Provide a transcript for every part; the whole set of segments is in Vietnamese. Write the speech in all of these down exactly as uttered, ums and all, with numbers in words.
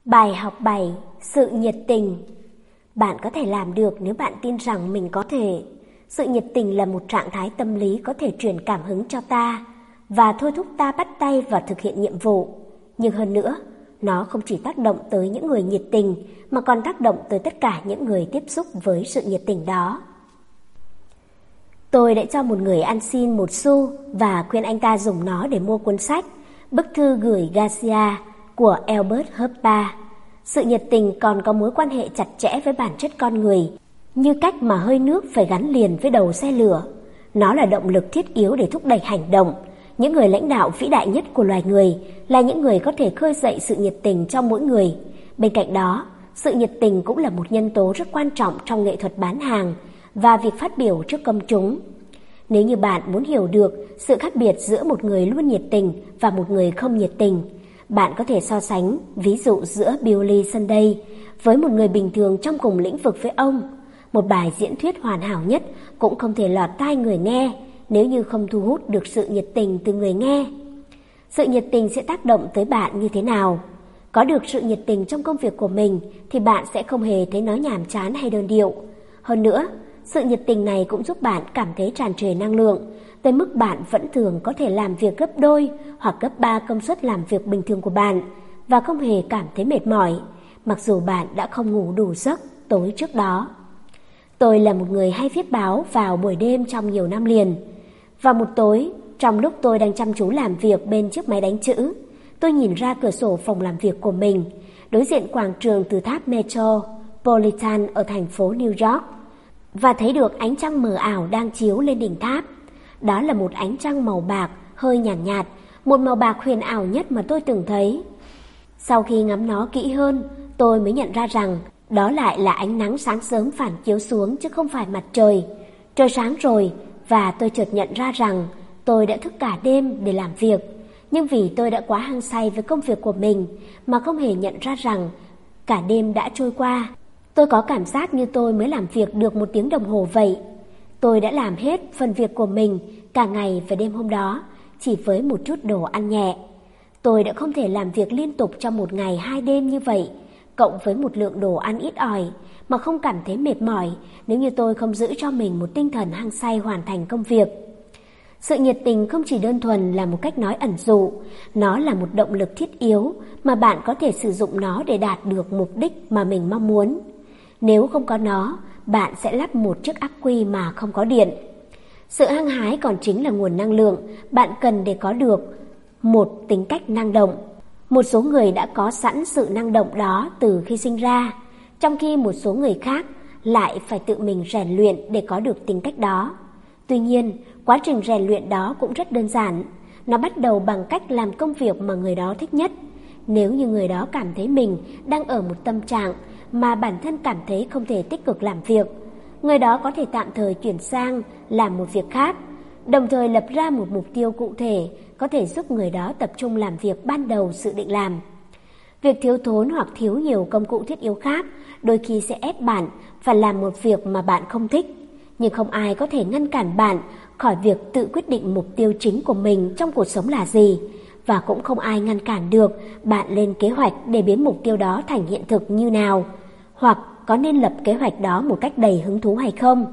Bài học bảy. Sự nhiệt tình. Bạn có thể làm được nếu bạn tin rằng mình có thể. Sự nhiệt tình là một trạng thái tâm lý có thể truyền cảm hứng cho ta và thôi thúc ta bắt tay vào thực hiện nhiệm vụ. Nhưng hơn nữa, nó không chỉ tác động tới những người nhiệt tình mà còn tác động tới tất cả những người tiếp xúc với sự nhiệt tình đó. Tôi đã cho một người ăn xin một xu và khuyên anh ta dùng nó để mua cuốn sách Bức thư gửi Garcia của Albert Hoppa. Sự nhiệt tình còn có mối quan hệ chặt chẽ với bản chất con người, như cách mà hơi nước phải gắn liền với đầu xe lửa. Nó là động lực thiết yếu để thúc đẩy hành động. Những người lãnh đạo vĩ đại nhất của loài người là những người có thể khơi dậy sự nhiệt tình trong mỗi người. Bên cạnh đó, sự nhiệt tình cũng là một nhân tố rất quan trọng trong nghệ thuật bán hàng và việc phát biểu trước công chúng. Nếu như bạn muốn hiểu được sự khác biệt giữa một người luôn nhiệt tình và một người không nhiệt tình, bạn có thể so sánh ví dụ giữa Billy Sunday với một người bình thường trong cùng lĩnh vực với ông. Một bài diễn thuyết hoàn hảo nhất cũng không thể lọt tai người nghe nếu như không thu hút được sự nhiệt tình từ người nghe. Sự nhiệt tình sẽ tác động tới bạn như thế nào? Có được sự nhiệt tình trong công việc của mình thì bạn sẽ không hề thấy nó nhàm chán hay đơn điệu. Hơn nữa, sự nhiệt tình này cũng giúp bạn cảm thấy tràn trề năng lượng, tới mức bạn vẫn thường có thể làm việc gấp đôi hoặc gấp ba công suất làm việc bình thường của bạn và không hề cảm thấy mệt mỏi, mặc dù bạn đã không ngủ đủ giấc tối trước đó. Tôi là một người hay viết báo vào buổi đêm trong nhiều năm liền. Vào một tối, trong lúc tôi đang chăm chú làm việc bên chiếc máy đánh chữ, tôi nhìn ra cửa sổ phòng làm việc của mình, đối diện quảng trường từ tháp Metropolitan ở thành phố New York, và thấy được ánh trăng mờ ảo đang chiếu lên đỉnh tháp. Đó là một ánh trăng màu bạc, hơi nhàn nhạt, nhạt, một màu bạc huyền ảo nhất mà tôi từng thấy. Sau khi ngắm nó kỹ hơn, tôi mới nhận ra rằng đó lại là ánh nắng sáng sớm phản chiếu xuống chứ không phải mặt trời. Trời sáng rồi và tôi chợt nhận ra rằng tôi đã thức cả đêm để làm việc. Nhưng vì tôi đã quá hăng say với công việc của mình mà không hề nhận ra rằng cả đêm đã trôi qua. Tôi có cảm giác như tôi mới làm việc được một tiếng đồng hồ vậy. Tôi đã làm hết phần việc của mình cả ngày và đêm hôm đó, chỉ với một chút đồ ăn nhẹ. Tôi đã không thể làm việc liên tục trong một ngày hai đêm như vậy, cộng với một lượng đồ ăn ít ỏi, mà không cảm thấy mệt mỏi nếu như tôi không giữ cho mình một tinh thần hăng say hoàn thành công việc. Sự nhiệt tình không chỉ đơn thuần là một cách nói ẩn dụ, nó là một động lực thiết yếu mà bạn có thể sử dụng nó để đạt được mục đích mà mình mong muốn. Nếu không có nó, bạn sẽ lắp một chiếc ắc quy mà không có điện. Sự hăng hái còn chính là nguồn năng lượng bạn cần để có được một tính cách năng động. Một số người đã có sẵn sự năng động đó từ khi sinh ra, trong khi một số người khác lại phải tự mình rèn luyện để có được tính cách đó. Tuy nhiên, quá trình rèn luyện đó cũng rất đơn giản. Nó bắt đầu bằng cách làm công việc mà người đó thích nhất. Nếu như người đó cảm thấy mình đang ở một tâm trạng mà bản thân cảm thấy không thể tích cực làm việc, người đó có thể tạm thời chuyển sang làm một việc khác, đồng thời lập ra một mục tiêu cụ thể có thể giúp người đó tập trung làm việc ban đầu dự định làm. Việc thiếu thốn hoặc thiếu nhiều công cụ thiết yếu khác đôi khi sẽ ép bạn phải làm một việc mà bạn không thích, nhưng không ai có thể ngăn cản bạn khỏi việc tự quyết định mục tiêu chính của mình trong cuộc sống là gì, và cũng không ai ngăn cản được bạn lên kế hoạch để biến mục tiêu đó thành hiện thực như nào, hoặc có nên lập kế hoạch đó một cách đầy hứng thú hay không.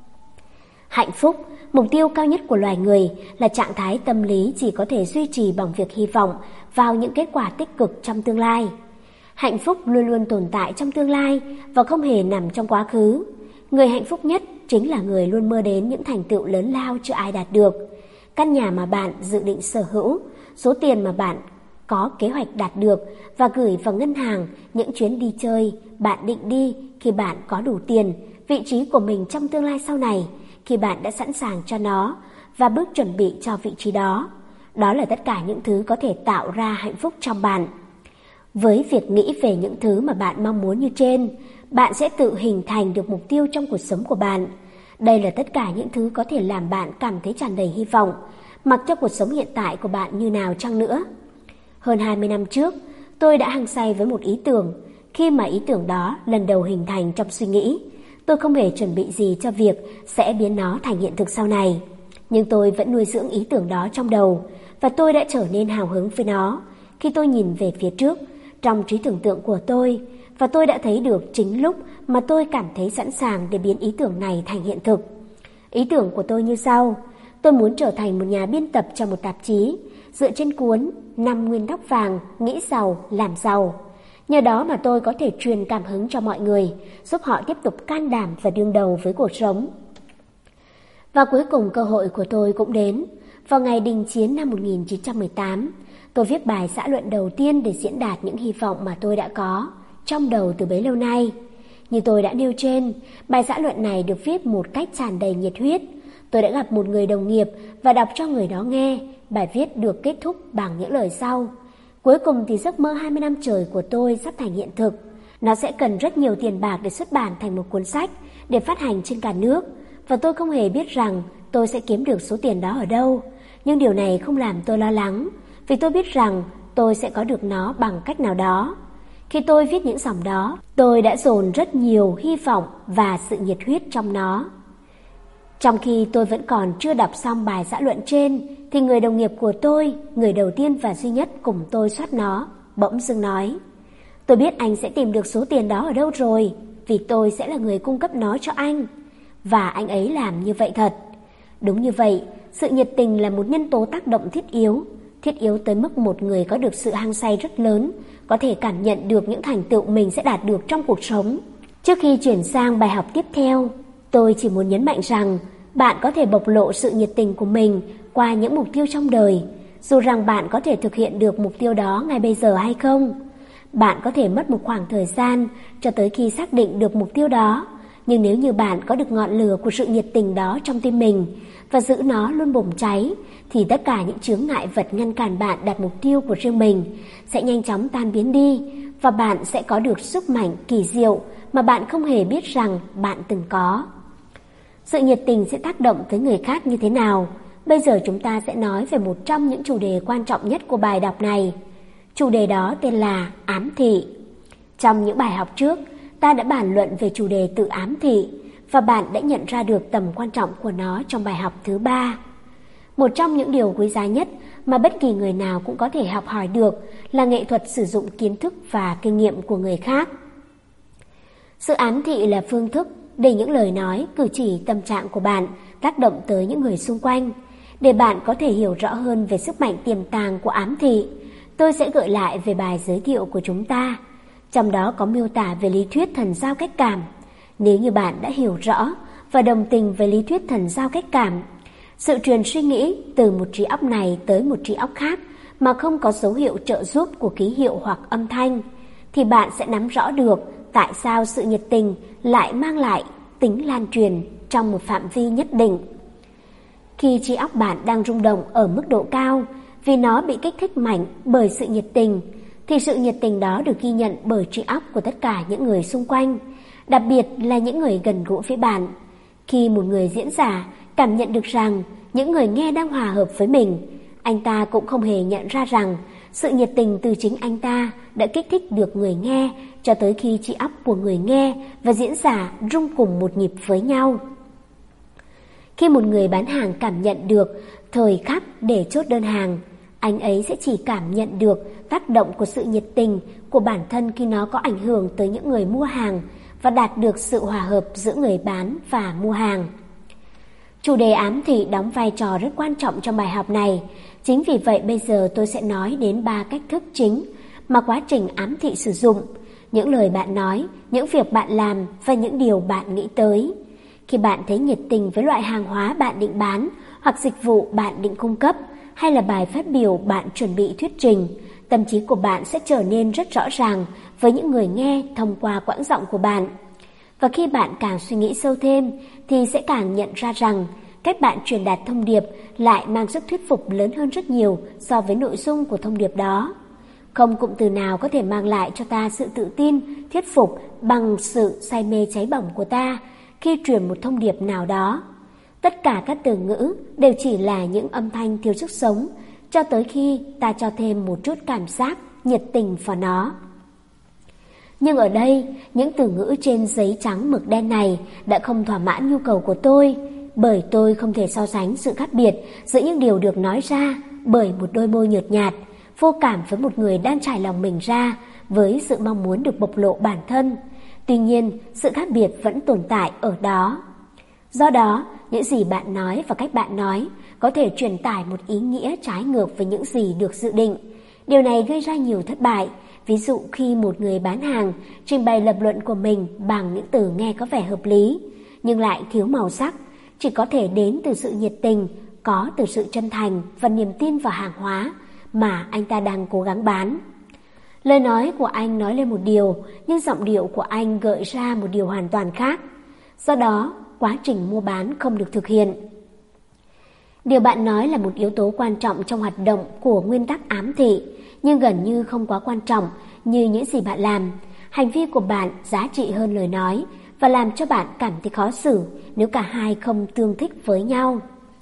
Hạnh phúc, mục tiêu cao nhất của loài người, là trạng thái tâm lý chỉ có thể duy trì bằng việc hy vọng vào những kết quả tích cực trong tương lai. Hạnh phúc luôn luôn tồn tại trong tương lai và không hề nằm trong quá khứ. Người hạnh phúc nhất chính là người luôn mơ đến những thành tựu lớn lao chưa ai đạt được. Căn nhà mà bạn dự định sở hữu, số tiền mà bạn có kế hoạch đạt được và gửi vào ngân hàng, những chuyến đi chơi bạn định đi khi bạn có đủ tiền, vị trí của mình trong tương lai sau này khi bạn đã sẵn sàng cho nó và bước chuẩn bị cho vị trí đó. Đó là tất cả những thứ có thể tạo ra hạnh phúc trong bạn. Với việc nghĩ về những thứ mà bạn mong muốn như trên, bạn sẽ tự hình thành được mục tiêu trong cuộc sống của bạn. Đây là tất cả những thứ có thể làm bạn cảm thấy tràn đầy hy vọng, mặc cho cuộc sống hiện tại của bạn như nào chăng nữa. Hơn hai mươi năm trước, tôi đã hăng say với một ý tưởng. Khi mà ý tưởng đó lần đầu hình thành trong suy nghĩ, tôi không hề chuẩn bị gì cho việc sẽ biến nó thành hiện thực sau này. Nhưng tôi vẫn nuôi dưỡng ý tưởng đó trong đầu, và tôi đã trở nên hào hứng với nó. Khi tôi nhìn về phía trước, trong trí tưởng tượng của tôi, và tôi đã thấy được chính lúc mà tôi cảm thấy sẵn sàng để biến ý tưởng này thành hiện thực. Ý tưởng của tôi như sau: tôi muốn trở thành một nhà biên tập cho một tạp chí, dựa trên cuốn năm nguyên tắc vàng nghĩ giàu, làm giàu. Nhờ đó mà tôi có thể truyền cảm hứng cho mọi người, giúp họ tiếp tục can đảm và đương đầu với cuộc sống. Và cuối cùng cơ hội của tôi cũng đến. Vào ngày đình chiến năm một nghìn chín trăm mười tám, tôi viết bài xã luận đầu tiên để diễn đạt những hy vọng mà tôi đã có trong đầu từ bấy lâu nay. Như tôi đã nêu trên, bài xã luận này được viết một cách tràn đầy nhiệt huyết. Tôi đã gặp một người đồng nghiệp và đọc cho người đó nghe. Bài viết được kết thúc bằng những lời sau: cuối cùng thì giấc mơ hai mươi năm trời của tôi sắp thành hiện thực. Nó sẽ cần rất nhiều tiền bạc để xuất bản thành một cuốn sách, để phát hành trên cả nước. Và tôi không hề biết rằng tôi sẽ kiếm được số tiền đó ở đâu. Nhưng điều này không làm tôi lo lắng, vì tôi biết rằng tôi sẽ có được nó bằng cách nào đó. Khi tôi viết những dòng đó, tôi đã dồn rất nhiều hy vọng và sự nhiệt huyết trong nó. Trong khi tôi vẫn còn chưa đọc xong bài xã luận trên, thì người đồng nghiệp của tôi, người đầu tiên và duy nhất cùng tôi soát nó, bỗng dưng nói: tôi biết anh sẽ tìm được số tiền đó ở đâu rồi, vì tôi sẽ là người cung cấp nó cho anh. Và anh ấy làm như vậy thật. Đúng như vậy, sự nhiệt tình là một nhân tố tác động thiết yếu, thiết yếu tới mức một người có được sự hăng say rất lớn, có thể cảm nhận được những thành tựu mình sẽ đạt được trong cuộc sống. Trước khi chuyển sang bài học tiếp theo, tôi chỉ muốn nhấn mạnh rằng bạn có thể bộc lộ sự nhiệt tình của mình qua những mục tiêu trong đời, dù rằng bạn có thể thực hiện được mục tiêu đó ngay bây giờ hay không. Bạn có thể mất một khoảng thời gian cho tới khi xác định được mục tiêu đó, nhưng nếu như bạn có được ngọn lửa của sự nhiệt tình đó trong tim mình và giữ nó luôn bùng cháy, thì tất cả những chướng ngại vật ngăn cản bạn đạt mục tiêu của riêng mình sẽ nhanh chóng tan biến đi, và bạn sẽ có được sức mạnh kỳ diệu mà bạn không hề biết rằng bạn từng có. Sự nhiệt tình sẽ tác động tới người khác như thế nào? Bây giờ chúng ta sẽ nói về một trong những chủ đề quan trọng nhất của bài đọc này. Chủ đề đó tên là ám thị. Trong những bài học trước, ta đã bàn luận về chủ đề tự ám thị, và bạn đã nhận ra được tầm quan trọng của nó trong bài học thứ ba. Một trong những điều quý giá nhất mà bất kỳ người nào cũng có thể học hỏi được là nghệ thuật sử dụng kiến thức và kinh nghiệm của người khác. Sự ám thị là phương thức để những lời nói, cử chỉ, tâm trạng của bạn tác động tới những người xung quanh. Để bạn có thể hiểu rõ hơn về sức mạnh tiềm tàng của ám thị, tôi sẽ gợi lại về bài giới thiệu của chúng ta. Trong đó có miêu tả về lý thuyết thần giao cách cảm. Nếu như bạn đã hiểu rõ và đồng tình với lý thuyết thần giao cách cảm, sự truyền suy nghĩ từ một trí óc này tới một trí óc khác mà không có dấu hiệu trợ giúp của ký hiệu hoặc âm thanh, thì bạn sẽ nắm rõ được tại sao sự nhiệt tình lại mang lại tính lan truyền trong một phạm vi nhất định. Khi trí óc bạn đang rung động ở mức độ cao vì nó bị kích thích mạnh bởi sự nhiệt tình, thì sự nhiệt tình đó được ghi nhận bởi trí óc của tất cả những người xung quanh, đặc biệt là những người gần gũi với bạn. Khi một người diễn giả cảm nhận được rằng những người nghe đang hòa hợp với mình, anh ta cũng không hề nhận ra rằng sự nhiệt tình từ chính anh ta đã kích thích được người nghe, cho tới khi trí óc của người nghe và diễn giả rung cùng một nhịp với nhau. Khi một người bán hàng cảm nhận được thời khắc để chốt đơn hàng, anh ấy sẽ chỉ cảm nhận được tác động của sự nhiệt tình của bản thân khi nó có ảnh hưởng tới những người mua hàng và đạt được sự hòa hợp giữa người bán và mua hàng. Chủ đề ám thị đóng vai trò rất quan trọng trong bài học này. Chính vì vậy bây giờ tôi sẽ nói đến ba cách thức chính mà quá trình ám thị sử dụng: những lời bạn nói, những việc bạn làm và những điều bạn nghĩ tới. Khi bạn thấy nhiệt tình với loại hàng hóa bạn định bán, hoặc dịch vụ bạn định cung cấp, hay là bài phát biểu bạn chuẩn bị thuyết trình, tâm trí của bạn sẽ trở nên rất rõ ràng với những người nghe thông qua quãng giọng của bạn. Và khi bạn càng suy nghĩ sâu thêm thì sẽ càng nhận ra rằng cách bạn truyền đạt thông điệp lại mang sức thuyết phục lớn hơn rất nhiều so với nội dung của thông điệp đó. Không cụm từ nào có thể mang lại cho ta sự tự tin, thuyết phục bằng sự say mê cháy bỏng của ta khi truyền một thông điệp nào đó. Tất cả các từ ngữ đều chỉ là những âm thanh thiếu sức sống, cho tới khi ta cho thêm một chút cảm giác nhiệt tình vào nó. Nhưng ở đây, những từ ngữ trên giấy trắng mực đen này đã không thỏa mãn nhu cầu của tôi, bởi tôi không thể so sánh sự khác biệt giữa những điều được nói ra bởi một đôi môi nhợt nhạt, vô cảm với một người đang trải lòng mình ra với sự mong muốn được bộc lộ bản thân. Tuy nhiên, sự khác biệt vẫn tồn tại ở đó. Do đó, những gì bạn nói và cách bạn nói có thể truyền tải một ý nghĩa trái ngược với những gì được dự định. Điều này gây ra nhiều thất bại. Ví dụ khi một người bán hàng trình bày lập luận của mình bằng những từ nghe có vẻ hợp lý, nhưng lại thiếu màu sắc, chỉ có thể đến từ sự nhiệt tình, có từ sự chân thành và niềm tin vào hàng hóa mà anh ta đang cố gắng bán. Lời nói của anh nói lên một điều, nhưng giọng điệu của anh gợi ra một điều hoàn toàn khác. Do đó, quá trình mua bán không được thực hiện. Điều bạn nói là một yếu tố quan trọng trong hoạt động của nguyên tắc ám thị, nhưng gần như không quá quan trọng như những gì bạn làm. Hành vi của bạn giá trị hơn lời nói và làm cho bạn cảm thấy khó xử nếu cả hai không tương thích với nhau.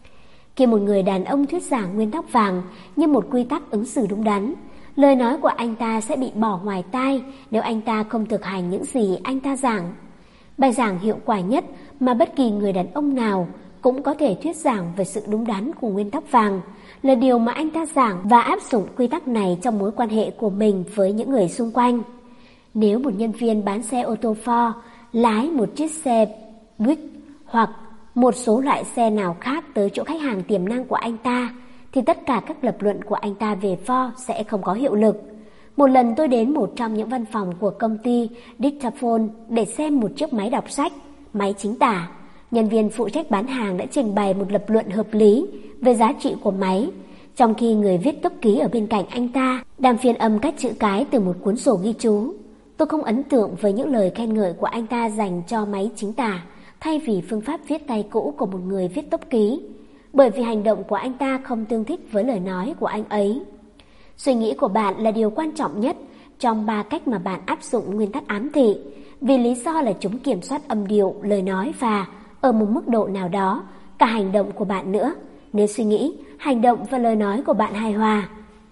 Khi một người đàn ông thuyết giảng nguyên tắc vàng như một quy tắc ứng xử đúng đắn, lời nói của anh ta sẽ bị bỏ ngoài tai nếu anh ta không thực hành những gì anh ta giảng. Bài giảng hiệu quả nhất mà bất kỳ người đàn ông nào cũng có thể thuyết giảng về sự đúng đắn của nguyên tắc vàng là điều mà anh ta giảng và áp dụng quy tắc này trong mối quan hệ của mình với những người xung quanh. Nếu một nhân viên bán xe ô tô Ford lái một chiếc xe Buick hoặc một số loại xe nào khác tới chỗ khách hàng tiềm năng của anh ta, thì tất cả các lập luận của anh ta về Ford sẽ không có hiệu lực. Một lần tôi đến một trong những văn phòng của công ty Dictaphone để xem một chiếc máy đọc sách, máy chính tả. Nhân viên phụ trách bán hàng đã trình bày một lập luận hợp lý về giá trị của máy, trong khi người viết tốc ký ở bên cạnh anh ta đang phiên âm các chữ cái từ một cuốn sổ ghi chú. Tôi không ấn tượng với những lời khen ngợi của anh ta dành cho máy chính tả, thay vì phương pháp viết tay cũ của một người viết tốc ký, bởi vì hành động của anh ta không tương thích với lời nói của anh ấy. Suy nghĩ của bạn là điều quan trọng nhất trong ba cách mà bạn áp dụng nguyên tắc ám thị, vì lý do là chúng kiểm soát âm điệu, lời nói và, ở một mức độ nào đó, cả hành động của bạn nữa. Nếu suy nghĩ, hành động và lời nói của bạn hài hòa,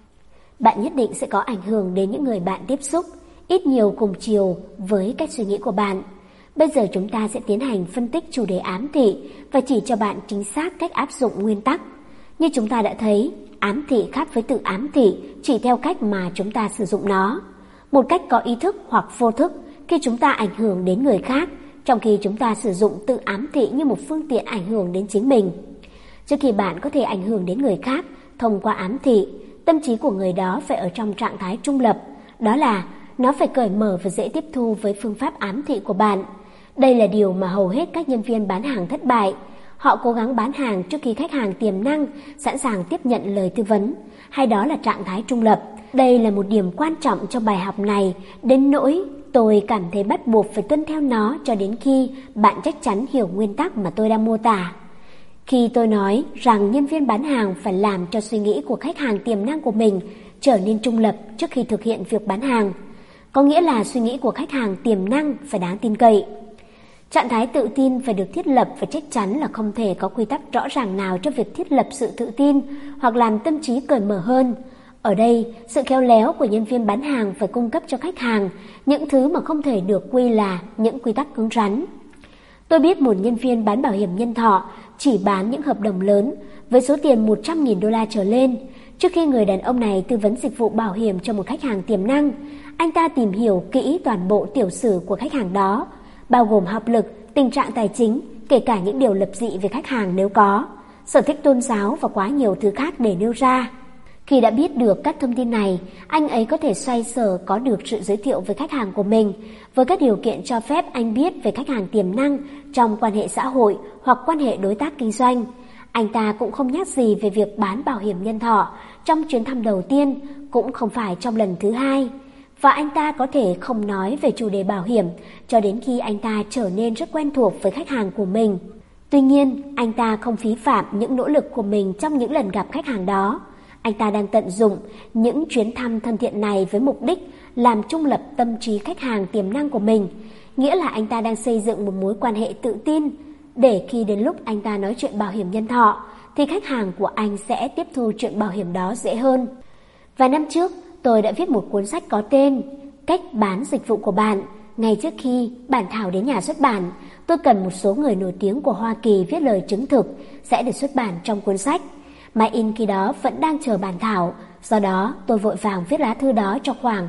bạn nhất định sẽ có ảnh hưởng đến những người bạn tiếp xúc, ít nhiều cùng chiều với cách suy nghĩ của bạn. Bây giờ chúng ta sẽ tiến hành phân tích chủ đề ám thị và chỉ cho bạn chính xác cách áp dụng nguyên tắc. Như chúng ta đã thấy, ám thị khác với tự ám thị chỉ theo cách mà chúng ta sử dụng nó. Một cách có ý thức hoặc vô thức khi chúng ta ảnh hưởng đến người khác, trong khi chúng ta sử dụng tự ám thị như một phương tiện ảnh hưởng đến chính mình. Trước khi bạn có thể ảnh hưởng đến người khác thông qua ám thị, tâm trí của người đó phải ở trong trạng thái trung lập, đó là nó phải cởi mở và dễ tiếp thu với phương pháp ám thị của bạn. Đây là điều mà hầu hết các nhân viên bán hàng thất bại. Họ cố gắng bán hàng trước khi khách hàng tiềm năng sẵn sàng tiếp nhận lời tư vấn, hay đó là trạng thái trung lập. Đây là một điểm quan trọng trong bài học này, đến nỗi tôi cảm thấy bắt buộc phải tuân theo nó cho đến khi bạn chắc chắn hiểu nguyên tắc mà tôi đang mô tả. Khi tôi nói rằng nhân viên bán hàng phải làm cho suy nghĩ của khách hàng tiềm năng của mình trở nên trung lập trước khi thực hiện việc bán hàng, có nghĩa là suy nghĩ của khách hàng tiềm năng phải đáng tin cậy. Trạng thái tự tin phải được thiết lập và chắc chắn là không thể có quy tắc rõ ràng nào cho việc thiết lập sự tự tin hoặc làm tâm trí cởi mở hơn. Ở đây, sự khéo léo của nhân viên bán hàng phải cung cấp cho khách hàng những thứ mà không thể được quy là những quy tắc cứng rắn. Tôi biết một nhân viên bán bảo hiểm nhân thọ chỉ bán những hợp đồng lớn với số tiền một trăm nghìn đô la trở lên. Trước khi người đàn ông này tư vấn dịch vụ bảo hiểm cho một khách hàng tiềm năng, anh ta tìm hiểu kỹ toàn bộ tiểu sử của khách hàng đó, bao gồm học lực, tình trạng tài chính, kể cả những điều lập dị về khách hàng nếu có, sở thích tôn giáo và quá nhiều thứ khác để nêu ra. Khi đã biết được các thông tin này, anh ấy có thể xoay sở có được sự giới thiệu với khách hàng của mình với các điều kiện cho phép anh biết về khách hàng tiềm năng trong quan hệ xã hội hoặc quan hệ đối tác kinh doanh. Anh ta cũng không nhắc gì về việc bán bảo hiểm nhân thọ trong chuyến thăm đầu tiên, cũng không phải trong lần thứ hai. Và anh ta có thể không nói về chủ đề bảo hiểm cho đến khi anh ta trở nên rất quen thuộc với khách hàng của mình. Tuy nhiên, anh ta không phí phạm những nỗ lực của mình trong những lần gặp khách hàng đó. Anh ta đang tận dụng những chuyến thăm thân thiện này với mục đích làm trung lập tâm trí khách hàng tiềm năng của mình, nghĩa là anh ta đang xây dựng một mối quan hệ tự tin để khi đến lúc anh ta nói chuyện bảo hiểm nhân thọ thì khách hàng của anh sẽ tiếp thu chuyện bảo hiểm đó dễ hơn. Vài năm trước, tôi đã viết một cuốn sách có tên Cách bán dịch vụ của bạn. Ngay trước khi bản thảo đến nhà xuất bản, tôi cần một số người nổi tiếng của Hoa Kỳ viết lời chứng thực sẽ được xuất bản trong cuốn sách. Máy in khi đó vẫn đang chờ bản thảo, do đó tôi vội vàng viết lá thư đó cho khoảng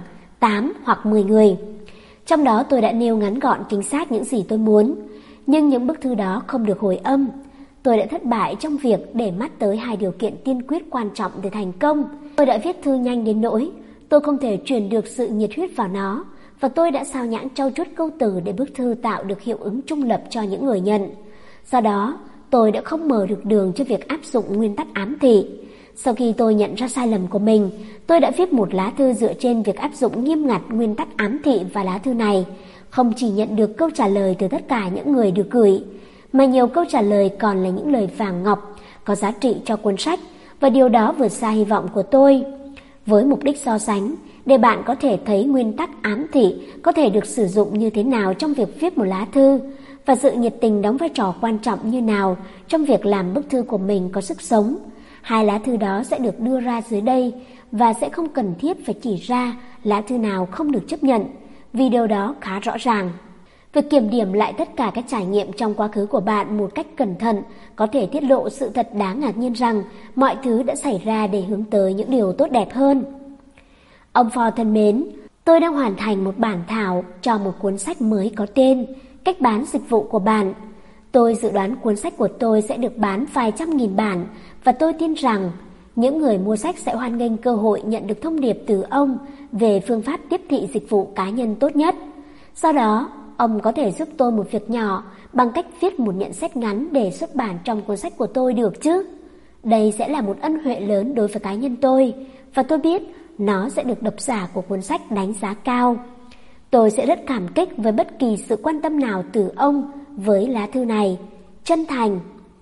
tám hoặc mười người. Trong đó tôi đã nêu ngắn gọn chính xác những gì tôi muốn, nhưng những bức thư đó không được hồi âm. Tôi đã thất bại trong việc để mắt tới hai điều kiện tiên quyết quan trọng để thành công. Tôi đã viết thư nhanh đến nỗi tôi không thể truyền được sự nhiệt huyết vào nó, và tôi đã sao nhãng trau chuốt câu từ để bức thư tạo được hiệu ứng trung lập cho những người nhận. Do đó, tôi đã không mở được đường cho việc áp dụng nguyên tắc ám thị. Sau khi tôi nhận ra sai lầm của mình, tôi đã viết một lá thư dựa trên việc áp dụng nghiêm ngặt nguyên tắc ám thị, và lá thư này không chỉ nhận được câu trả lời từ tất cả những người được gửi, mà nhiều câu trả lời còn là những lời vàng ngọc có giá trị cho cuốn sách, và điều đó vượt xa hy vọng của tôi. Với mục đích so sánh, để bạn có thể thấy nguyên tắc ám thị có thể được sử dụng như thế nào trong việc viết một lá thư, và sự nhiệt tình đóng vai trò quan trọng như nào trong việc làm bức thư của mình có sức sống, hai lá thư đó sẽ được đưa ra dưới đây, và sẽ không cần thiết phải chỉ ra lá thư nào không được chấp nhận, vì điều đó khá rõ ràng. Việc kiểm điểm lại tất cả các trải nghiệm trong quá khứ của bạn một cách cẩn thận có thể tiết lộ sự thật đáng ngạc nhiên rằng mọi thứ đã xảy ra để hướng tới những điều tốt đẹp hơn. Ông Ford thân mến, tôi đang hoàn thành một bản thảo cho một cuốn sách mới có tên Cách bán dịch vụ của bạn. Tôi dự đoán cuốn sách của tôi sẽ được bán vài trăm nghìn bản, và tôi tin rằng những người mua sách sẽ hoan nghênh cơ hội nhận được thông điệp từ ông về phương pháp tiếp thị dịch vụ cá nhân tốt nhất. Do đó, ông có thể giúp tôi một việc nhỏ bằng cách viết một nhận xét ngắn để xuất bản trong cuốn sách của tôi được chứ? Đây sẽ là một ân huệ lớn đối với cá nhân tôi, và tôi biết nó sẽ được độc giả của cuốn sách đánh giá cao. Tôi sẽ rất cảm kích với bất kỳ sự quan tâm nào từ ông với lá thư này. Chân thành.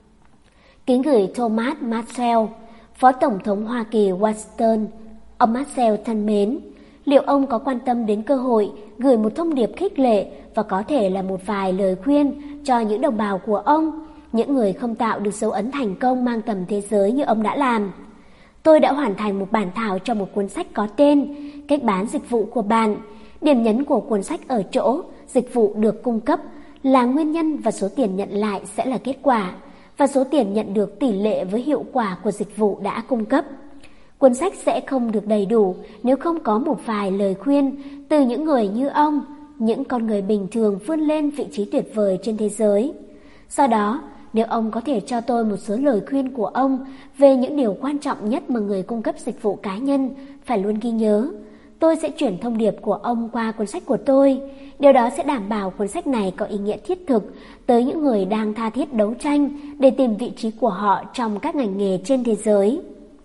Kính gửi Thomas Marshall, Phó Tổng thống Hoa Kỳ Washington. Ông Marshall thân mến, liệu ông có quan tâm đến cơ hội gửi một thông điệp khích lệ và có thể là một vài lời khuyên cho những đồng bào của ông, những người không tạo được dấu ấn thành công mang tầm thế giới như ông đã làm? Tôi đã hoàn thành một bản thảo cho một cuốn sách có tên Cách bán dịch vụ của bạn. Điểm nhấn của cuốn sách ở chỗ dịch vụ được cung cấp là nguyên nhân và số tiền nhận lại sẽ là kết quả, và số tiền nhận được tỷ lệ với hiệu quả của dịch vụ đã cung cấp. Cuốn sách sẽ không được đầy đủ nếu không có một vài lời khuyên từ những người như ông, những con người bình thường vươn lên vị trí tuyệt vời trên thế giới. Do đó, nếu ông có thể cho tôi một số lời khuyên của ông về những điều quan trọng nhất mà người cung cấp dịch vụ cá nhân phải luôn ghi nhớ, tôi sẽ chuyển thông điệp của ông qua cuốn sách của tôi. Điều đó sẽ đảm bảo cuốn sách này có ý nghĩa thiết thực tới những người đang tha thiết đấu tranh để tìm vị trí của họ trong các ngành nghề trên thế giới.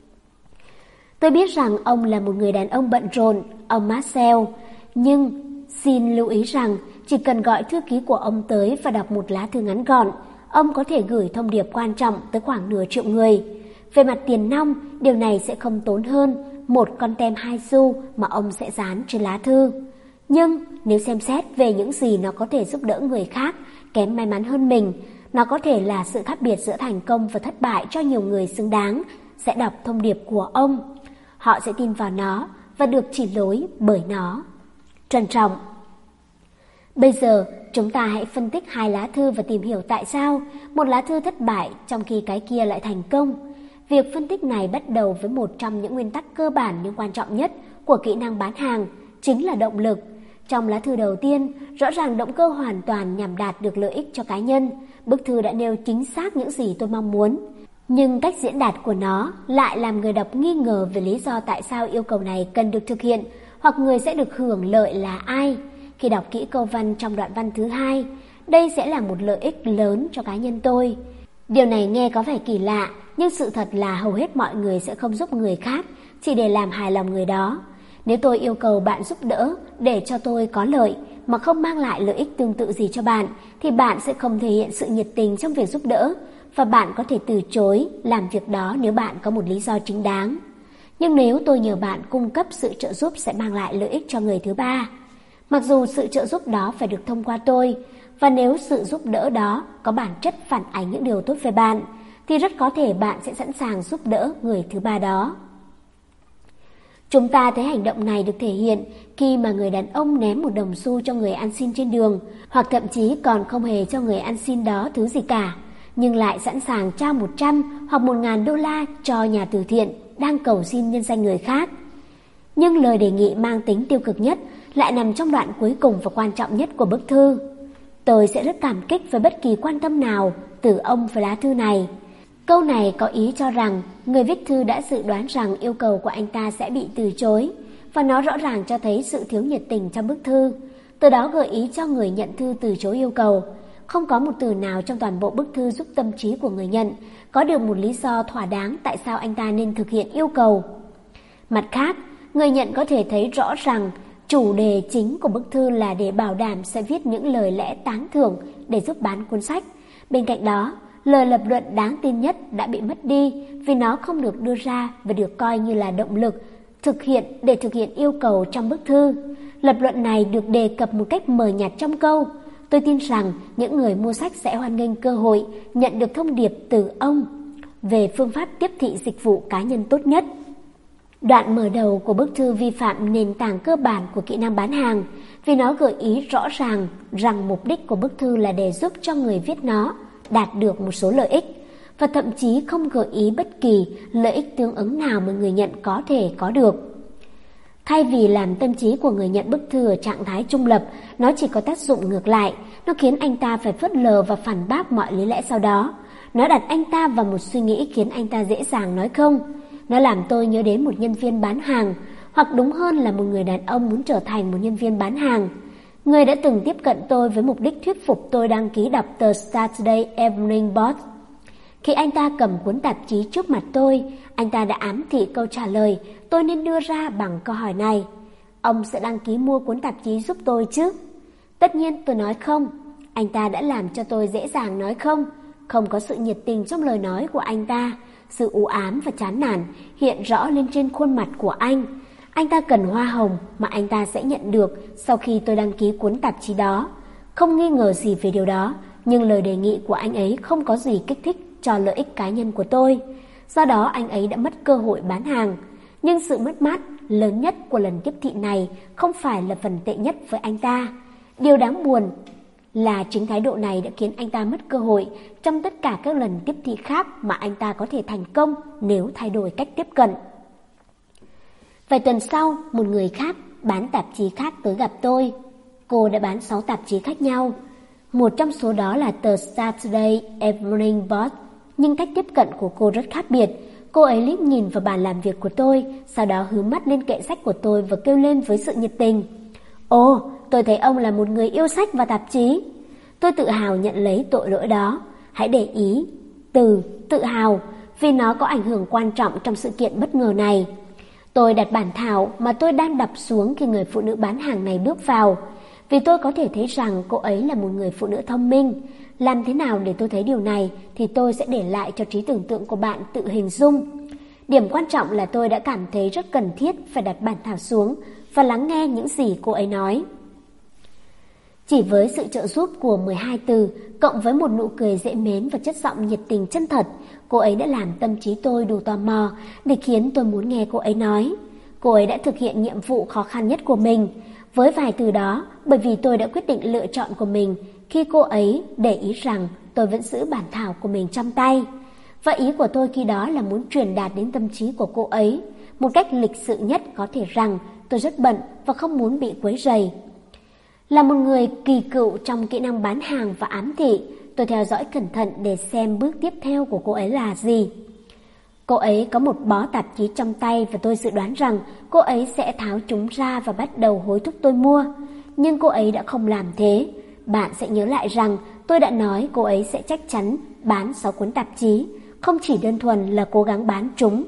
Tôi biết rằng ông là một người đàn ông bận rộn, ông Marshall, nhưng xin lưu ý rằng chỉ cần gọi thư ký của ông tới và đọc một lá thư ngắn gọn, ông có thể gửi thông điệp quan trọng tới khoảng nửa triệu người. Về mặt tiền nong, điều này sẽ không tốn hơn một con tem hai xu mà ông sẽ dán trên lá thư. Nhưng nếu xem xét về những gì nó có thể giúp đỡ người khác kém may mắn hơn mình, nó có thể là sự khác biệt giữa thành công và thất bại cho nhiều người xứng đáng sẽ đọc thông điệp của ông. Họ sẽ tin vào nó và được chỉ lối bởi nó. Trân trọng. Bây giờ, chúng ta hãy phân tích hai lá thư và tìm hiểu tại sao một lá thư thất bại trong khi cái kia lại thành công. Việc phân tích này bắt đầu với một trong những nguyên tắc cơ bản nhưng quan trọng nhất của kỹ năng bán hàng, chính là động lực. Trong lá thư đầu tiên, rõ ràng động cơ hoàn toàn nhằm đạt được lợi ích cho cá nhân. Bức thư đã nêu chính xác những gì tôi mong muốn. Nhưng cách diễn đạt của nó lại làm người đọc nghi ngờ về lý do tại sao yêu cầu này cần được thực hiện, hoặc người sẽ được hưởng lợi là ai. Khi đọc kỹ câu văn trong đoạn văn thứ hai, đây sẽ là một lợi ích lớn cho cá nhân tôi. Điều này nghe có vẻ kỳ lạ, nhưng sự thật là hầu hết mọi người sẽ không giúp người khác chỉ để làm hài lòng người đó. Nếu tôi yêu cầu bạn giúp đỡ để cho tôi có lợi mà không mang lại lợi ích tương tự gì cho bạn, thì bạn sẽ không thể hiện sự nhiệt tình trong việc giúp đỡ, và bạn có thể từ chối làm việc đó nếu bạn có một lý do chính đáng. Nhưng nếu tôi nhờ bạn cung cấp sự trợ giúp sẽ mang lại lợi ích cho người thứ ba, mặc dù sự trợ giúp đó phải được thông qua tôi, và nếu sự giúp đỡ đó có bản chất phản ánh những điều tốt về bạn, thì rất có thể bạn sẽ sẵn sàng giúp đỡ người thứ ba đó. Chúng ta thấy hành động này được thể hiện khi mà người đàn ông ném một đồng xu cho người ăn xin trên đường, hoặc thậm chí còn không hề cho người ăn xin đó thứ gì cả, nhưng lại sẵn sàng trao một trăm hoặc một ngàn đô la cho nhà từ thiện đang cầu xin nhân danh người khác. Nhưng lời đề nghị mang tính tiêu cực nhất lại nằm trong đoạn cuối cùng và quan trọng nhất của bức thư. Tôi sẽ rất cảm kích với bất kỳ quan tâm nào từ ông với lá thư này. Câu này có ý cho rằng người viết thư đã dự đoán rằng yêu cầu của anh ta sẽ bị từ chối, và nó rõ ràng cho thấy sự thiếu nhiệt tình trong bức thư. Từ đó gợi ý cho người nhận thư từ chối yêu cầu. Không có một từ nào trong toàn bộ bức thư giúp tâm trí của người nhận có được một lý do thỏa đáng tại sao anh ta nên thực hiện yêu cầu. Mặt khác, người nhận có thể thấy rõ rằng chủ đề chính của bức thư là để bảo đảm sẽ viết những lời lẽ tán thưởng để giúp bán cuốn sách. Bên cạnh đó, lời lập luận đáng tin nhất đã bị mất đi vì nó không được đưa ra và được coi như là động lực thực hiện để thực hiện yêu cầu trong bức thư. Lập luận này được đề cập một cách mờ nhạt trong câu: tôi tin rằng những người mua sách sẽ hoan nghênh cơ hội nhận được thông điệp từ ông về phương pháp tiếp thị dịch vụ cá nhân tốt nhất. Đoạn mở đầu của bức thư vi phạm nền tảng cơ bản của kỹ năng bán hàng vì nó gợi ý rõ ràng rằng mục đích của bức thư là để giúp cho người viết nó đạt được một số lợi ích, và thậm chí không gợi ý bất kỳ lợi ích tương ứng nào mà người nhận có thể có được. Thay vì làm tâm trí của người nhận bức thư ở trạng thái trung lập, nó chỉ có tác dụng ngược lại. Nó khiến anh ta phải phớt lờ và phản bác mọi lý lẽ sau đó. Nó đặt anh ta vào một suy nghĩ khiến anh ta dễ dàng nói không. Nó làm tôi nhớ đến một nhân viên bán hàng, hoặc đúng hơn là một người đàn ông muốn trở thành một nhân viên bán hàng. Người đã từng tiếp cận tôi với mục đích thuyết phục tôi đăng ký đọc tờ Saturday Evening Post. Khi anh ta cầm cuốn tạp chí trước mặt tôi, anh ta đã ám thị câu trả lời tôi nên đưa ra bằng câu hỏi này: ông sẽ đăng ký mua cuốn tạp chí giúp tôi chứ? Tất nhiên tôi nói không. Anh ta đã làm cho tôi dễ dàng nói không. Không có sự nhiệt tình trong lời nói của anh ta. Sự u ám và chán nản hiện rõ lên trên khuôn mặt của anh. Anh ta cần hoa hồng mà anh ta sẽ nhận được sau khi tôi đăng ký cuốn tạp chí đó. Không nghi ngờ gì về điều đó, nhưng lời đề nghị của anh ấy không có gì kích thích cho lợi ích cá nhân của tôi. Do đó anh ấy đã mất cơ hội bán hàng. Nhưng sự mất mát lớn nhất của lần tiếp thị này không phải là phần tệ nhất với anh ta. Điều đáng buồn là chính thái độ này đã khiến anh ta mất cơ hội trong tất cả các lần tiếp thị khác mà anh ta có thể thành công nếu thay đổi cách tiếp cận. Vài tuần sau, một người khác bán tạp chí khác tới gặp tôi. Cô đã bán sáu tạp chí khác nhau. Một trong số đó là tờ Saturday Evening Post, nhưng cách tiếp cận của cô rất khác biệt. Cô ấy liếc nhìn vào bàn làm việc của tôi, sau đó hướng mắt lên kệ sách của tôi và kêu lên với sự nhiệt tình: ồ, tôi thấy ông là một người yêu sách và tạp chí. Tôi tự hào nhận lấy tội lỗi đó. Hãy để ý từ tự hào vì nó có ảnh hưởng quan trọng trong sự kiện bất ngờ này. Tôi đặt bản thảo mà tôi đang đọc xuống khi người phụ nữ bán hàng này bước vào, vì tôi có thể thấy rằng cô ấy là một người phụ nữ thông minh. Làm thế nào để tôi thấy điều này thì tôi sẽ để lại cho trí tưởng tượng của bạn tự hình dung. Điểm quan trọng là tôi đã cảm thấy rất cần thiết phải đặt bản thảo xuống và lắng nghe những gì cô ấy nói. Chỉ với sự trợ giúp của mười hai từ, cộng với một nụ cười dễ mến và chất giọng nhiệt tình chân thật, cô ấy đã làm tâm trí tôi đủ tò mò để khiến tôi muốn nghe cô ấy nói. Cô ấy đã thực hiện nhiệm vụ khó khăn nhất của mình. Với vài từ đó, bởi vì tôi đã quyết định lựa chọn của mình khi cô ấy để ý rằng tôi vẫn giữ bản thảo của mình trong tay. Và ý của tôi khi đó là muốn truyền đạt đến tâm trí của cô ấy một cách lịch sự nhất có thể rằng tôi rất bận và không muốn bị quấy rầy. Là một người kỳ cựu trong kỹ năng bán hàng và ám thị, tôi theo dõi cẩn thận để xem bước tiếp theo của cô ấy là gì. Cô ấy có một bó tạp chí trong tay và tôi dự đoán rằng cô ấy sẽ tháo chúng ra và bắt đầu hối thúc tôi mua. Nhưng cô ấy đã không làm thế. Bạn sẽ nhớ lại rằng tôi đã nói cô ấy sẽ chắc chắn bán sáu cuốn tạp chí, không chỉ đơn thuần là cố gắng bán chúng.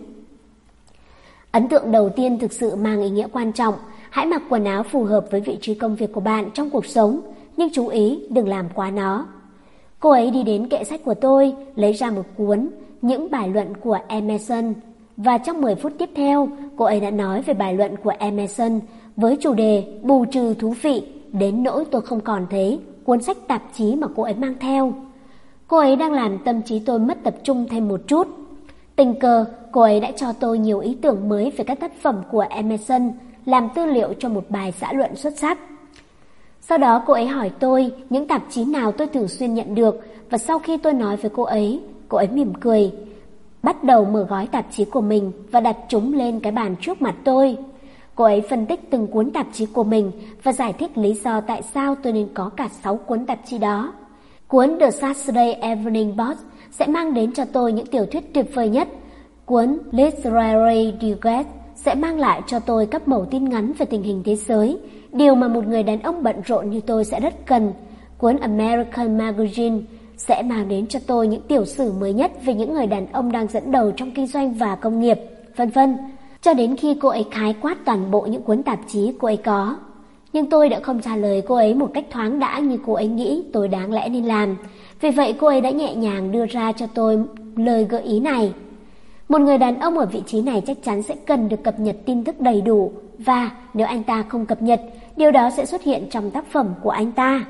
Ấn tượng đầu tiên thực sự mang ý nghĩa quan trọng. Hãy mặc quần áo phù hợp với vị trí công việc của bạn trong cuộc sống, nhưng chú ý đừng làm quá nó. Cô ấy đi đến kệ sách của tôi, lấy ra một cuốn Những bài luận của Emerson, và trong mười phút tiếp theo, cô ấy đã nói về bài luận của Emerson với chủ đề bù trừ thú vị, đến nỗi tôi không còn thấy cuốn sách tạp chí mà cô ấy mang theo. Cô ấy đang làm tâm trí tôi mất tập trung thêm một chút. Tình cờ, cô ấy đã cho tôi nhiều ý tưởng mới về các tác phẩm của Emerson, làm tư liệu cho một bài xã luận xuất sắc. Sau đó cô ấy hỏi tôi những tạp chí nào tôi thường xuyên nhận được, và sau khi tôi nói với cô ấy, cô ấy mỉm cười, bắt đầu mở gói tạp chí của mình và đặt chúng lên cái bàn trước mặt tôi. Cô ấy phân tích từng cuốn tạp chí của mình và giải thích lý do tại sao tôi nên có cả sáu cuốn tạp chí đó. Cuốn The Saturday Evening Post sẽ mang đến cho tôi những tiểu thuyết tuyệt vời nhất. Cuốn Literary Digest sẽ mang lại cho tôi các mẩu tin ngắn về tình hình thế giới, điều mà một người đàn ông bận rộn như tôi sẽ rất cần. Cuốn American Magazine sẽ mang đến cho tôi những tiểu sử mới nhất về những người đàn ông đang dẫn đầu trong kinh doanh và công nghiệp, vân vân. Cho đến khi cô ấy khái quát toàn bộ những cuốn tạp chí cô ấy có. Nhưng tôi đã không trả lời cô ấy một cách thoáng đãng như cô ấy nghĩ tôi đáng lẽ nên làm. Vì vậy cô ấy đã nhẹ nhàng đưa ra cho tôi lời gợi ý này. Một người đàn ông ở vị trí này chắc chắn sẽ cần được cập nhật tin tức đầy đủ, và nếu anh ta không cập nhật, điều đó sẽ xuất hiện trong tác phẩm của anh ta.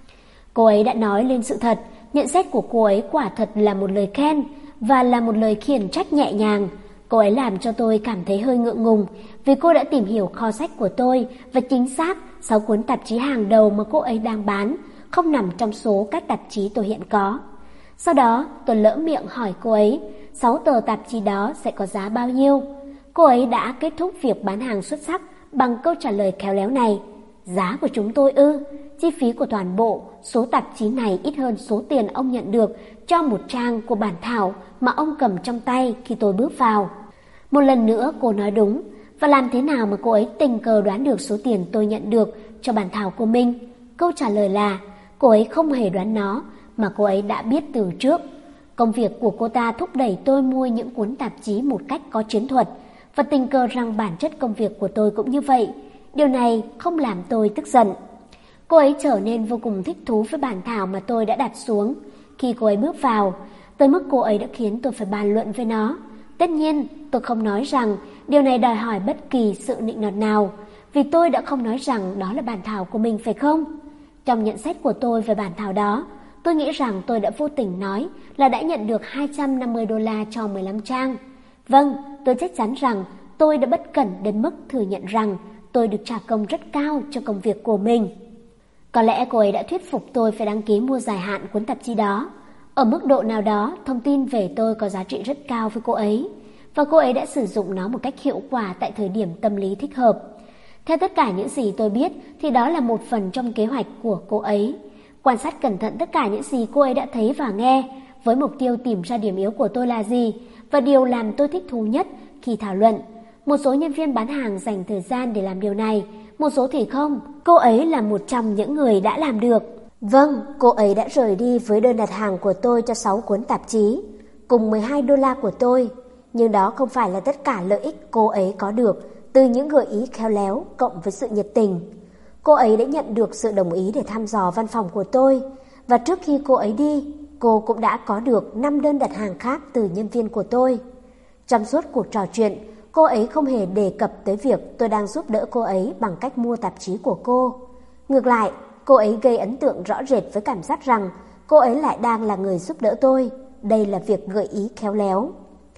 Cô ấy đã nói lên sự thật. Nhận xét của cô ấy quả thật là một lời khen và là một lời khiển trách nhẹ nhàng. Cô ấy làm cho tôi cảm thấy hơi ngượng ngùng vì cô đã tìm hiểu kho sách của tôi và chính xác sáu cuốn tạp chí hàng đầu mà cô ấy đang bán không nằm trong số các tạp chí tôi hiện có. Sau đó tôi lỡ miệng hỏi cô ấy sáu tờ tạp chí đó sẽ có giá bao nhiêu. Cô ấy đã kết thúc việc bán hàng xuất sắc bằng câu trả lời khéo léo này. Giá của chúng tôi ư? Chi phí của toàn bộ số tạp chí này ít hơn số tiền ông nhận được cho một trang của bản thảo mà ông cầm trong tay khi tôi bước vào. Một lần nữa cô nói đúng. Và làm thế nào mà cô ấy tình cờ đoán được số tiền tôi nhận được cho bản thảo của mình? Câu trả lời là cô ấy không hề đoán nó, mà cô ấy đã biết từ trước. Công việc của cô ta thúc đẩy tôi mua những cuốn tạp chí một cách có chiến thuật, và tình cờ rằng bản chất công việc của tôi cũng như vậy. Điều này không làm tôi tức giận. Cô ấy trở nên vô cùng thích thú với bản thảo mà tôi đã đặt xuống khi cô ấy bước vào, tới mức cô ấy đã khiến tôi phải bàn luận với nó. Tất nhiên, tôi không nói rằng điều này đòi hỏi bất kỳ sự nịnh nọt nào, vì tôi đã không nói rằng đó là bản thảo của mình, phải không? Trong nhận xét của tôi về bản thảo đó, tôi nghĩ rằng tôi đã vô tình nói là đã nhận được hai trăm năm mươi đô la cho mười lăm trang. Vâng, tôi chắc chắn rằng tôi đã bất cẩn đến mức thừa nhận rằng tôi được trả công rất cao cho công việc của mình. Có lẽ cô ấy đã thuyết phục tôi phải đăng ký mua dài hạn cuốn tạp chí đó. Ở mức độ nào đó, thông tin về tôi có giá trị rất cao với cô ấy, và cô ấy đã sử dụng nó một cách hiệu quả tại thời điểm tâm lý thích hợp. Theo tất cả những gì tôi biết thì đó là một phần trong kế hoạch của cô ấy. Quan sát cẩn thận tất cả những gì cô ấy đã thấy và nghe, với mục tiêu tìm ra điểm yếu của tôi là gì, và điều làm tôi thích thú nhất khi thảo luận. Một số nhân viên bán hàng dành thời gian để làm điều này, một số thì không. Cô ấy là một trong những người đã làm được. Vâng, cô ấy đã rời đi với đơn đặt hàng của tôi cho sáu cuốn tạp chí, cùng mười hai đô la của tôi. Nhưng đó không phải là tất cả lợi ích cô ấy có được từ những gợi ý khéo léo cộng với sự nhiệt tình. Cô ấy đã nhận được sự đồng ý để thăm dò văn phòng của tôi, và trước khi cô ấy đi, cô cũng đã có được năm đơn đặt hàng khác từ nhân viên của tôi. Trong suốt cuộc trò chuyện, cô ấy không hề đề cập tới việc tôi đang giúp đỡ cô ấy bằng cách mua tạp chí của cô. Ngược lại, cô ấy gây ấn tượng rõ rệt với cảm giác rằng cô ấy lại đang là người giúp đỡ tôi. Đây là việc gợi ý khéo léo.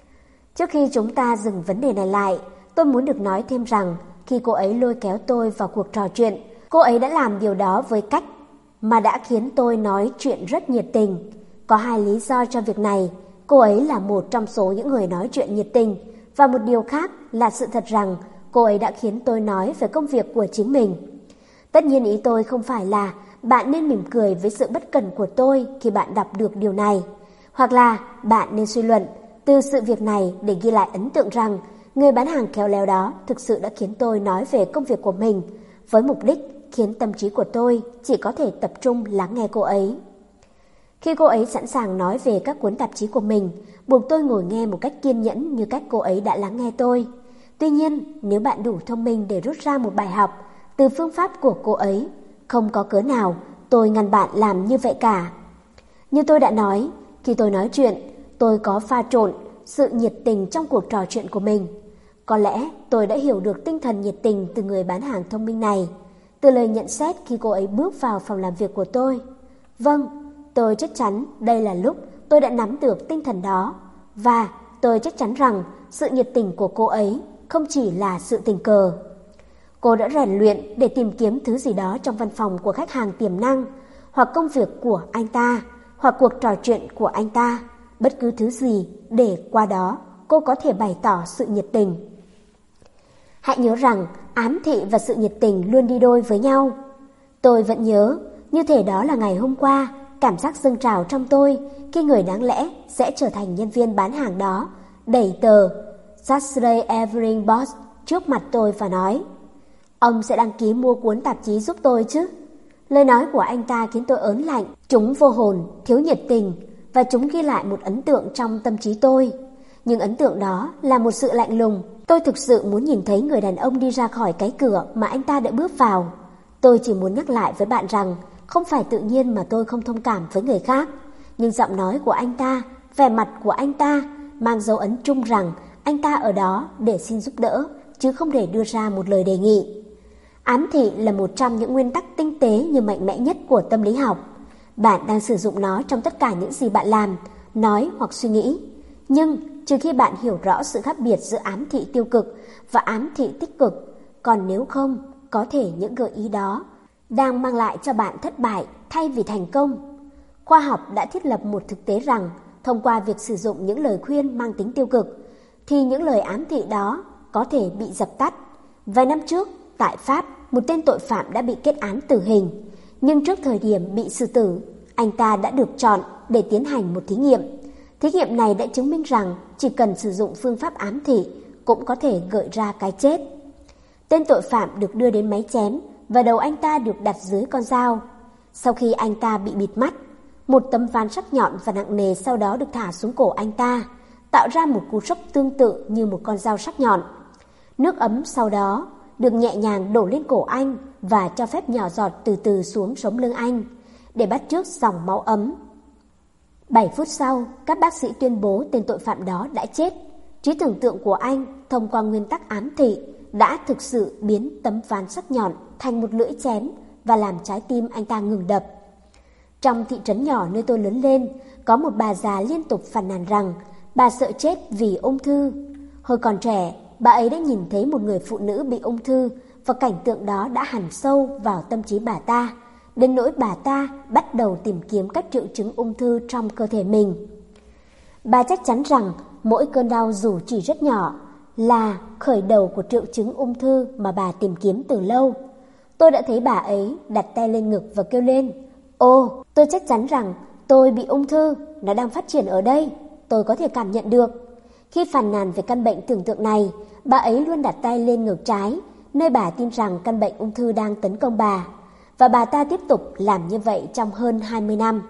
Trước khi chúng ta dừng vấn đề này lại, tôi muốn được nói thêm rằng khi cô ấy lôi kéo tôi vào cuộc trò chuyện, cô ấy đã làm điều đó với cách mà đã khiến tôi nói chuyện rất nhiệt tình. Có hai lý do cho việc này. Cô ấy là một trong số những người nói chuyện nhiệt tình, và một điều khác là sự thật rằng cô ấy đã khiến tôi nói về công việc của chính mình. Tất nhiên ý tôi không phải là bạn nên mỉm cười với sự bất cẩn của tôi khi bạn đọc được điều này, hoặc là bạn nên suy luận từ sự việc này để ghi lại ấn tượng rằng người bán hàng khéo léo đó thực sự đã khiến tôi nói về công việc của mình, với mục đích khiến tâm trí của tôi chỉ có thể tập trung lắng nghe cô ấy. Khi cô ấy sẵn sàng nói về các cuốn tạp chí của mình, buộc tôi ngồi nghe một cách kiên nhẫn như cách cô ấy đã lắng nghe tôi. Tuy nhiên, nếu bạn đủ thông minh để rút ra một bài học từ phương pháp của cô ấy, không có cớ nào tôi ngăn bạn làm như vậy cả. Như tôi đã nói, khi tôi nói chuyện, tôi có pha trộn sự nhiệt tình trong cuộc trò chuyện của mình. Có lẽ tôi đã hiểu được tinh thần nhiệt tình từ người bán hàng thông minh này, từ lời nhận xét khi cô ấy bước vào phòng làm việc của tôi. Vâng, tôi chắc chắn đây là lúc tôi đã nắm được tinh thần đó, và tôi chắc chắn rằng sự nhiệt tình của cô ấy không chỉ là sự tình cờ. Cô đã rèn luyện để tìm kiếm thứ gì đó trong văn phòng của khách hàng tiềm năng, hoặc công việc của anh ta, hoặc cuộc trò chuyện của anh ta, bất cứ thứ gì để qua đó cô có thể bày tỏ sự nhiệt tình. Hãy nhớ rằng ám thị và sự nhiệt tình luôn đi đôi với nhau. Tôi vẫn nhớ, như thể đó là ngày hôm qua, cảm giác dâng trào trong tôi khi người đáng lẽ sẽ trở thành nhân viên bán hàng đó đẩy tờ Saturday Evening Post trước mặt tôi và nói: "Ông sẽ đăng ký mua cuốn tạp chí giúp tôi chứ?" Lời nói của anh ta khiến tôi ớn lạnh, chúng vô hồn, thiếu nhiệt tình, và chúng ghi lại một ấn tượng trong tâm trí tôi. Nhưng ấn tượng đó là một sự lạnh lùng. Tôi thực sự muốn nhìn thấy người đàn ông đi ra khỏi cái cửa mà anh ta đã bước vào. Tôi chỉ muốn nhắc lại với bạn rằng không phải tự nhiên mà tôi không thông cảm với người khác. Nhưng giọng nói của anh ta, vẻ mặt của anh ta mang dấu ấn chung rằng anh ta ở đó để xin giúp đỡ, chứ không để đưa ra một lời đề nghị. Ám thị là một trong những nguyên tắc tinh tế nhưng mạnh mẽ nhất của tâm lý học. Bạn đang sử dụng nó trong tất cả những gì bạn làm, nói hoặc suy nghĩ. Nhưng trừ khi bạn hiểu rõ sự khác biệt giữa ám thị tiêu cực và ám thị tích cực, còn nếu không, có thể những gợi ý đó đang mang lại cho bạn thất bại thay vì thành công. Khoa học đã thiết lập một thực tế rằng thông qua việc sử dụng những lời khuyên mang tính tiêu cực, thì những lời ám thị đó có thể bị dập tắt. Vài năm trước, tại Pháp, một tên tội phạm đã bị kết án tử hình. Nhưng trước thời điểm bị xử tử, anh ta đã được chọn để tiến hành một thí nghiệm. Thí nghiệm này đã chứng minh rằng chỉ cần sử dụng phương pháp ám thị cũng có thể gợi ra cái chết. Tên tội phạm được đưa đến máy chém và đầu anh ta được đặt dưới con dao. Sau khi anh ta bị bịt mắt, một tấm ván sắc nhọn và nặng nề sau đó được thả xuống cổ anh ta, tạo ra một cú sốc tương tự như một con dao sắc nhọn. Nước ấm sau đó được nhẹ nhàng đổ lên cổ anh và cho phép nhỏ giọt từ từ xuống sống lưng anh, để bắt chước dòng máu ấm. Bảy phút sau, các bác sĩ tuyên bố tên tội phạm đó đã chết. Trí tưởng tượng của anh, thông qua nguyên tắc ám thị, đã thực sự biến tấm ván sắc nhọn thành một lưỡi chém và làm trái tim anh ta ngừng đập. Trong thị trấn nhỏ nơi tôi lớn lên, có một bà già liên tục phàn nàn rằng bà sợ chết vì ung thư. Hồi còn trẻ, bà ấy đã nhìn thấy một người phụ nữ bị ung thư và cảnh tượng đó đã hằn sâu vào tâm trí bà ta, đến nỗi bà ta bắt đầu tìm kiếm các triệu chứng ung thư trong cơ thể mình. Bà chắc chắn rằng mỗi cơn đau dù chỉ rất nhỏ là khởi đầu của triệu chứng ung thư mà bà tìm kiếm từ lâu. Tôi đã thấy bà ấy đặt tay lên ngực và kêu lên: "Ồ, tôi chắc chắn rằng tôi bị ung thư, nó đang phát triển ở đây, tôi có thể cảm nhận được." Khi phàn nàn về căn bệnh tưởng tượng này, bà ấy luôn đặt tay lên ngực trái, nơi bà tin rằng căn bệnh ung thư đang tấn công bà. Và bà ta tiếp tục làm như vậy trong hơn hai mươi năm.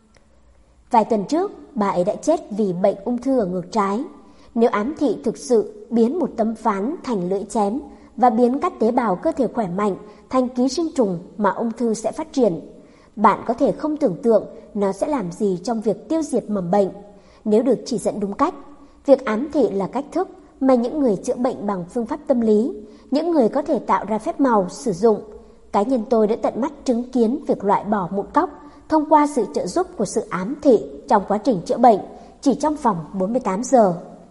Vài tuần trước, bà ấy đã chết vì bệnh ung thư ở ngực trái. Nếu ám thị thực sự biến một tấm ván thành lưỡi chém và biến các tế bào cơ thể khỏe mạnh thành ký sinh trùng mà ung thư sẽ phát triển, bạn có thể không tưởng tượng nó sẽ làm gì trong việc tiêu diệt mầm bệnh. Nếu được chỉ dẫn đúng cách, việc ám thị là cách thức mà những người chữa bệnh bằng phương pháp tâm lý, những người có thể tạo ra phép màu sử dụng. Cá nhân tôi đã tận mắt chứng kiến việc loại bỏ mụn cóc thông qua sự trợ giúp của sự ám thị trong quá trình chữa bệnh chỉ trong vòng bốn mươi tám giờ.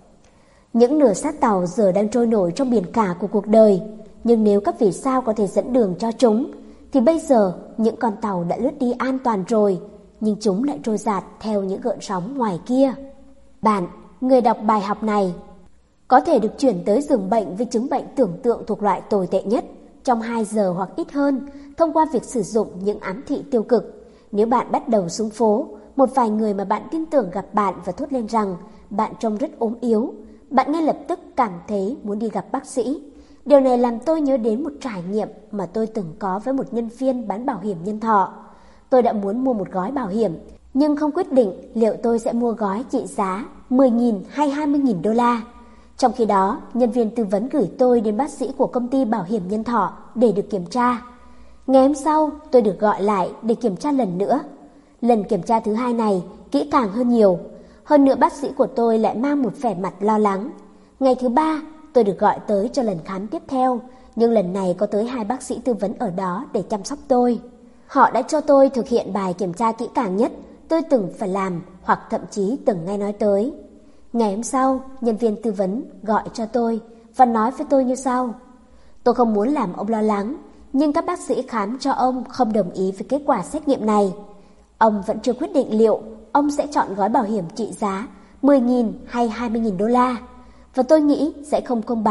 Những nửa xác tàu giờ đang trôi nổi trong biển cả của cuộc đời, nhưng nếu các vì sao có thể dẫn đường cho chúng, thì bây giờ những con tàu đã lướt đi an toàn rồi, nhưng chúng lại trôi dạt theo những gợn sóng ngoài kia. Bạn, người đọc bài học này, có thể được chuyển tới giường bệnh với chứng bệnh tưởng tượng thuộc loại tồi tệ nhất trong hai giờ hoặc ít hơn thông qua việc sử dụng những ám thị tiêu cực. Nếu bạn bắt đầu xuống phố, một vài người mà bạn tin tưởng gặp bạn và thốt lên rằng bạn trông rất ốm yếu, bạn ngay lập tức cảm thấy muốn đi gặp bác sĩ. Điều này làm tôi nhớ đến một trải nghiệm mà tôi từng có với một nhân viên bán bảo hiểm nhân thọ. Tôi đã muốn mua một gói bảo hiểm, nhưng không quyết định liệu tôi sẽ mua gói trị giá mười nghìn hay hai mươi nghìn đô la. Trong khi đó, nhân viên tư vấn gửi tôi đến bác sĩ của công ty bảo hiểm nhân thọ để được kiểm tra. Ngày hôm sau, tôi được gọi lại để kiểm tra lần nữa. Lần kiểm tra thứ hai này kỹ càng hơn nhiều. Hơn nữa bác sĩ của tôi lại mang một vẻ mặt lo lắng. Ngày thứ ba, tôi được gọi tới cho lần khám tiếp theo, nhưng lần này có tới hai bác sĩ tư vấn ở đó để chăm sóc tôi. Họ đã cho tôi thực hiện bài kiểm tra kỹ càng nhất tôi từng phải làm hoặc thậm chí từng nghe nói tới. Ngày hôm sau, nhân viên tư vấn gọi cho tôi và nói với tôi như sau: "Tôi không muốn làm ông lo lắng, nhưng các bác sĩ khám cho ông không đồng ý với kết quả xét nghiệm này. Ông vẫn chưa quyết định liệu ông sẽ chọn gói bảo hiểm trị giá mười nghìn hay hai mươi nghìn đô la. Và tôi nghĩ sẽ không công bằng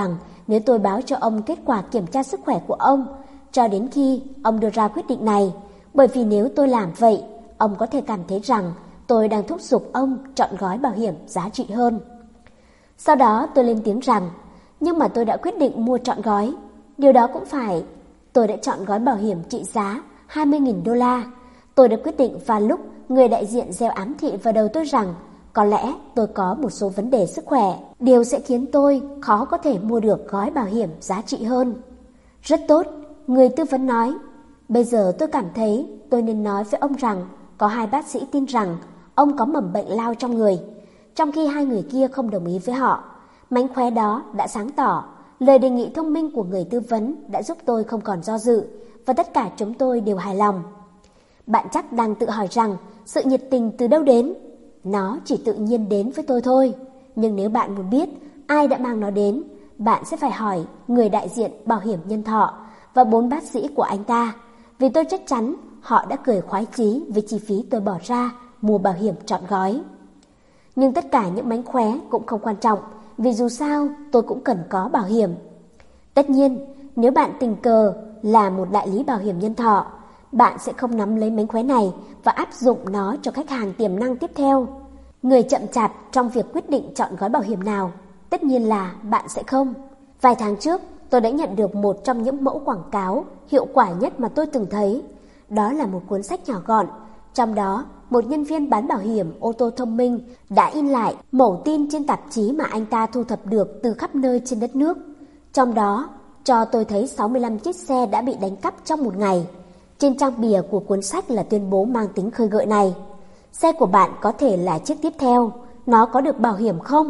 nếu tôi báo cho ông kết quả kiểm tra sức khỏe của ông cho đến khi ông đưa ra quyết định này, bởi vì nếu tôi làm vậy, ông có thể cảm thấy rằng tôi đang thúc giục ông chọn gói bảo hiểm giá trị hơn. Sau đó tôi lên tiếng rằng, nhưng mà tôi đã quyết định mua trọn gói. Điều đó cũng phải, tôi đã chọn gói bảo hiểm trị giá hai mươi nghìn đô la. Tôi đã quyết định vào lúc người đại diện gieo ám thị vào đầu tôi rằng có lẽ tôi có một số vấn đề sức khỏe, điều sẽ khiến tôi khó có thể mua được gói bảo hiểm giá trị hơn. Rất tốt, người tư vấn nói. Bây giờ tôi cảm thấy tôi nên nói với ông rằng có hai bác sĩ tin rằng ông có mầm bệnh lao trong người, trong khi hai người kia không đồng ý với họ. Mánh khóe đó đã sáng tỏ, lời đề nghị thông minh của người tư vấn đã giúp tôi không còn do dự, và tất cả chúng tôi đều hài lòng. Bạn chắc đang tự hỏi rằng sự nhiệt tình từ đâu đến? Nó chỉ tự nhiên đến với tôi thôi. Nhưng nếu bạn muốn biết ai đã mang nó đến, bạn sẽ phải hỏi người đại diện bảo hiểm nhân thọ và bốn bác sĩ của anh ta, vì tôi chắc chắn họ đã cười khoái chí với chi phí tôi bỏ ra mua bảo hiểm trọn gói. Nhưng tất cả những mánh khóe cũng không quan trọng, vì dù sao tôi cũng cần có bảo hiểm. Tất nhiên, nếu bạn tình cờ là một đại lý bảo hiểm nhân thọ, bạn sẽ không nắm lấy mánh khóe này và áp dụng nó cho khách hàng tiềm năng tiếp theo. Người chậm chạp trong việc quyết định chọn gói bảo hiểm nào, tất nhiên là bạn sẽ không. Vài tháng trước, tôi đã nhận được một trong những mẫu quảng cáo hiệu quả nhất mà tôi từng thấy. Đó là một cuốn sách nhỏ gọn. Trong đó, một nhân viên bán bảo hiểm ô tô thông minh đã in lại mẩu tin trên tạp chí mà anh ta thu thập được từ khắp nơi trên đất nước. Trong đó, cho tôi thấy sáu mươi lăm chiếc xe đã bị đánh cắp trong một ngày. Trên trang bìa của cuốn sách là tuyên bố mang tính khơi gợi này. Xe của bạn có thể là chiếc tiếp theo, nó có được bảo hiểm không?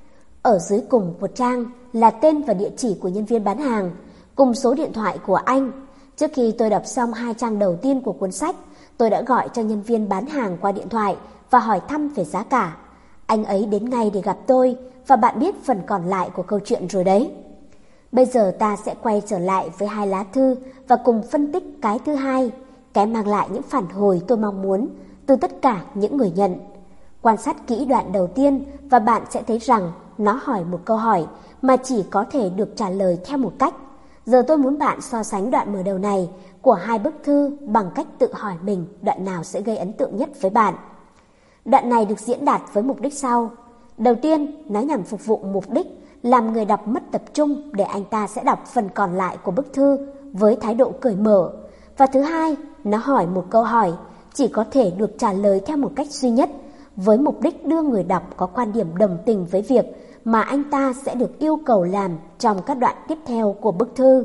Ở dưới cùng của trang là tên và địa chỉ của nhân viên bán hàng, cùng số điện thoại của anh. Trước khi tôi đọc xong hai trang đầu tiên của cuốn sách, tôi đã gọi cho nhân viên bán hàng qua điện thoại và hỏi thăm về giá cả. Anh ấy đến ngay để gặp tôi, và bạn biết phần còn lại của câu chuyện rồi đấy. Bây giờ ta sẽ quay trở lại với hai lá thư và cùng phân tích cái thứ hai, cái mang lại những phản hồi tôi mong muốn từ tất cả những người nhận. Quan sát kỹ đoạn đầu tiên và bạn sẽ thấy rằng nó hỏi một câu hỏi mà chỉ có thể được trả lời theo một cách. Giờ tôi muốn bạn so sánh đoạn mở đầu này của hai bức thư bằng cách tự hỏi mình đoạn nào sẽ gây ấn tượng nhất với bạn. Đoạn này được diễn đạt với mục đích sau. Đầu tiên, nó nhằm phục vụ mục đích làm người đọc mất tập trung để anh ta sẽ đọc phần còn lại của bức thư với thái độ cởi mở. Và thứ hai, nó hỏi một câu hỏi chỉ có thể được trả lời theo một cách duy nhất, với mục đích đưa người đọc có quan điểm đồng tình với việc mà anh ta sẽ được yêu cầu làm trong các đoạn tiếp theo của bức thư.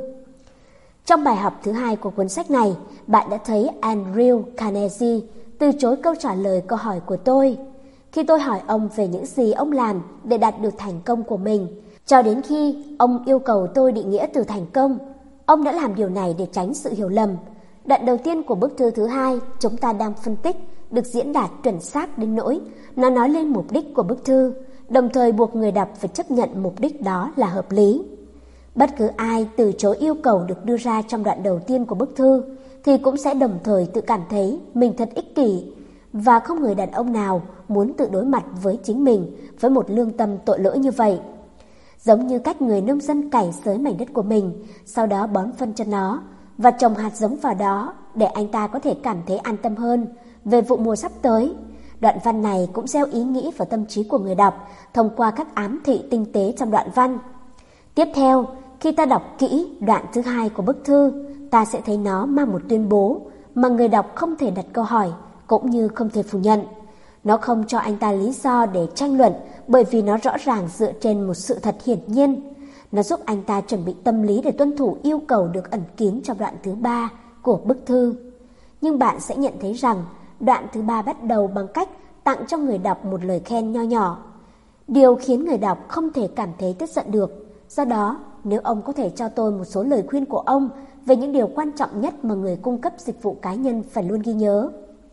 Trong bài học thứ hai của cuốn sách này, bạn đã thấy Andrew Carnegie từ chối câu trả lời câu hỏi của tôi. Khi tôi hỏi ông về những gì ông làm để đạt được thành công của mình, cho đến khi ông yêu cầu tôi định nghĩa từ thành công, ông đã làm điều này để tránh sự hiểu lầm. Đoạn đầu tiên của bức thư thứ hai chúng ta đang phân tích được diễn đạt chuẩn xác đến nỗi nó nói lên mục đích của bức thư, đồng thời buộc người đọc phải chấp nhận mục đích đó là hợp lý. Bất cứ ai từ chối yêu cầu được đưa ra trong đoạn đầu tiên của bức thư thì cũng sẽ đồng thời tự cảm thấy mình thật ích kỷ, và không người đàn ông nào muốn tự đối mặt với chính mình với một lương tâm tội lỗi như vậy. Giống như cách người nông dân cày xới mảnh đất của mình, sau đó bón phân cho nó và trồng hạt giống vào đó để anh ta có thể cảm thấy an tâm hơn về vụ mùa sắp tới. Đoạn văn này cũng gieo ý nghĩ vào tâm trí của người đọc thông qua các ám thị tinh tế trong đoạn văn. Tiếp theo, khi ta đọc kỹ đoạn thứ hai của bức thư, ta sẽ thấy nó mang một tuyên bố mà người đọc không thể đặt câu hỏi cũng như không thể phủ nhận. Nó không cho anh ta lý do để tranh luận, bởi vì nó rõ ràng dựa trên một sự thật hiển nhiên. Nó giúp anh ta chuẩn bị tâm lý để tuân thủ yêu cầu được ẩn kín trong đoạn thứ ba của bức thư. Nhưng bạn sẽ nhận thấy rằng đoạn thứ ba bắt đầu bằng cách tặng cho người đọc một lời khen nho nhỏ. Điều khiến người đọc không thể cảm thấy tức giận được. Do đó, nếu ông có thể cho tôi một số lời khuyên của ông về những điều quan trọng nhất mà người cung cấp dịch vụ cá nhân phải luôn ghi nhớ.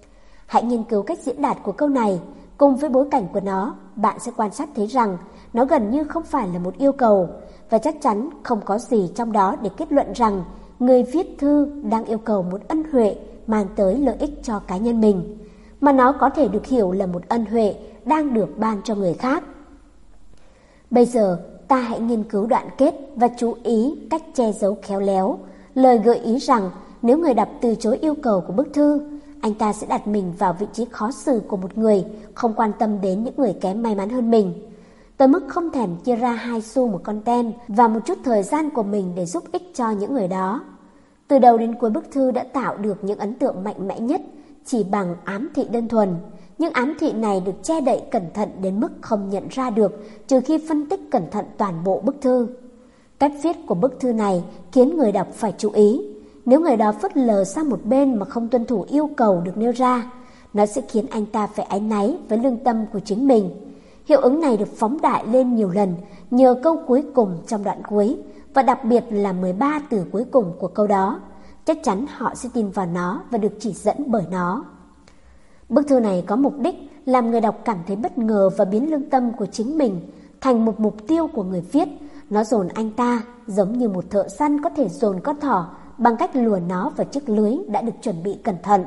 Hãy nghiên cứu cách diễn đạt của câu này. Cùng với bối cảnh của nó, bạn sẽ quan sát thấy rằng nó gần như không phải là một yêu cầu, và chắc chắn không có gì trong đó để kết luận rằng người viết thư đang yêu cầu một ân huệ mang tới lợi ích cho cá nhân mình, mà nó có thể được hiểu là một ân huệ đang được ban cho người khác. Bây giờ, ta hãy nghiên cứu đoạn kết và chú ý cách che giấu khéo léo. Lời gợi ý rằng nếu người đọc từ chối yêu cầu của bức thư, anh ta sẽ đặt mình vào vị trí khó xử của một người không quan tâm đến những người kém may mắn hơn mình. Tới mức không thèm chia ra hai xu một con ten và một chút thời gian của mình để giúp ích cho những người đó. Từ đầu đến cuối bức thư đã tạo được những ấn tượng mạnh mẽ nhất chỉ bằng ám thị đơn thuần. Nhưng ám thị này được che đậy cẩn thận đến mức không nhận ra được trừ khi phân tích cẩn thận toàn bộ bức thư. Cách viết của bức thư này khiến người đọc phải chú ý. Nếu người đó phớt lờ sang một bên mà không tuân thủ yêu cầu được nêu ra, nó sẽ khiến anh ta phải áy náy với lương tâm của chính mình. Hiệu ứng này được phóng đại lên nhiều lần nhờ câu cuối cùng trong đoạn cuối, và đặc biệt là mười ba từ cuối cùng của câu đó. Chắc chắn họ sẽ tin vào nó và được chỉ dẫn bởi nó. Bức thư này có mục đích làm người đọc cảm thấy bất ngờ và biến lương tâm của chính mình thành một mục tiêu của người viết. Nó dồn anh ta giống như một thợ săn có thể dồn con thỏ bằng cách lùa nó vào chiếc lưới đã được chuẩn bị cẩn thận.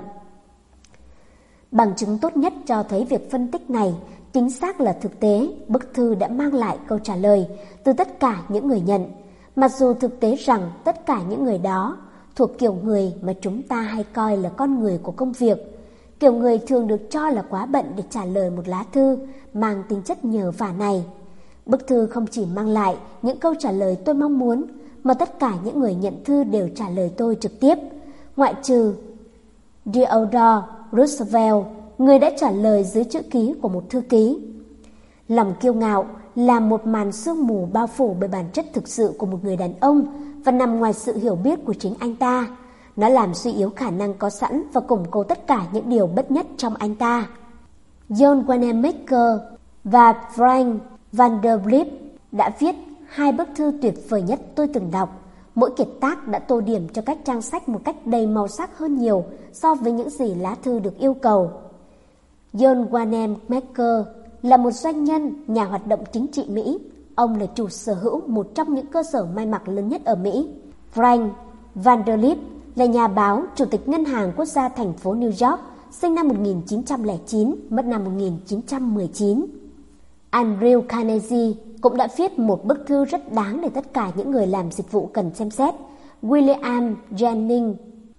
Bằng chứng tốt nhất cho thấy việc phân tích này chính xác là thực tế, bức thư đã mang lại câu trả lời từ tất cả những người nhận, mặc dù thực tế rằng tất cả những người đó thuộc kiểu người mà chúng ta hay coi là con người của công việc. Kiểu người thường được cho là quá bận để trả lời một lá thư mang tính chất nhờ vả này. Bức thư không chỉ mang lại những câu trả lời tôi mong muốn, mà tất cả những người nhận thư đều trả lời tôi trực tiếp, ngoại trừ Theodore Roosevelt, người đã trả lời dưới chữ ký của một thư ký. Lòng kiêu ngạo là một màn sương mù bao phủ bởi bản chất thực sự của một người đàn ông và nằm ngoài sự hiểu biết của chính anh ta. Nó làm suy yếu khả năng có sẵn và củng cố tất cả những điều bất nhất trong anh ta. John Wanamaker và Frank Vanderbilt đã viết hai bức thư tuyệt vời nhất tôi từng đọc. Mỗi kiệt tác đã tô điểm cho các trang sách một cách đầy màu sắc hơn nhiều so với những gì lá thư được yêu cầu. John Wanamaker là một doanh nhân, nhà hoạt động chính trị Mỹ. Ông là chủ sở hữu một trong những cơ sở may mặc lớn nhất ở Mỹ. Frank Vanderbilt là nhà báo, chủ tịch Ngân hàng Quốc gia thành phố New York, sinh năm một nghìn chín trăm lẻ chín, mất năm một nghìn chín trăm mười chín. Andrew Carnegie cũng đã viết một bức thư rất đáng để tất cả những người làm dịch vụ cần xem xét. William Jennings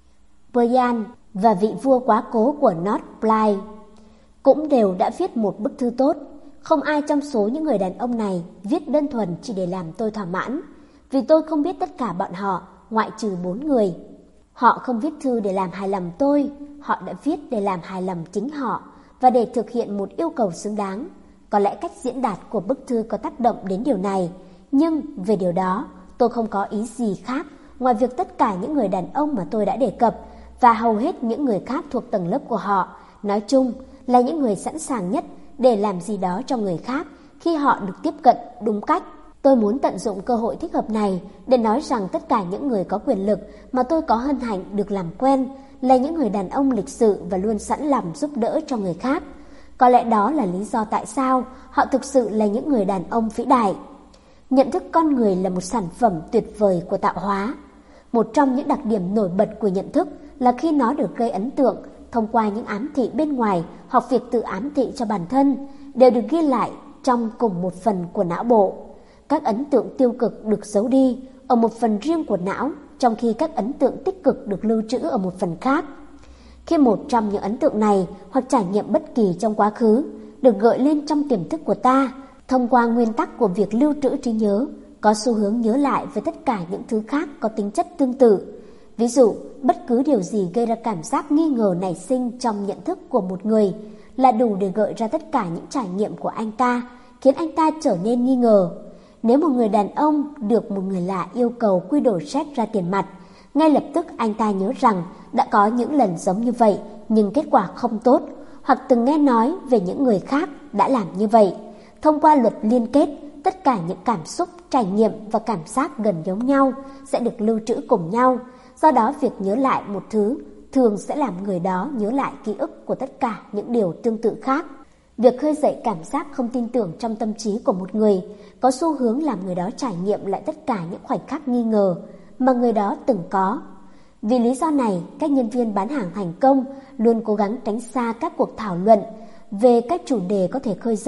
Bryan và vị vua quá cố của North Bly cũng đều đã viết một bức thư tốt. Không ai trong số những người đàn ông này viết đơn thuần chỉ để làm tôi thỏa mãn, vì tôi không biết tất cả bọn họ ngoại trừ bốn người. Họ không viết thư để làm hài lòng tôi, họ đã viết để làm hài lòng chính họ và để thực hiện một yêu cầu xứng đáng. Có lẽ cách diễn đạt của bức thư có tác động đến điều này, nhưng về điều đó tôi không có ý gì khác ngoài việc tất cả những người đàn ông mà tôi đã đề cập và hầu hết những người khác thuộc tầng lớp của họ, nói chung là những người sẵn sàng nhất để làm gì đó cho người khác khi họ được tiếp cận đúng cách. Tôi muốn tận dụng cơ hội thích hợp này để nói rằng tất cả những người có quyền lực mà tôi có hân hạnh được làm quen là những người đàn ông lịch sự và luôn sẵn lòng giúp đỡ cho người khác. Có lẽ đó là lý do tại sao họ thực sự là những người đàn ông vĩ đại. Nhận thức con người là một sản phẩm tuyệt vời của tạo hóa. Một trong những đặc điểm nổi bật của nhận thức là khi nó được gây ấn tượng thông qua những ám thị bên ngoài hoặc việc tự ám thị cho bản thân đều được ghi lại trong cùng một phần của não bộ. Các ấn tượng tiêu cực được giấu đi ở một phần riêng của não, trong khi các ấn tượng tích cực được lưu trữ ở một phần khác. Khi một trong những ấn tượng này hoặc trải nghiệm bất kỳ trong quá khứ được gợi lên trong tiềm thức của ta thông qua nguyên tắc của việc lưu trữ trí nhớ, có xu hướng nhớ lại với tất cả những thứ khác có tính chất tương tự. Ví dụ, bất cứ điều gì gây ra cảm giác nghi ngờ nảy sinh trong nhận thức của một người là đủ để gợi ra tất cả những trải nghiệm của anh ta, khiến anh ta trở nên nghi ngờ. Nếu một người đàn ông được một người lạ yêu cầu quy đổi séc ra tiền mặt, ngay lập tức anh ta nhớ rằng đã có những lần giống như vậy nhưng kết quả không tốt, hoặc từng nghe nói về những người khác đã làm như vậy. Thông qua luật liên kết, tất cả những cảm xúc, trải nghiệm và cảm giác gần giống nhau sẽ được lưu trữ cùng nhau. Do đó việc nhớ lại một thứ thường sẽ làm người đó nhớ lại ký ức của tất cả những điều tương tự khác. Việc khơi dậy cảm giác không tin tưởng trong tâm trí của một người có xu hướng làm người đó trải nghiệm lại tất cả những khoảnh khắc nghi ngờ mà người đó từng có. Vì lý do này, các nhân viên bán hàng thành công luôn cố gắng tránh xa các cuộc thảo luận về các chủ đề có thể khơi dậy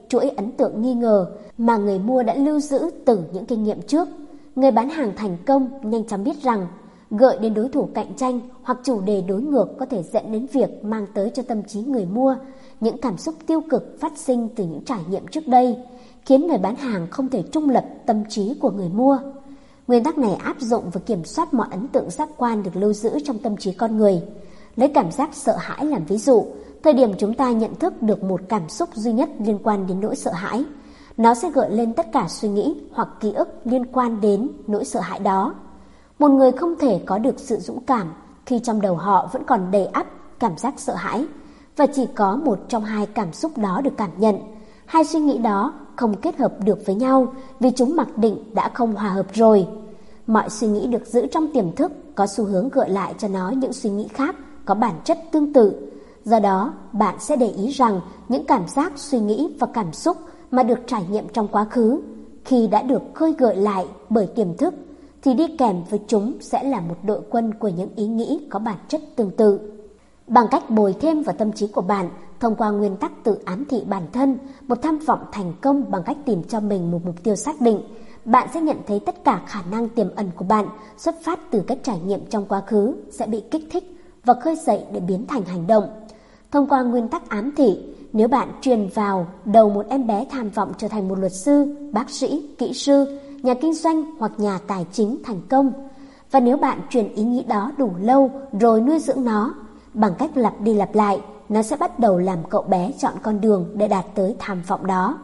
chuỗi ấn tượng nghi ngờ mà người mua đã lưu giữ từ những kinh nghiệm trước. Người bán hàng thành công nhanh chóng biết rằng gợi đến đối thủ cạnh tranh hoặc chủ đề đối ngược có thể dẫn đến việc mang tới cho tâm trí người mua những cảm xúc tiêu cực phát sinh từ những trải nghiệm trước đây, khiến người bán hàng không thể trung lập tâm trí của người mua. Nguyên tắc này áp dụng và kiểm soát mọi ấn tượng giác quan được lưu giữ trong tâm trí con người. Lấy cảm giác sợ hãi làm ví dụ, thời điểm chúng ta nhận thức được một cảm xúc duy nhất liên quan đến nỗi sợ hãi, nó sẽ gợi lên tất cả suy nghĩ hoặc ký ức liên quan đến nỗi sợ hãi đó. Một người không thể có được sự dũng cảm khi trong đầu họ vẫn còn đầy ắp cảm giác sợ hãi, và chỉ có một trong hai cảm xúc đó được cảm nhận. Hai suy nghĩ đó không kết hợp được với nhau vì chúng mặc định đã không hòa hợp rồi. Mọi suy nghĩ được giữ trong tiềm thức có xu hướng gợi lại cho nó những suy nghĩ khác có bản chất tương tự. Do đó, bạn sẽ để ý rằng những cảm giác, suy nghĩ và cảm xúc mà được trải nghiệm trong quá khứ, khi đã được khơi gợi lại bởi tiềm thức, thì đi kèm với chúng sẽ là một đội quân của những ý nghĩ có bản chất tương tự. Bằng cách bồi thêm vào tâm trí của bạn thông qua nguyên tắc tự ám thị bản thân, một tham vọng thành công bằng cách tìm cho mình một mục tiêu xác định, bạn sẽ nhận thấy tất cả khả năng tiềm ẩn của bạn xuất phát từ các trải nghiệm trong quá khứ sẽ bị kích thích và khơi dậy để biến thành hành động. Thông qua nguyên tắc ám thị, nếu bạn truyền vào đầu một em bé tham vọng trở thành một luật sư, bác sĩ, kỹ sư, nhà kinh doanh hoặc nhà tài chính thành công, và nếu bạn truyền ý nghĩ đó đủ lâu rồi nuôi dưỡng nó, bằng cách lặp đi lặp lại, nó sẽ bắt đầu làm cậu bé chọn con đường để đạt tới tham vọng đó.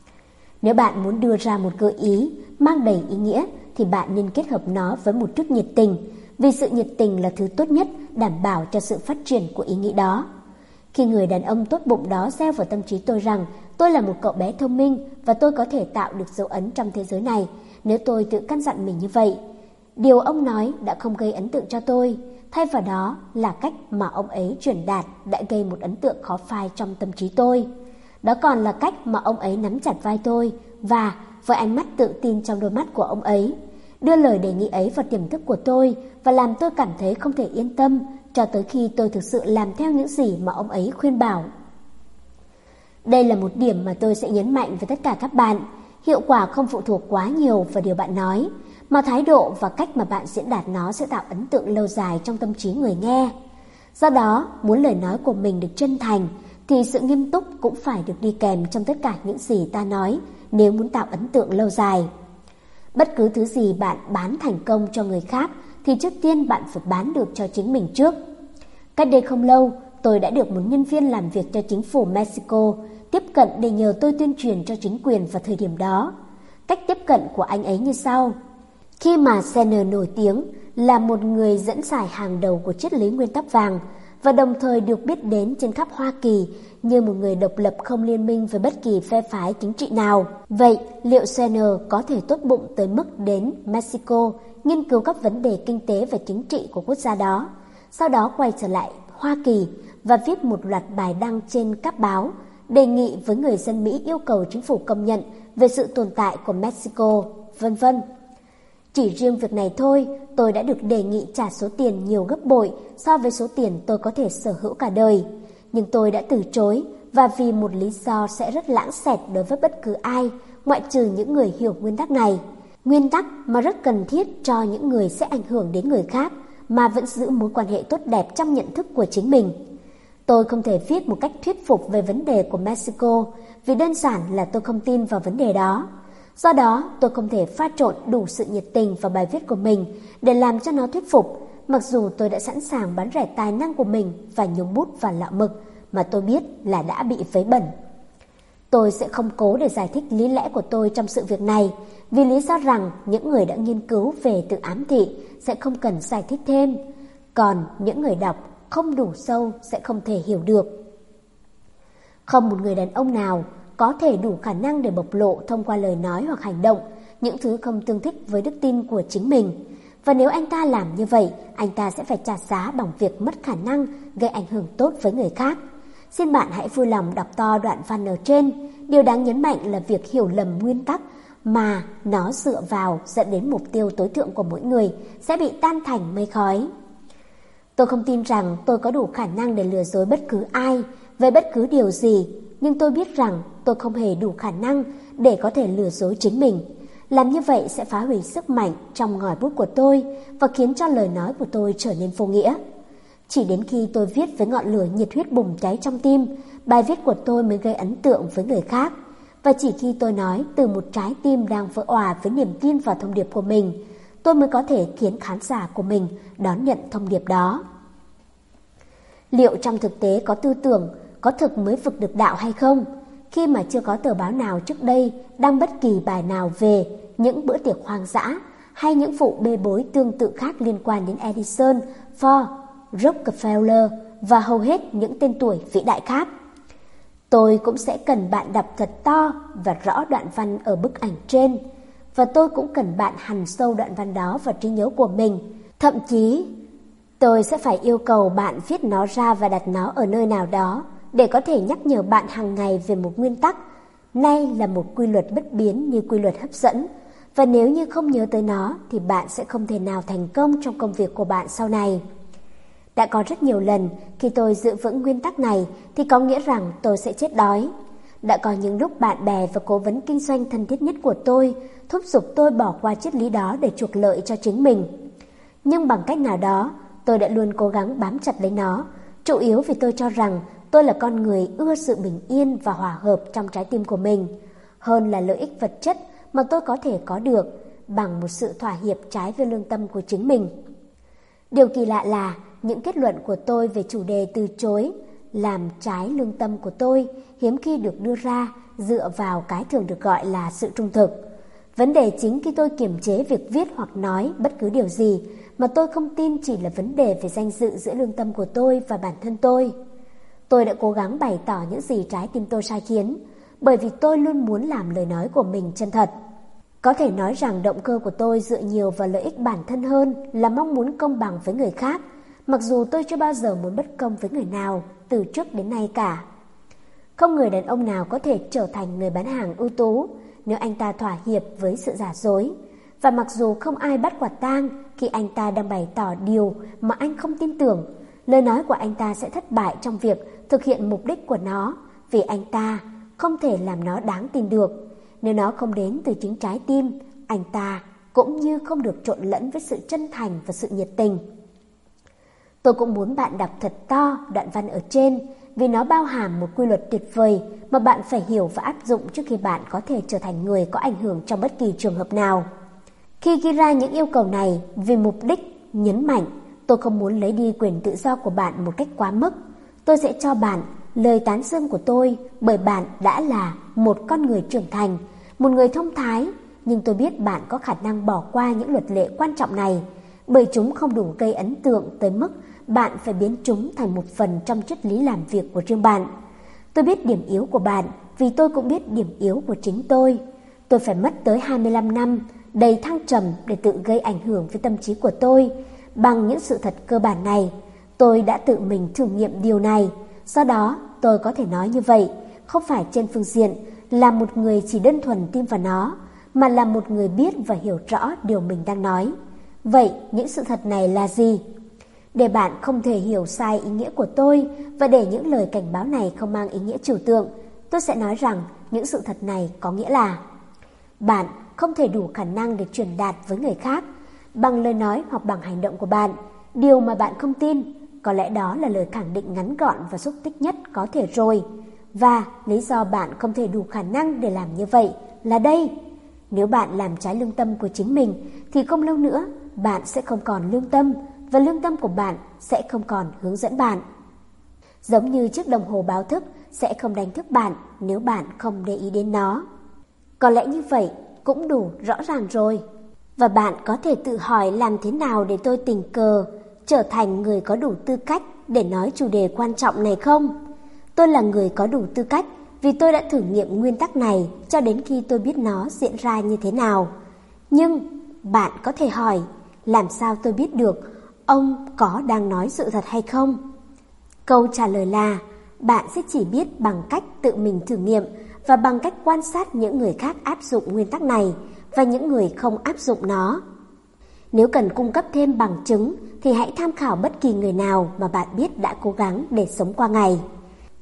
Nếu bạn muốn đưa ra một gợi ý mang đầy ý nghĩa thì bạn nên kết hợp nó với một chút nhiệt tình, vì sự nhiệt tình là thứ tốt nhất đảm bảo cho sự phát triển của ý nghĩ đó. Khi người đàn ông tốt bụng đó gieo vào tâm trí tôi rằng tôi là một cậu bé thông minh và tôi có thể tạo được dấu ấn trong thế giới này nếu tôi tự căn dặn mình như vậy, điều ông nói đã không gây ấn tượng cho tôi. Thay vào đó là cách mà ông ấy truyền đạt đã gây một ấn tượng khó phai trong tâm trí tôi. Đó còn là cách mà ông ấy nắm chặt vai tôi và với ánh mắt tự tin trong đôi mắt của ông ấy, đưa lời đề nghị ấy vào tiềm thức của tôi và làm tôi cảm thấy không thể yên tâm cho tới khi tôi thực sự làm theo những gì mà ông ấy khuyên bảo. Đây là một điểm mà tôi sẽ nhấn mạnh với tất cả các bạn. Hiệu quả không phụ thuộc quá nhiều vào điều bạn nói, mà thái độ và cách mà bạn diễn đạt nó sẽ tạo ấn tượng lâu dài trong tâm trí người nghe. Do đó, muốn lời nói của mình được chân thành, thì sự nghiêm túc cũng phải được đi kèm trong tất cả những gì ta nói nếu muốn tạo ấn tượng lâu dài. Bất cứ thứ gì bạn bán thành công cho người khác thì trước tiên bạn phải bán được cho chính mình trước. Cách đây không lâu, tôi đã được một nhân viên làm việc cho chính phủ Mexico tiếp cận để nhờ tôi tuyên truyền cho chính quyền vào thời điểm đó. Cách tiếp cận của anh ấy như sau. Khi mà Senner nổi tiếng là một người dẫn giải hàng đầu của triết lý nguyên tắc vàng và đồng thời được biết đến trên khắp Hoa Kỳ như một người độc lập không liên minh với bất kỳ phe phái chính trị nào. Vậy, liệu Senner có thể tốt bụng tới mức đến Mexico nghiên cứu các vấn đề kinh tế và chính trị của quốc gia đó, sau đó quay trở lại Hoa Kỳ và viết một loạt bài đăng trên các báo đề nghị với người dân Mỹ yêu cầu chính phủ công nhận về sự tồn tại của Mexico, vân vân. Chỉ riêng việc này thôi, tôi đã được đề nghị trả số tiền nhiều gấp bội so với số tiền tôi có thể sở hữu cả đời. Nhưng tôi đã từ chối, và vì một lý do sẽ rất lãng xẹt đối với bất cứ ai, ngoại trừ những người hiểu nguyên tắc này. Nguyên tắc mà rất cần thiết cho những người sẽ ảnh hưởng đến người khác, mà vẫn giữ mối quan hệ tốt đẹp trong nhận thức của chính mình. Tôi không thể viết một cách thuyết phục về vấn đề của Mexico, vì đơn giản là tôi không tin vào vấn đề đó. Do đó, tôi không thể pha trộn đủ sự nhiệt tình vào bài viết của mình để làm cho nó thuyết phục, mặc dù tôi đã sẵn sàng bán rẻ tài năng của mình và nhúng bút vào lọ mực mà tôi biết là đã bị vấy bẩn. Tôi sẽ không cố để giải thích lý lẽ của tôi trong sự việc này, vì lý do rằng những người đã nghiên cứu về tự ám thị sẽ không cần giải thích thêm, còn những người đọc không đủ sâu sẽ không thể hiểu được. Không một người đàn ông nào có thể đủ khả năng để bộc lộ thông qua lời nói hoặc hành động những thứ không tương thích với đức tin của chính mình. Và nếu anh ta làm như vậy, anh ta sẽ phải trả giá bằng việc mất khả năng gây ảnh hưởng tốt với người khác. Xin bạn hãy vui lòng đọc to đoạn văn ở trên. Điều đáng nhấn mạnh là việc hiểu lầm nguyên tắc mà nó dựa vào dẫn đến mục tiêu tối thượng của mỗi người sẽ bị tan thành mây khói. Tôi không tin rằng tôi có đủ khả năng để lừa dối bất cứ ai về bất cứ điều gì, nhưng tôi biết rằng tôi không hề đủ khả năng để có thể lừa dối chính mình. Làm như vậy sẽ phá hủy sức mạnh trong ngòi bút của tôi và khiến cho lời nói của tôi trở nên vô nghĩa. Chỉ đến khi tôi viết với ngọn lửa nhiệt huyết bùng cháy trong tim, bài viết của tôi mới gây ấn tượng với người khác. Và chỉ khi tôi nói từ một trái tim đang vỡ òa với niềm tin vào thông điệp của mình, tôi mới có thể khiến khán giả của mình đón nhận thông điệp đó. Liệu trong thực tế có tư tưởng, có thực mới vực được đạo hay không? Khi mà chưa có tờ báo nào trước đây đăng bất kỳ bài nào về những bữa tiệc hoang dã hay những vụ bê bối tương tự khác liên quan đến Edison, Ford, Rockefeller và hầu hết những tên tuổi vĩ đại khác. Tôi cũng sẽ cần bạn đọc thật to và rõ đoạn văn ở bức ảnh trên, và tôi cũng cần bạn hằn sâu đoạn văn đó vào trí nhớ của mình. Thậm chí, tôi sẽ phải yêu cầu bạn viết nó ra và đặt nó ở nơi nào đó để có thể nhắc nhở bạn hàng ngày về một nguyên tắc, nay là một quy luật bất biến như quy luật hấp dẫn, và nếu như không nhớ tới nó thì bạn sẽ không thể nào thành công trong công việc của bạn sau này. Đã có rất nhiều lần khi tôi giữ vững nguyên tắc này thì có nghĩa rằng tôi sẽ chết đói. Đã có những lúc bạn bè và cố vấn kinh doanh thân thiết nhất của tôi thúc giục tôi bỏ qua triết lý đó để chuộc lợi cho chính mình. Nhưng bằng cách nào đó, tôi đã luôn cố gắng bám chặt lấy nó, chủ yếu vì tôi cho rằng tôi là con người ưa sự bình yên và hòa hợp trong trái tim của mình, hơn là lợi ích vật chất mà tôi có thể có được bằng một sự thỏa hiệp trái với lương tâm của chính mình. Điều kỳ lạ là những kết luận của tôi về chủ đề từ chối làm trái lương tâm của tôi hiếm khi được đưa ra dựa vào cái thường được gọi là sự trung thực. Vấn đề chính khi tôi kiềm chế việc viết hoặc nói bất cứ điều gì mà tôi không tin chỉ là vấn đề về danh dự giữa lương tâm của tôi và bản thân tôi. Tôi đã cố gắng bày tỏ những gì trái tim tôi sai khiến, bởi vì tôi luôn muốn làm lời nói của mình chân thật. Có thể nói rằng động cơ của tôi dựa nhiều vào lợi ích bản thân hơn là mong muốn công bằng với người khác, mặc dù tôi chưa bao giờ muốn bất công với người nào từ trước đến nay cả. Không người đàn ông nào có thể trở thành người bán hàng ưu tú nếu anh ta thỏa hiệp với sự giả dối. Và mặc dù không ai bắt quả tang khi anh ta đang bày tỏ điều mà anh không tin tưởng, lời nói của anh ta sẽ thất bại trong việc thực hiện mục đích của nó, vì anh ta không thể làm nó đáng tin được. Nếu nó không đến từ chính trái tim, anh ta cũng như không được trộn lẫn với sự chân thành và sự nhiệt tình. Tôi cũng muốn bạn đọc thật to đoạn văn ở trên, vì nó bao hàm một quy luật tuyệt vời mà bạn phải hiểu và áp dụng trước khi bạn có thể trở thành người có ảnh hưởng trong bất kỳ trường hợp nào. Khi ghi ra những yêu cầu này vì mục đích nhấn mạnh, tôi không muốn lấy đi quyền tự do của bạn một cách quá mức. Tôi sẽ cho bạn lời tán dương của tôi bởi bạn đã là một con người trưởng thành, một người thông thái, nhưng tôi biết bạn có khả năng bỏ qua những luật lệ quan trọng này, bởi chúng không đủ gây ấn tượng tới mức bạn phải biến chúng thành một phần trong triết lý làm việc của riêng bạn. Tôi biết điểm yếu của bạn vì tôi cũng biết điểm yếu của chính tôi. Tôi phải mất tới hai mươi lăm năm đầy thăng trầm để tự gây ảnh hưởng với tâm trí của tôi. Bằng những sự thật cơ bản này, tôi đã tự mình thử nghiệm điều này. Do đó, tôi có thể nói như vậy, không phải trên phương diện là một người chỉ đơn thuần tin vào nó, mà là một người biết và hiểu rõ điều mình đang nói. Vậy, những sự thật này là gì? Để bạn không thể hiểu sai ý nghĩa của tôi và để những lời cảnh báo này không mang ý nghĩa trừu tượng, tôi sẽ nói rằng những sự thật này có nghĩa là bạn không thể đủ khả năng để truyền đạt với người khác bằng lời nói hoặc bằng hành động của bạn điều mà bạn không tin. Có lẽ đó là lời khẳng định ngắn gọn và xúc tích nhất có thể rồi. Và lý do bạn không thể đủ khả năng để làm như vậy là đây. Nếu bạn làm trái lương tâm của chính mình thì không lâu nữa bạn sẽ không còn lương tâm, và lương tâm của bạn sẽ không còn hướng dẫn bạn. Giống như chiếc đồng hồ báo thức sẽ không đánh thức bạn nếu bạn không để ý đến nó. Có lẽ như vậy cũng đủ rõ ràng rồi. Và bạn có thể tự hỏi làm thế nào để tôi tình cờ trở thành người có đủ tư cách để nói chủ đề quan trọng này không? Tôi là người có đủ tư cách vì tôi đã thử nghiệm nguyên tắc này cho đến khi tôi biết nó diễn ra như thế nào. Nhưng bạn có thể hỏi, làm sao tôi biết được ông có đang nói sự thật hay không? Câu trả lời là bạn sẽ chỉ biết bằng cách tự mình thử nghiệm và bằng cách quan sát những người khác áp dụng nguyên tắc này và những người không áp dụng nó. Nếu cần cung cấp thêm bằng chứng thì hãy tham khảo bất kỳ người nào mà bạn biết đã cố gắng để sống qua ngày.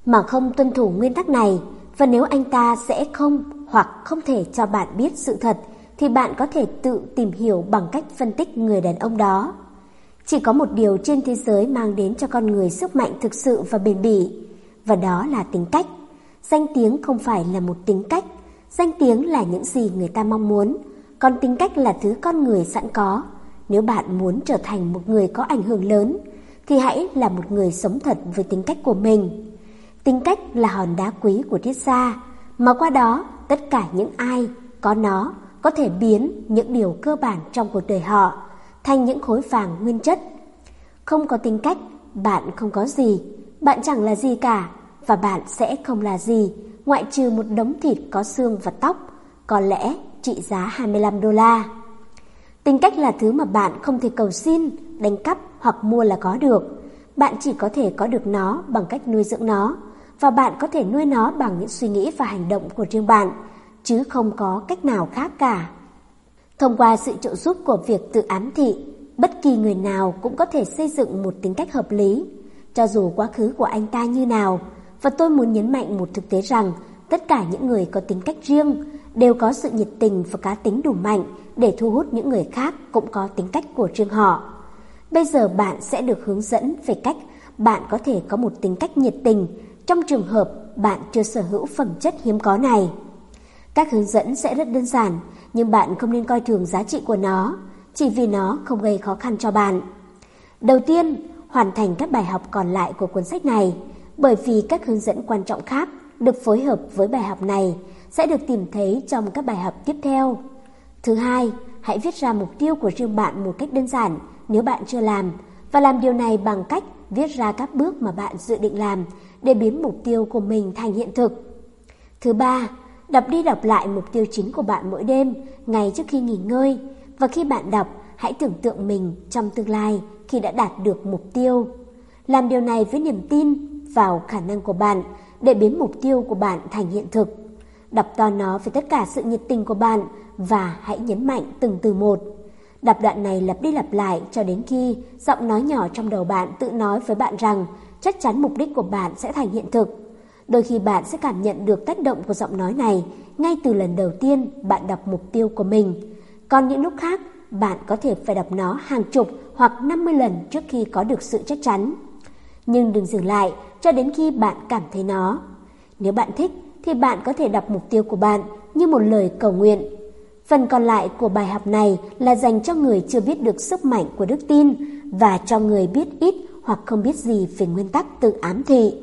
mà không tuân thủ nguyên tắc này, và nếu anh ta sẽ không hoặc không thể cho bạn biết sự thật, thì bạn có thể tự tìm hiểu bằng cách phân tích người đàn ông đó. Chỉ có một điều trên thế giới mang đến cho con người sức mạnh thực sự và bền bỉ, và đó là tính cách. Danh tiếng không phải là một tính cách, danh tiếng là những gì người ta mong muốn, còn tính cách là thứ con người sẵn có. Nếu bạn muốn trở thành một người có ảnh hưởng lớn, thì hãy là một người sống thật với tính cách của mình. Tính cách là hòn đá quý của triết gia, mà qua đó tất cả những ai có nó có thể biến những điều cơ bản trong cuộc đời họ thành những khối vàng nguyên chất. Không có tính cách, bạn không có gì, bạn chẳng là gì cả, và bạn sẽ không là gì ngoại trừ một đống thịt có xương và tóc, có lẽ trị giá hai mươi lăm đô la. Tính cách là thứ mà bạn không thể cầu xin, đánh cắp hoặc mua là có được. Bạn chỉ có thể có được nó bằng cách nuôi dưỡng nó, và bạn có thể nuôi nó bằng những suy nghĩ và hành động của riêng bạn, chứ không có cách nào khác cả. Thông qua sự trợ giúp của việc tự ám thị, bất kỳ người nào cũng có thể xây dựng một tính cách hợp lý, cho dù quá khứ của anh ta như nào. Và tôi muốn nhấn mạnh một thực tế rằng tất cả những người có tính cách riêng đều có sự nhiệt tình và cá tính đủ mạnh để thu hút những người khác cũng có tính cách của riêng họ. Bây giờ bạn sẽ được hướng dẫn về cách bạn có thể có một tính cách nhiệt tình trong trường hợp bạn chưa sở hữu phẩm chất hiếm có này. Các hướng dẫn sẽ rất đơn giản, nhưng bạn không nên coi thường giá trị của nó, chỉ vì nó không gây khó khăn cho bạn. Đầu tiên, hoàn thành các bài học còn lại của cuốn sách này, bởi vì các hướng dẫn quan trọng khác được phối hợp với bài học này sẽ được tìm thấy trong các bài học tiếp theo. Thứ hai, hãy viết ra mục tiêu của riêng bạn một cách đơn giản nếu bạn chưa làm, và làm điều này bằng cách viết ra các bước mà bạn dự định làm để biến mục tiêu của mình thành hiện thực. Thứ ba, đọc đi đọc lại mục tiêu chính của bạn mỗi đêm, ngay trước khi nghỉ ngơi, và khi bạn đọc, hãy tưởng tượng mình trong tương lai khi đã đạt được mục tiêu. Làm điều này với niềm tin vào khả năng của bạn để biến mục tiêu của bạn thành hiện thực. Đọc to nó với tất cả sự nhiệt tình của bạn và hãy nhấn mạnh từng từ một. Đọc đoạn này lặp đi lặp lại cho đến khi giọng nói nhỏ trong đầu bạn tự nói với bạn rằng chắc chắn mục đích của bạn sẽ thành hiện thực. Đôi khi bạn sẽ cảm nhận được tác động của giọng nói này ngay từ lần đầu tiên bạn đọc mục tiêu của mình. Còn những lúc khác, bạn có thể phải đọc nó hàng chục hoặc năm mươi lần trước khi có được sự chắc chắn. Nhưng đừng dừng lại cho đến khi bạn cảm thấy nó. Nếu bạn thích, thì bạn có thể đọc mục tiêu của bạn như một lời cầu nguyện. Phần còn lại của bài học này là dành cho người chưa biết được sức mạnh của đức tin và cho người biết ít hoặc không biết gì về nguyên tắc tự ám thị.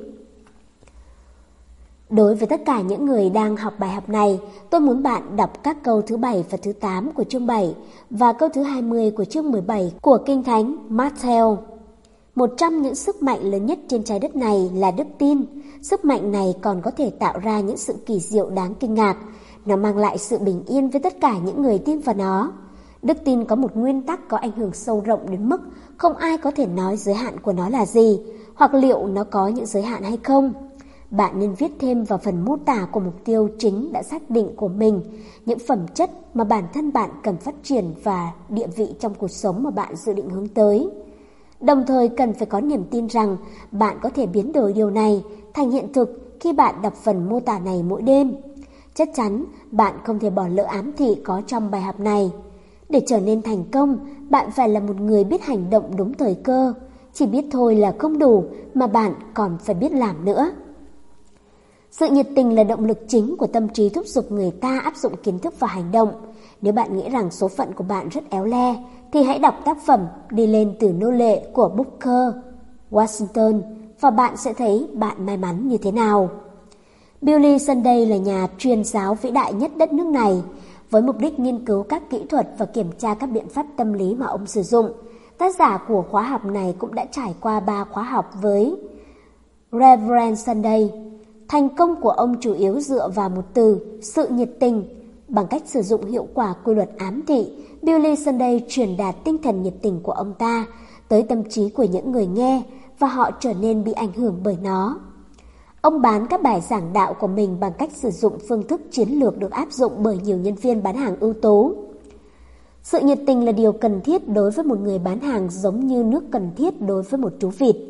Đối với tất cả những người đang học bài học này, tôi muốn bạn đọc các câu thứ bảy và thứ tám của chương bảy và câu thứ hai mươi của chương mười bảy của Kinh Thánh Matthew. Một trong những sức mạnh lớn nhất trên trái đất này là đức tin. Sức mạnh này còn có thể tạo ra những sự kỳ diệu đáng kinh ngạc. Nó mang lại sự bình yên với tất cả những người tin vào nó. Đức tin có một nguyên tắc có ảnh hưởng sâu rộng đến mức không ai có thể nói giới hạn của nó là gì, hoặc liệu nó có những giới hạn hay không. Bạn nên viết thêm vào phần mô tả của mục tiêu chính đã xác định của mình những phẩm chất mà bản thân bạn cần phát triển và địa vị trong cuộc sống mà bạn dự định hướng tới. Đồng thời cần phải có niềm tin rằng bạn có thể biến đổi điều này thành hiện thực khi bạn đọc phần mô tả này mỗi đêm. Chắc chắn bạn không thể bỏ lỡ ám thị có trong bài học này. Để trở nên thành công, bạn phải là một người biết hành động đúng thời cơ. Chỉ biết thôi là không đủ, mà bạn còn phải biết làm nữa. Sự nhiệt tình là động lực chính của tâm trí thúc giục người ta áp dụng kiến thức vào hành động. Nếu bạn nghĩ rằng số phận của bạn rất éo le, thì hãy đọc tác phẩm Đi lên từ nô lệ của Booker Washington và bạn sẽ thấy bạn may mắn như thế nào. Billy Sunday là nhà truyền giáo vĩ đại nhất đất nước này. Với mục đích nghiên cứu các kỹ thuật và kiểm tra các biện pháp tâm lý mà ông sử dụng, tác giả của khóa học này cũng đã trải qua ba khóa học với Reverend Sunday. Thành công của ông chủ yếu dựa vào một từ, sự nhiệt tình. Bằng cách sử dụng hiệu quả quy luật ám thị, Billy Sunday truyền đạt tinh thần nhiệt tình của ông ta tới tâm trí của những người nghe và họ trở nên bị ảnh hưởng bởi nó. Ông bán các bài giảng đạo của mình bằng cách sử dụng phương thức chiến lược được áp dụng bởi nhiều nhân viên bán hàng ưu tú. Sự nhiệt tình là điều cần thiết đối với một người bán hàng giống như nước cần thiết đối với một chú vịt.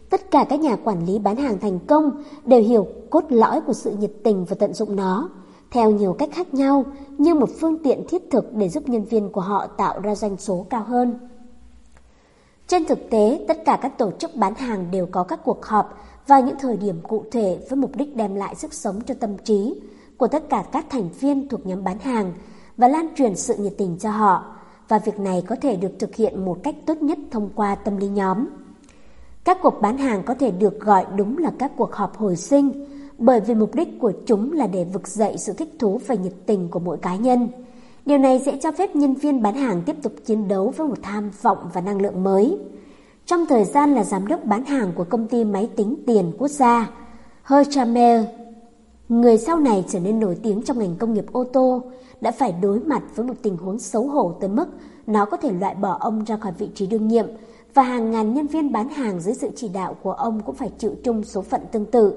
Tất cả các nhà quản lý bán hàng thành công đều hiểu cốt lõi của sự nhiệt tình và tận dụng nó, theo nhiều cách khác nhau, như một phương tiện thiết thực để giúp nhân viên của họ tạo ra doanh số cao hơn. Trên thực tế, tất cả các tổ chức bán hàng đều có các cuộc họp vào những thời điểm cụ thể với mục đích đem lại sức sống cho tâm trí của tất cả các thành viên thuộc nhóm bán hàng và lan truyền sự nhiệt tình cho họ, và việc này có thể được thực hiện một cách tốt nhất thông qua tâm lý nhóm. Các cuộc bán hàng có thể được gọi đúng là các cuộc họp hồi sinh, bởi vì mục đích của chúng là để vực dậy sự thích thú và nhiệt tình của mỗi cá nhân. Điều này sẽ cho phép nhân viên bán hàng tiếp tục chiến đấu với một tham vọng và năng lượng mới. Trong thời gian là giám đốc bán hàng của công ty máy tính tiền quốc gia, Herchamer, người sau này trở nên nổi tiếng trong ngành công nghiệp ô tô, đã phải đối mặt với một tình huống xấu hổ tới mức nó có thể loại bỏ ông ra khỏi vị trí đương nhiệm, và hàng ngàn nhân viên bán hàng dưới sự chỉ đạo của ông cũng phải chịu chung số phận tương tự.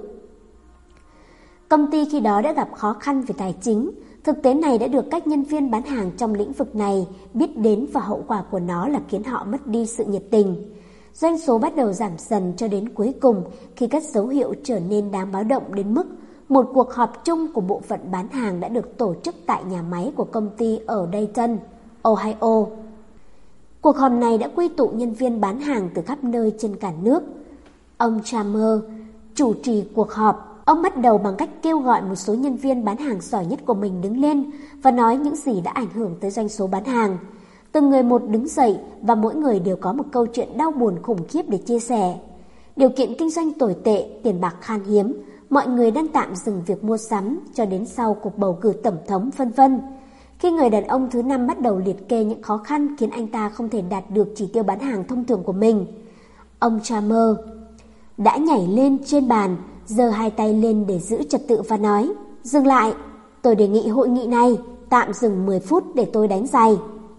Công ty khi đó đã gặp khó khăn về tài chính. Thực tế này đã được các nhân viên bán hàng trong lĩnh vực này biết đến, và hậu quả của nó là khiến họ mất đi sự nhiệt tình. Doanh số bắt đầu giảm dần cho đến cuối cùng, khi các dấu hiệu trở nên đáng báo động đến mức một cuộc họp chung của bộ phận bán hàng đã được tổ chức tại nhà máy của công ty ở Dayton, Ohio. Cuộc họp này đã quy tụ nhân viên bán hàng từ khắp nơi trên cả nước. Ông Chalmers chủ trì cuộc họp. Ông bắt đầu bằng cách kêu gọi một số nhân viên bán hàng giỏi nhất của mình đứng lên và nói những gì đã ảnh hưởng tới doanh số bán hàng. Từng người một đứng dậy và mỗi người đều có một câu chuyện đau buồn khủng khiếp để chia sẻ. Điều kiện kinh doanh tồi tệ, tiền bạc khan hiếm, mọi người đang tạm dừng việc mua sắm cho đến sau cuộc bầu cử tổng thống, vân vân. Khi người đàn ông thứ năm bắt đầu liệt kê những khó khăn khiến anh ta không thể đạt được chỉ tiêu bán hàng thông thường của mình, ông Chalmers đã nhảy lên trên bàn, giơ hai tay lên để giữ trật tự và nói: "Dừng lại, tôi đề nghị hội nghị này tạm dừng mười phút để tôi đánh giày."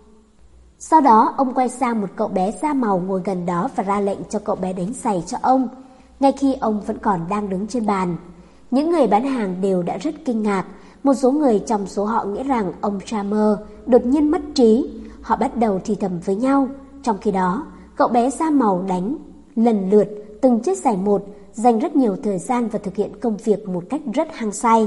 Sau đó, ông quay sang một cậu bé da màu ngồi gần đó và ra lệnh cho cậu bé đánh giày cho ông, ngay khi ông vẫn còn đang đứng trên bàn. Những người bán hàng đều đã rất kinh ngạc. Một số người trong số họ nghĩ rằng ông Chalmers đột nhiên mất trí. Họ bắt đầu thì thầm với nhau. Trong khi đó, cậu bé da màu đánh lần lượt từng chiếc giày một, dành rất nhiều thời gian và thực hiện công việc một cách rất hăng say.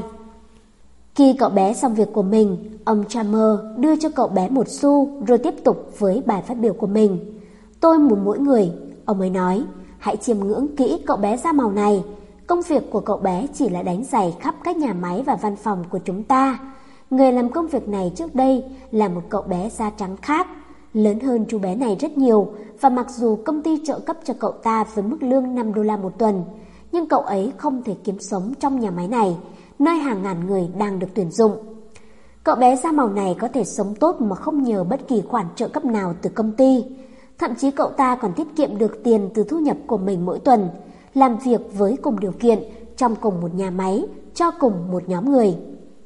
Khi cậu bé xong việc của mình, ông Chalmers đưa cho cậu bé một xu rồi tiếp tục với bài phát biểu của mình. "Tôi muốn mỗi người," ông ấy nói, "hãy chiêm ngưỡng kỹ cậu bé da màu này. Công việc của cậu bé chỉ là đánh giày khắp các nhà máy và văn phòng của chúng ta. Người làm công việc này trước đây là một cậu bé da trắng khác, lớn hơn chú bé này rất nhiều, và mặc dù công ty trợ cấp cho cậu ta với mức lương năm đô la một tuần, nhưng cậu ấy không thể kiếm sống trong nhà máy này, nơi hàng ngàn người đang được tuyển dụng. Cậu bé da màu này có thể sống tốt mà không nhờ bất kỳ khoản trợ cấp nào từ công ty. Thậm chí cậu ta còn tiết kiệm được tiền từ thu nhập của mình mỗi tuần, làm việc với cùng điều kiện, trong cùng một nhà máy, cho cùng một nhóm người."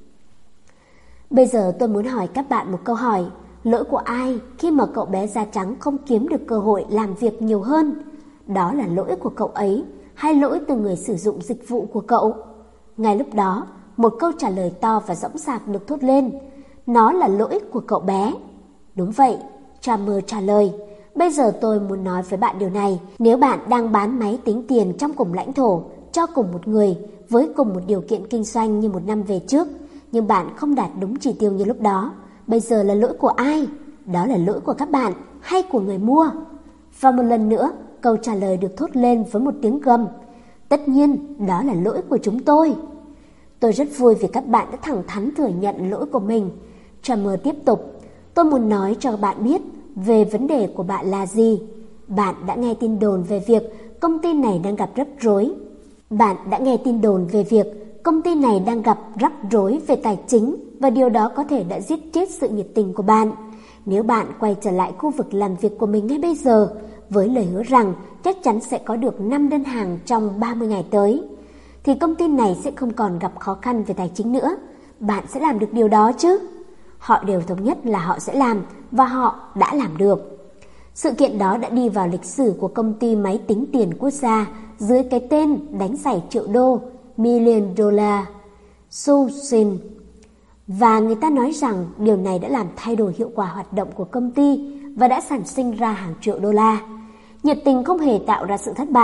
Bây giờ tôi muốn hỏi các bạn một câu hỏi. Lỗi của ai khi mà cậu bé da trắng không kiếm được cơ hội làm việc nhiều hơn? Đó là lỗi của cậu ấy hay lỗi từ người sử dụng dịch vụ của cậu? Ngay lúc đó, một câu trả lời to và dõng dạc được thốt lên: "Nó là lỗi của cậu bé." "Đúng vậy," Chalmers trả lời. "Bây giờ tôi muốn nói với bạn điều này. Nếu bạn đang bán máy tính tiền trong cùng lãnh thổ cho cùng một người với cùng một điều kiện kinh doanh như một năm về trước, nhưng bạn không đạt đúng chỉ tiêu như lúc đó, bây giờ là lỗi của ai? Đó là lỗi của các bạn hay của người mua?" Và một lần nữa, câu trả lời được thốt lên với một tiếng gầm: "Tất nhiên, đó là lỗi của chúng tôi." Tôi rất vui vì các bạn đã thẳng thắn thừa nhận lỗi của mình. Chalmers tiếp tục: "Tôi muốn nói cho bạn biết về vấn đề của bạn là gì. Bạn đã nghe tin đồn về việc công ty này đang gặp rắc rối. Bạn đã nghe tin đồn về việc công ty này đang gặp rắc rối về tài chính, và điều đó có thể đã giết chết sự nhiệt tình của bạn. Nếu bạn quay trở lại khu vực làm việc của mình ngay bây giờ, với lời hứa rằng chắc chắn sẽ có được năm đơn hàng trong ba mươi ngày tới, thì công ty này sẽ không còn gặp khó khăn về tài chính nữa. Bạn sẽ làm được điều đó chứ?" Họ đều thống nhất là họ sẽ làm, và họ đã làm được. Sự kiện đó đã đi vào lịch sử của công ty máy tính tiền quốc gia dưới cái tên đánh giày triệu đô, Million Dollar Machine. Và người ta nói rằng điều này đã làm thay đổi hiệu quả hoạt động của công ty và đã sản sinh ra hàng triệu đô la. Nhiệt tình không hề tạo ra sự thất bại.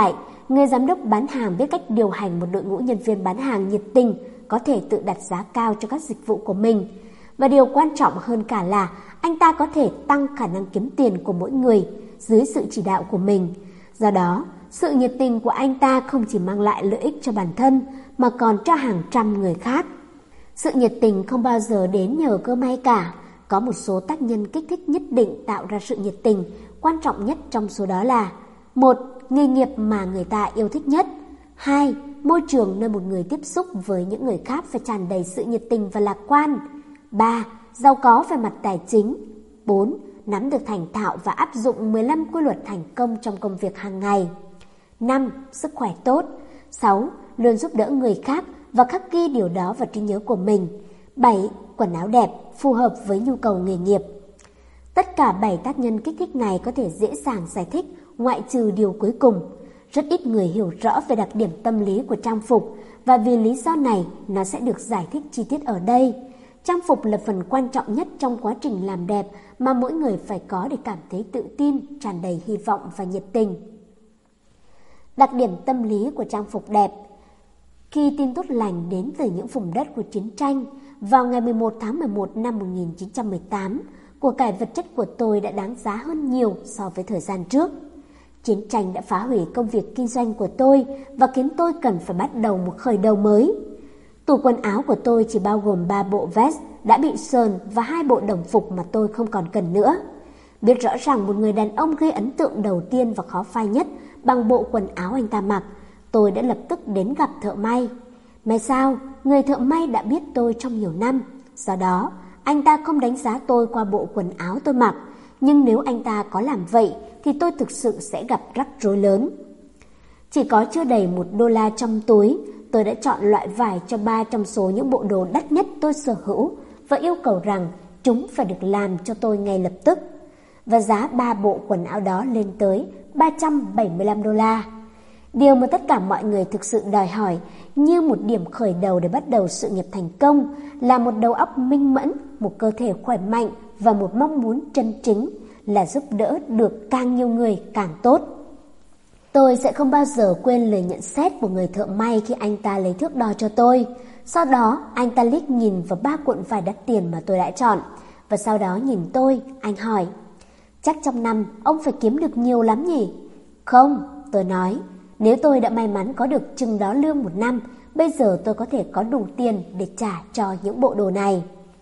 người giám đốc bán hàng biết cách điều hành một đội ngũ nhân viên bán hàng nhiệt tình, có thể tự đặt giá cao cho các dịch vụ của mình. Và điều quan trọng hơn cả là anh ta có thể tăng khả năng kiếm tiền của mỗi người dưới sự chỉ đạo của mình. Do đó, sự nhiệt tình của anh ta không chỉ mang lại lợi ích cho bản thân mà còn cho hàng trăm người khác. Sự nhiệt tình không bao giờ đến nhờ cơ may cả. Có một số tác nhân kích thích nhất định tạo ra sự nhiệt tình, quan trọng nhất trong số đó là: một. Nghề nghiệp mà người ta yêu thích nhất. Hai. Môi trường nơi một người tiếp xúc với những người khác phải tràn đầy sự nhiệt tình và lạc quan. Ba. Giàu có về mặt tài chính. Bốn. Nắm được thành thạo và áp dụng mười lăm quy luật thành công trong công việc hàng ngày. Năm. Sức khỏe tốt. Sáu. Luôn giúp đỡ người khác và khắc ghi điều đó vào trí nhớ của mình. Bảy. Quần áo đẹp, phù hợp với nhu cầu nghề nghiệp. Tất cả bảy tác nhân kích thích này có thể dễ dàng giải thích, ngoại trừ điều cuối cùng. Rất ít người hiểu rõ về đặc điểm tâm lý của trang phục, và vì lý do này, nó sẽ được giải thích chi tiết ở đây. Trang phục là phần quan trọng nhất trong quá trình làm đẹp mà mỗi người phải có để cảm thấy tự tin, tràn đầy hy vọng và nhiệt tình. Đặc điểm tâm lý của trang phục đẹp. Khi tin tốt lành đến từ những vùng đất của chiến tranh, vào ngày mười một tháng mười một năm một nghìn chín trăm mười tám, của cải vật chất của tôi đã đáng giá hơn nhiều so với thời gian trước. Chiến tranh đã phá hủy công việc kinh doanh của tôi và khiến tôi cần phải bắt đầu một khởi đầu mới. Tủ quần áo của tôi chỉ bao gồm ba bộ vest đã bị sờn và hai bộ đồng phục mà tôi không còn cần nữa. Biết rõ ràng một người đàn ông gây ấn tượng đầu tiên và khó phai nhất bằng bộ quần áo anh ta mặc, tôi đã lập tức đến gặp thợ may. May sao, người thợ may đã biết tôi trong nhiều năm, do đó anh ta không đánh giá tôi qua bộ quần áo tôi mặc, nhưng nếu anh ta có làm vậy thì tôi thực sự sẽ gặp rắc rối lớn. Chỉ có chưa đầy một đô la trong túi, tôi đã chọn loại vải cho ba trong số những bộ đồ đắt nhất tôi sở hữu và yêu cầu rằng chúng phải được làm cho tôi ngay lập tức. Và giá ba bộ quần áo đó lên tới ba trăm bảy mươi lăm đô la. Điều mà tất cả mọi người thực sự đòi hỏi như một điểm khởi đầu để bắt đầu sự nghiệp thành công là một đầu óc minh mẫn, một cơ thể khỏe mạnh và một mong muốn chân chính là giúp đỡ được càng nhiều người càng tốt. Tôi sẽ không bao giờ quên lời nhận xét của người thợ may khi anh ta lấy thước đo cho tôi. Sau đó anh ta liếc nhìn vào ba cuộn vải đắt tiền mà tôi đã chọn, và sau đó nhìn tôi, anh hỏi: "Chắc trong năm ông phải kiếm được nhiều lắm nhỉ?" "Không," tôi nói, "nếu tôi đã may mắn có được chừng đó lương một năm, bây giờ tôi có thể có đủ tiền để trả cho những bộ đồ này."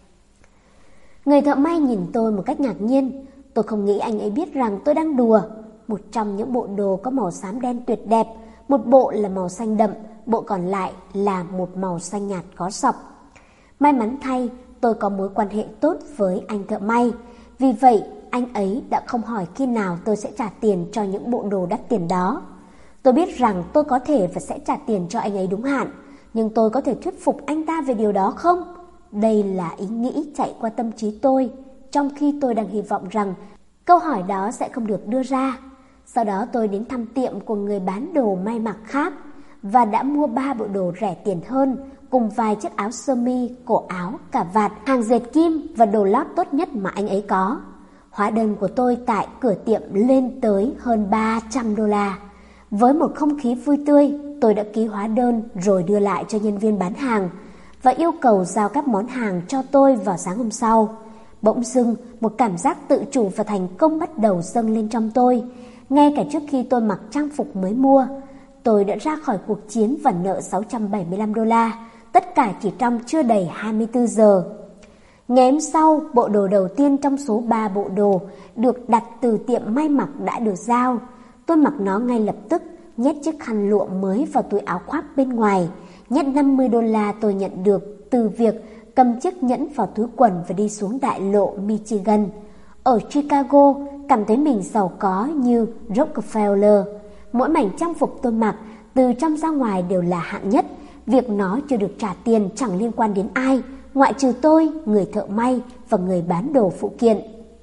Người thợ may nhìn tôi một cách ngạc nhiên. Tôi không nghĩ anh ấy biết rằng tôi đang đùa. Một trong những bộ đồ có màu xám đen tuyệt đẹp, một bộ là màu xanh đậm, bộ còn lại là một màu xanh nhạt có sọc. May mắn thay, tôi có mối quan hệ tốt với anh thợ may. Vì vậy, anh ấy đã không hỏi khi nào tôi sẽ trả tiền cho những bộ đồ đắt tiền đó. Tôi biết rằng tôi có thể và sẽ trả tiền cho anh ấy đúng hạn, nhưng tôi có thể thuyết phục anh ta về điều đó không? Đây là ý nghĩ chạy qua tâm trí tôi, trong khi tôi đang hy vọng rằng câu hỏi đó sẽ không được đưa ra. Sau đó tôi đến thăm tiệm của người bán đồ may mặc khác và đã mua ba bộ đồ rẻ tiền hơn, cùng vài chiếc áo sơ mi, cổ áo, cà vạt, hàng dệt kim và đồ lót tốt nhất mà anh ấy có. Hóa đơn của tôi tại cửa tiệm lên tới hơn ba trăm đô la. Với một không khí vui tươi, tôi đã ký hóa đơn rồi đưa lại cho nhân viên bán hàng và yêu cầu giao các món hàng cho tôi vào sáng hôm sau. Bỗng dưng, một cảm giác tự chủ và thành công bắt đầu dâng lên trong tôi. Ngay cả trước khi tôi mặc trang phục mới mua, tôi đã ra khỏi cuộc chiến và nợ sáu trăm bảy mươi lăm đô la, tất cả chỉ trong chưa đầy hai mươi tư giờ. Ngày hôm sau, bộ đồ đầu tiên trong số ba bộ đồ được đặt từ tiệm may mặc đã được giao. Tôi mặc nó ngay lập tức, nhét chiếc khăn lụa mới vào túi áo khoác bên ngoài, nhét năm mươi đô la tôi nhận được từ việc cầm chiếc nhẫn vào túi quần và đi xuống đại lộ Michigan. Ở Chicago, cảm thấy mình giàu có như Rockefeller. Mỗi mảnh trang phục tôi mặc, từ trong ra ngoài đều là hạng nhất. Việc nó chưa được trả tiền chẳng liên quan đến ai, ngoại trừ tôi, người thợ may và người bán đồ phụ kiện.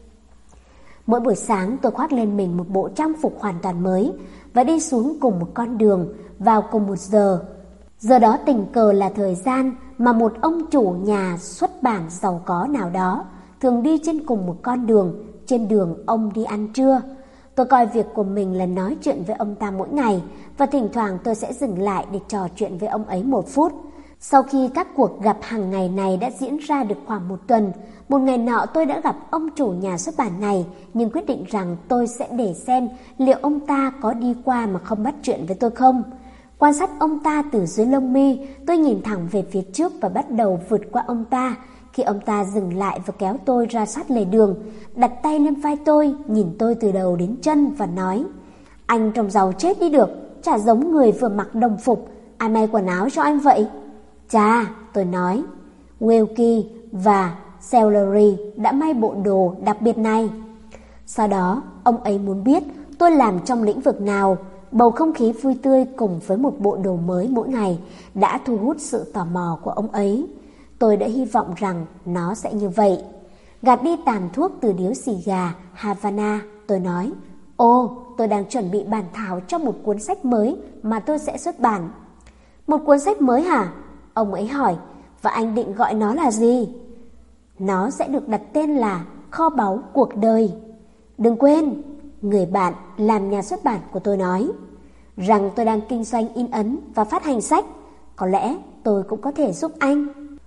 Mỗi buổi sáng tôi khoác lên mình một bộ trang phục hoàn toàn mới và đi xuống cùng một con đường vào cùng một giờ. Giờ đó tình cờ là thời gian mà một ông chủ nhà xuất bản giàu có nào đó thường đi trên cùng một con đường, trên đường ông đi ăn trưa. Tôi coi việc của mình là nói chuyện với ông ta mỗi ngày, và thỉnh thoảng tôi sẽ dừng lại để trò chuyện với ông ấy một phút. Sau khi các cuộc gặp hàng ngày này đã diễn ra được khoảng một tuần, một ngày nọ tôi đã gặp ông chủ nhà xuất bản này, nhưng quyết định rằng tôi sẽ để xem liệu ông ta có đi qua mà không bắt chuyện với tôi không. Quan sát ông ta từ dưới lông mi, tôi nhìn thẳng về phía trước và bắt đầu vượt qua ông ta. Khi ông ta dừng lại và kéo tôi ra sát lề đường, đặt tay lên vai tôi, nhìn tôi từ đầu đến chân và nói: "Anh trông giàu chết đi được, chả giống người vừa mặc đồng phục, ai may quần áo cho anh vậy?" "Chà," tôi nói, "Wilkie và Celery đã may bộ đồ đặc biệt này." Sau đó, ông ấy muốn biết tôi làm trong lĩnh vực nào. Bầu không khí vui tươi cùng với một bộ đồ mới mỗi ngày đã thu hút sự tò mò của ông ấy. Tôi đã hy vọng rằng nó sẽ như vậy. Gạt đi tàn thuốc từ điếu xì gà Havana, tôi nói: "Ồ, tôi đang chuẩn bị bản thảo cho một cuốn sách mới mà tôi sẽ xuất bản." "Một cuốn sách mới hả?" Ông ấy hỏi. "Và anh định gọi nó là gì?" "Nó sẽ được đặt tên là Kho báu cuộc đời." "Đừng quên," người bạn làm nhà xuất bản của tôi nói, "rằng tôi đang kinh doanh in ấn và phát hành sách. Có lẽ tôi cũng có thể giúp anh."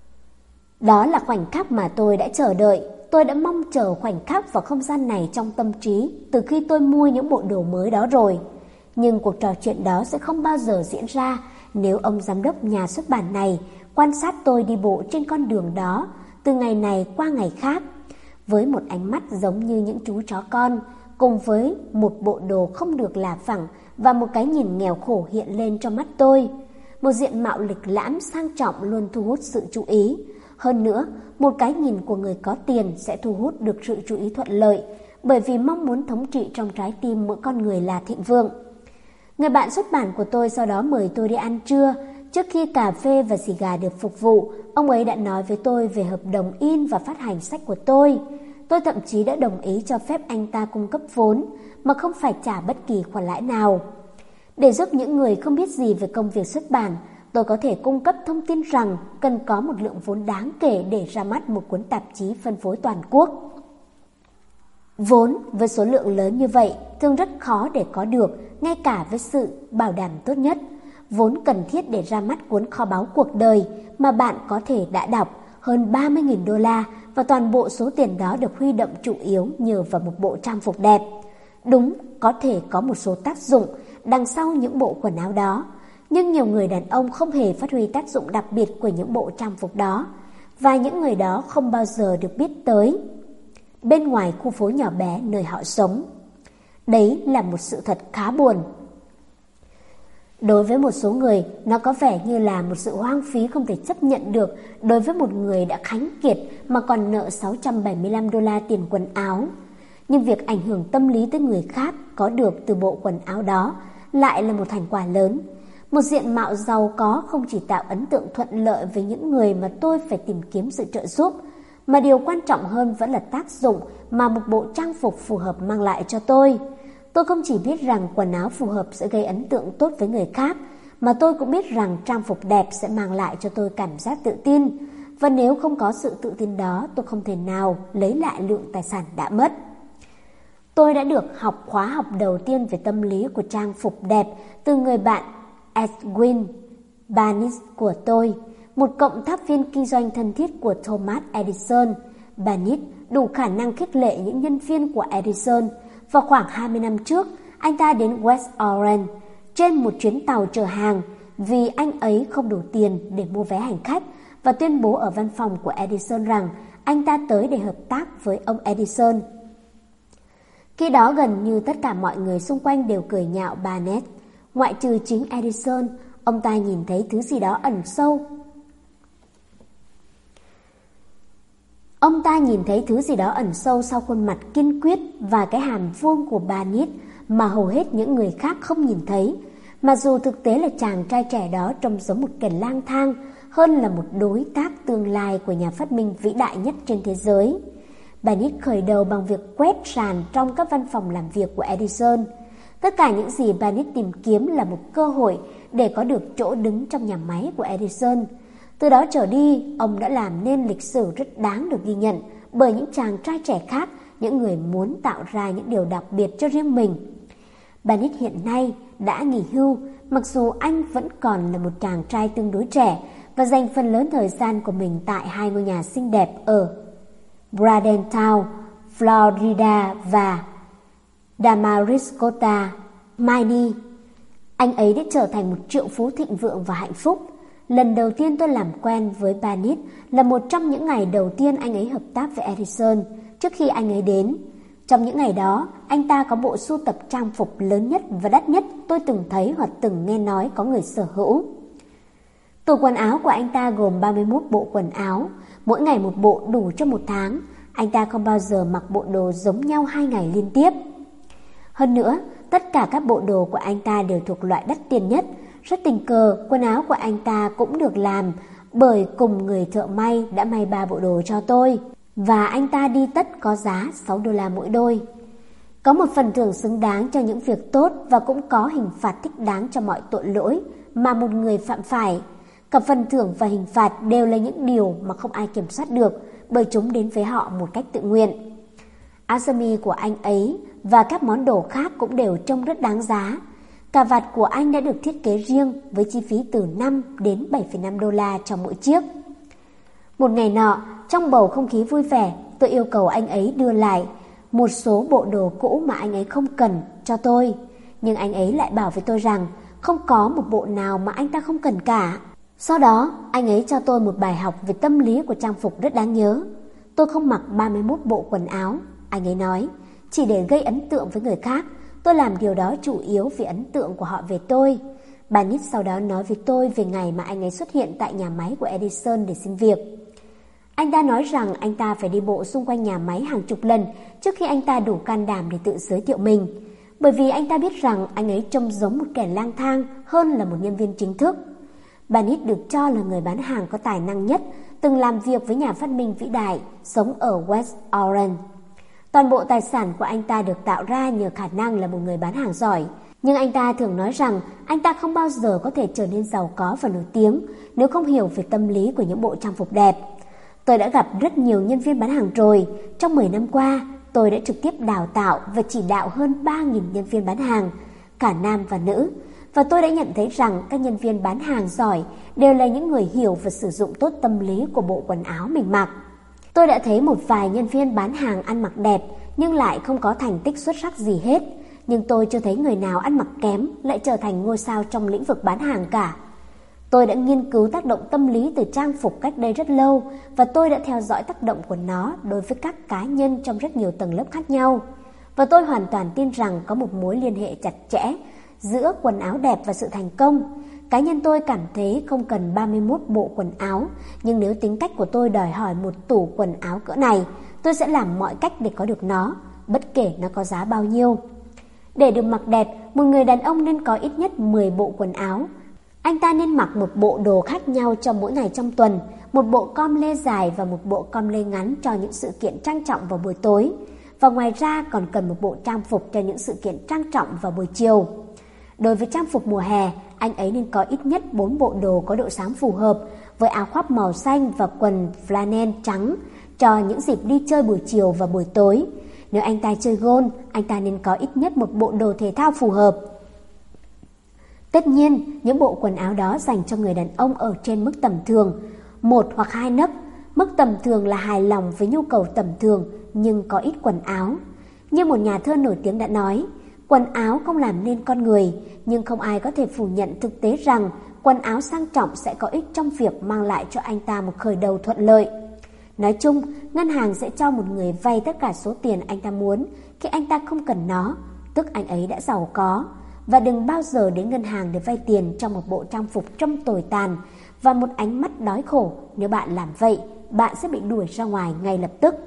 Đó là khoảnh khắc mà tôi đã chờ đợi. Tôi đã mong chờ khoảnh khắc và không gian này trong tâm trí từ khi tôi mua những bộ đồ mới đó rồi. Nhưng cuộc trò chuyện đó sẽ không bao giờ diễn ra nếu ông giám đốc nhà xuất bản này quan sát tôi đi bộ trên con đường đó từ ngày này qua ngày khác, với một ánh mắt giống như những chú chó con, cùng với một bộ đồ không được là phẳng và một cái nhìn nghèo khổ hiện lên trong mắt tôi. Một diện mạo lịch lãm sang trọng luôn thu hút sự chú ý. Hơn nữa, một cái nhìn của người có tiền sẽ thu hút được sự chú ý thuận lợi, bởi vì mong muốn thống trị trong trái tim mỗi con người là thịnh vượng. Người bạn xuất bản của tôi sau đó mời tôi đi ăn trưa. Trước khi cà phê và xì gà được phục vụ, ông ấy đã nói với tôi về hợp đồng in và phát hành sách của tôi. Tôi thậm chí đã đồng ý cho phép anh ta cung cấp vốn mà không phải trả bất kỳ khoản lãi nào. Để giúp những người không biết gì về công việc xuất bản, tôi có thể cung cấp thông tin rằng cần có một lượng vốn đáng kể để ra mắt một cuốn tạp chí phân phối toàn quốc. Vốn với số lượng lớn như vậy thường rất khó để có được, ngay cả với sự bảo đảm tốt nhất. Vốn cần thiết để ra mắt cuốn Kho báu cuộc đời mà bạn có thể đã đọc hơn ba mươi nghìn đô la, và toàn bộ số tiền đó được huy động chủ yếu nhờ vào một bộ trang phục đẹp. Đúng, có thể có một số tác dụng đằng sau những bộ quần áo đó, nhưng nhiều người đàn ông không hề phát huy tác dụng đặc biệt của những bộ trang phục đó, và những người đó không bao giờ được biết tới bên ngoài khu phố nhỏ bé nơi họ sống. Đấy là một sự thật khá buồn. Đối với một số người, nó có vẻ như là một sự hoang phí không thể chấp nhận được đối với một người đã khánh kiệt mà còn nợ sáu trăm bảy mươi lăm đô la tiền quần áo. Nhưng việc ảnh hưởng tâm lý tới người khác có được từ bộ quần áo đó lại là một thành quả lớn. Một diện mạo giàu có không chỉ tạo ấn tượng thuận lợi với những người mà tôi phải tìm kiếm sự trợ giúp, mà điều quan trọng hơn vẫn là tác dụng mà một bộ trang phục phù hợp mang lại cho tôi. Tôi không chỉ biết rằng quần áo phù hợp sẽ gây ấn tượng tốt với người khác, mà tôi cũng biết rằng trang phục đẹp sẽ mang lại cho tôi cảm giác tự tin. Và nếu không có sự tự tin đó, tôi không thể nào lấy lại lượng tài sản đã mất. Tôi đã được học khóa học đầu tiên về tâm lý của trang phục đẹp từ người bạn Edwin Barnes của tôi, một cộng tác viên kinh doanh thân thiết của Thomas Edison. Barnes đủ khả năng khích lệ những nhân viên của Edison. Vào khoảng hai mươi năm trước, anh ta đến West Orange trên một chuyến tàu chở hàng vì anh ấy không đủ tiền để mua vé hành khách, và tuyên bố ở văn phòng của Edison rằng anh ta tới để hợp tác với ông Edison. Khi đó gần như tất cả mọi người xung quanh đều cười nhạo Barnes. Ngoại trừ chính Edison, ông ta nhìn thấy thứ gì đó ẩn sâu. Ông ta nhìn thấy thứ gì đó ẩn sâu sau khuôn mặt kiên quyết và cái hàm vuông của Barnes mà hầu hết những người khác không nhìn thấy. Mặc dù thực tế là chàng trai trẻ đó trông giống một kẻ lang thang hơn là một đối tác tương lai của nhà phát minh vĩ đại nhất trên thế giới. Barnes khởi đầu bằng việc quét sàn trong các văn phòng làm việc của Edison. Tất cả những gì Barnes tìm kiếm là một cơ hội để có được chỗ đứng trong nhà máy của Edison. Từ đó trở đi, ông đã làm nên lịch sử rất đáng được ghi nhận bởi những chàng trai trẻ khác những người muốn tạo ra những điều đặc biệt cho riêng mình. Barnett hiện nay đã nghỉ hưu, mặc dù anh vẫn còn là một chàng trai tương đối trẻ và dành phần lớn thời gian của mình tại hai ngôi nhà xinh đẹp ở Bradenton, Florida và Damariscotta, Maine. Anh ấy đã trở thành một triệu phú thịnh vượng và hạnh phúc. Lần đầu tiên tôi làm quen với Barnett là một trong những ngày đầu tiên anh ấy hợp tác với Edison trước khi anh ấy đến. Trong những ngày đó, anh ta có bộ sưu tập trang phục lớn nhất và đắt nhất tôi từng thấy hoặc từng nghe nói có người sở hữu. Tủ quần áo của anh ta gồm ba mươi mốt bộ quần áo, mỗi ngày một bộ đủ cho một tháng. Anh ta không bao giờ mặc bộ đồ giống nhau hai ngày liên tiếp. Hơn nữa, tất cả các bộ đồ của anh ta đều thuộc loại đắt tiền nhất. Rất tình cờ, quần áo của anh ta cũng được làm bởi cùng người thợ may đã may ba bộ đồ cho tôi. Và anh ta đi tất có giá sáu đô la mỗi đôi. Có một phần thưởng xứng đáng cho những việc tốt và cũng có hình phạt thích đáng cho mọi tội lỗi mà một người phạm phải. Cả phần thưởng và hình phạt đều là những điều mà không ai kiểm soát được bởi chúng đến với họ một cách tự nguyện. Áo sơ mi của anh ấy và các món đồ khác cũng đều trông rất đáng giá. Cà vạt của anh đã được thiết kế riêng với chi phí từ năm đến bảy phẩy năm đô la cho mỗi chiếc. Một ngày nọ, trong bầu không khí vui vẻ, tôi yêu cầu anh ấy đưa lại một số bộ đồ cũ mà anh ấy không cần cho tôi. Nhưng anh ấy lại bảo với tôi rằng không có một bộ nào mà anh ta không cần cả. Sau đó, anh ấy cho tôi một bài học về tâm lý của trang phục rất đáng nhớ. Tôi không mặc ba mươi mốt bộ quần áo, anh ấy nói, chỉ để gây ấn tượng với người khác. Tôi làm điều đó chủ yếu vì ấn tượng của họ về tôi. Barnett sau đó nói với tôi về ngày mà anh ấy xuất hiện tại nhà máy của Edison để xin việc. Anh ta nói rằng anh ta phải đi bộ xung quanh nhà máy hàng chục lần trước khi anh ta đủ can đảm để tự giới thiệu mình. Bởi vì anh ta biết rằng anh ấy trông giống một kẻ lang thang hơn là một nhân viên chính thức. Barnett được cho là người bán hàng có tài năng nhất, từng làm việc với nhà phát minh vĩ đại, sống ở West Orange. Toàn bộ tài sản của anh ta được tạo ra nhờ khả năng là một người bán hàng giỏi. Nhưng anh ta thường nói rằng anh ta không bao giờ có thể trở nên giàu có và nổi tiếng nếu không hiểu về tâm lý của những bộ trang phục đẹp. Tôi đã gặp rất nhiều nhân viên bán hàng rồi. Trong mười năm qua, tôi đã trực tiếp đào tạo và chỉ đạo hơn ba nghìn nhân viên bán hàng, cả nam và nữ. Và tôi đã nhận thấy rằng các nhân viên bán hàng giỏi đều là những người hiểu và sử dụng tốt tâm lý của bộ quần áo mình mặc. Tôi đã thấy một vài nhân viên bán hàng ăn mặc đẹp nhưng lại không có thành tích xuất sắc gì hết. Nhưng tôi chưa thấy người nào ăn mặc kém lại trở thành ngôi sao trong lĩnh vực bán hàng cả. Tôi đã nghiên cứu tác động tâm lý từ trang phục cách đây rất lâu và tôi đã theo dõi tác động của nó đối với các cá nhân trong rất nhiều tầng lớp khác nhau. Và tôi hoàn toàn tin rằng có một mối liên hệ chặt chẽ giữa quần áo đẹp và sự thành công. Cá nhân tôi cảm thấy không cần ba mươi mốt bộ quần áo, nhưng nếu tính cách của tôi đòi hỏi một tủ quần áo cỡ này, tôi sẽ làm mọi cách để có được nó, bất kể nó có giá bao nhiêu. Để được mặc đẹp, một người đàn ông nên có ít nhất mười bộ quần áo. Anh ta nên mặc một bộ đồ khác nhau cho mỗi ngày trong tuần, một bộ com lê dài và một bộ com lê ngắn cho những sự kiện trang trọng vào buổi tối. Và ngoài ra còn cần một bộ trang phục cho những sự kiện trang trọng vào buổi chiều. Đối với trang phục mùa hè, anh ấy nên có ít nhất bốn bộ đồ có độ sáng phù hợp, với áo khoác màu xanh và quần flannel trắng cho những dịp đi chơi buổi chiều và buổi tối. Nếu anh ta chơi golf, anh ta nên có ít nhất một bộ đồ thể thao phù hợp. Tất nhiên, những bộ quần áo đó dành cho người đàn ông ở trên mức tầm thường, một hoặc hai nấc. Mức tầm thường là hài lòng với nhu cầu tầm thường nhưng có ít quần áo. Như một nhà thơ nổi tiếng đã nói, quần áo không làm nên con người, nhưng không ai có thể phủ nhận thực tế rằng quần áo sang trọng sẽ có ích trong việc mang lại cho anh ta một khởi đầu thuận lợi. Nói chung, ngân hàng sẽ cho một người vay tất cả số tiền anh ta muốn khi anh ta không cần nó, tức anh ấy đã giàu có. Và đừng bao giờ đến ngân hàng để vay tiền trong một bộ trang phục trông tồi tàn và một ánh mắt đói khổ. Nếu bạn làm vậy, bạn sẽ bị đuổi ra ngoài ngay lập tức.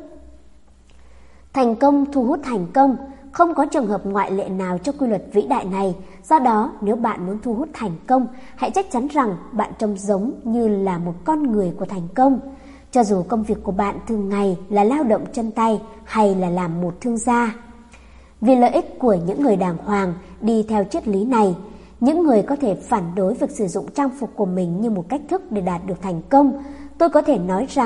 Thành công thu hút thành công, không có trường hợp ngoại lệ nào cho quy luật vĩ đại này. Do đó, nếu bạn muốn thu hút thành công, hãy chắc chắn rằng bạn trông giống như là một con người của thành công. Cho dù công việc của bạn thường ngày là lao động chân tay hay là làm một thương gia. Vì lợi ích của những người đàng hoàng đi theo triết lý này, những người có thể phản đối việc sử dụng trang phục của mình như một cách thức để đạt được thành công, tôi có thể nói rằng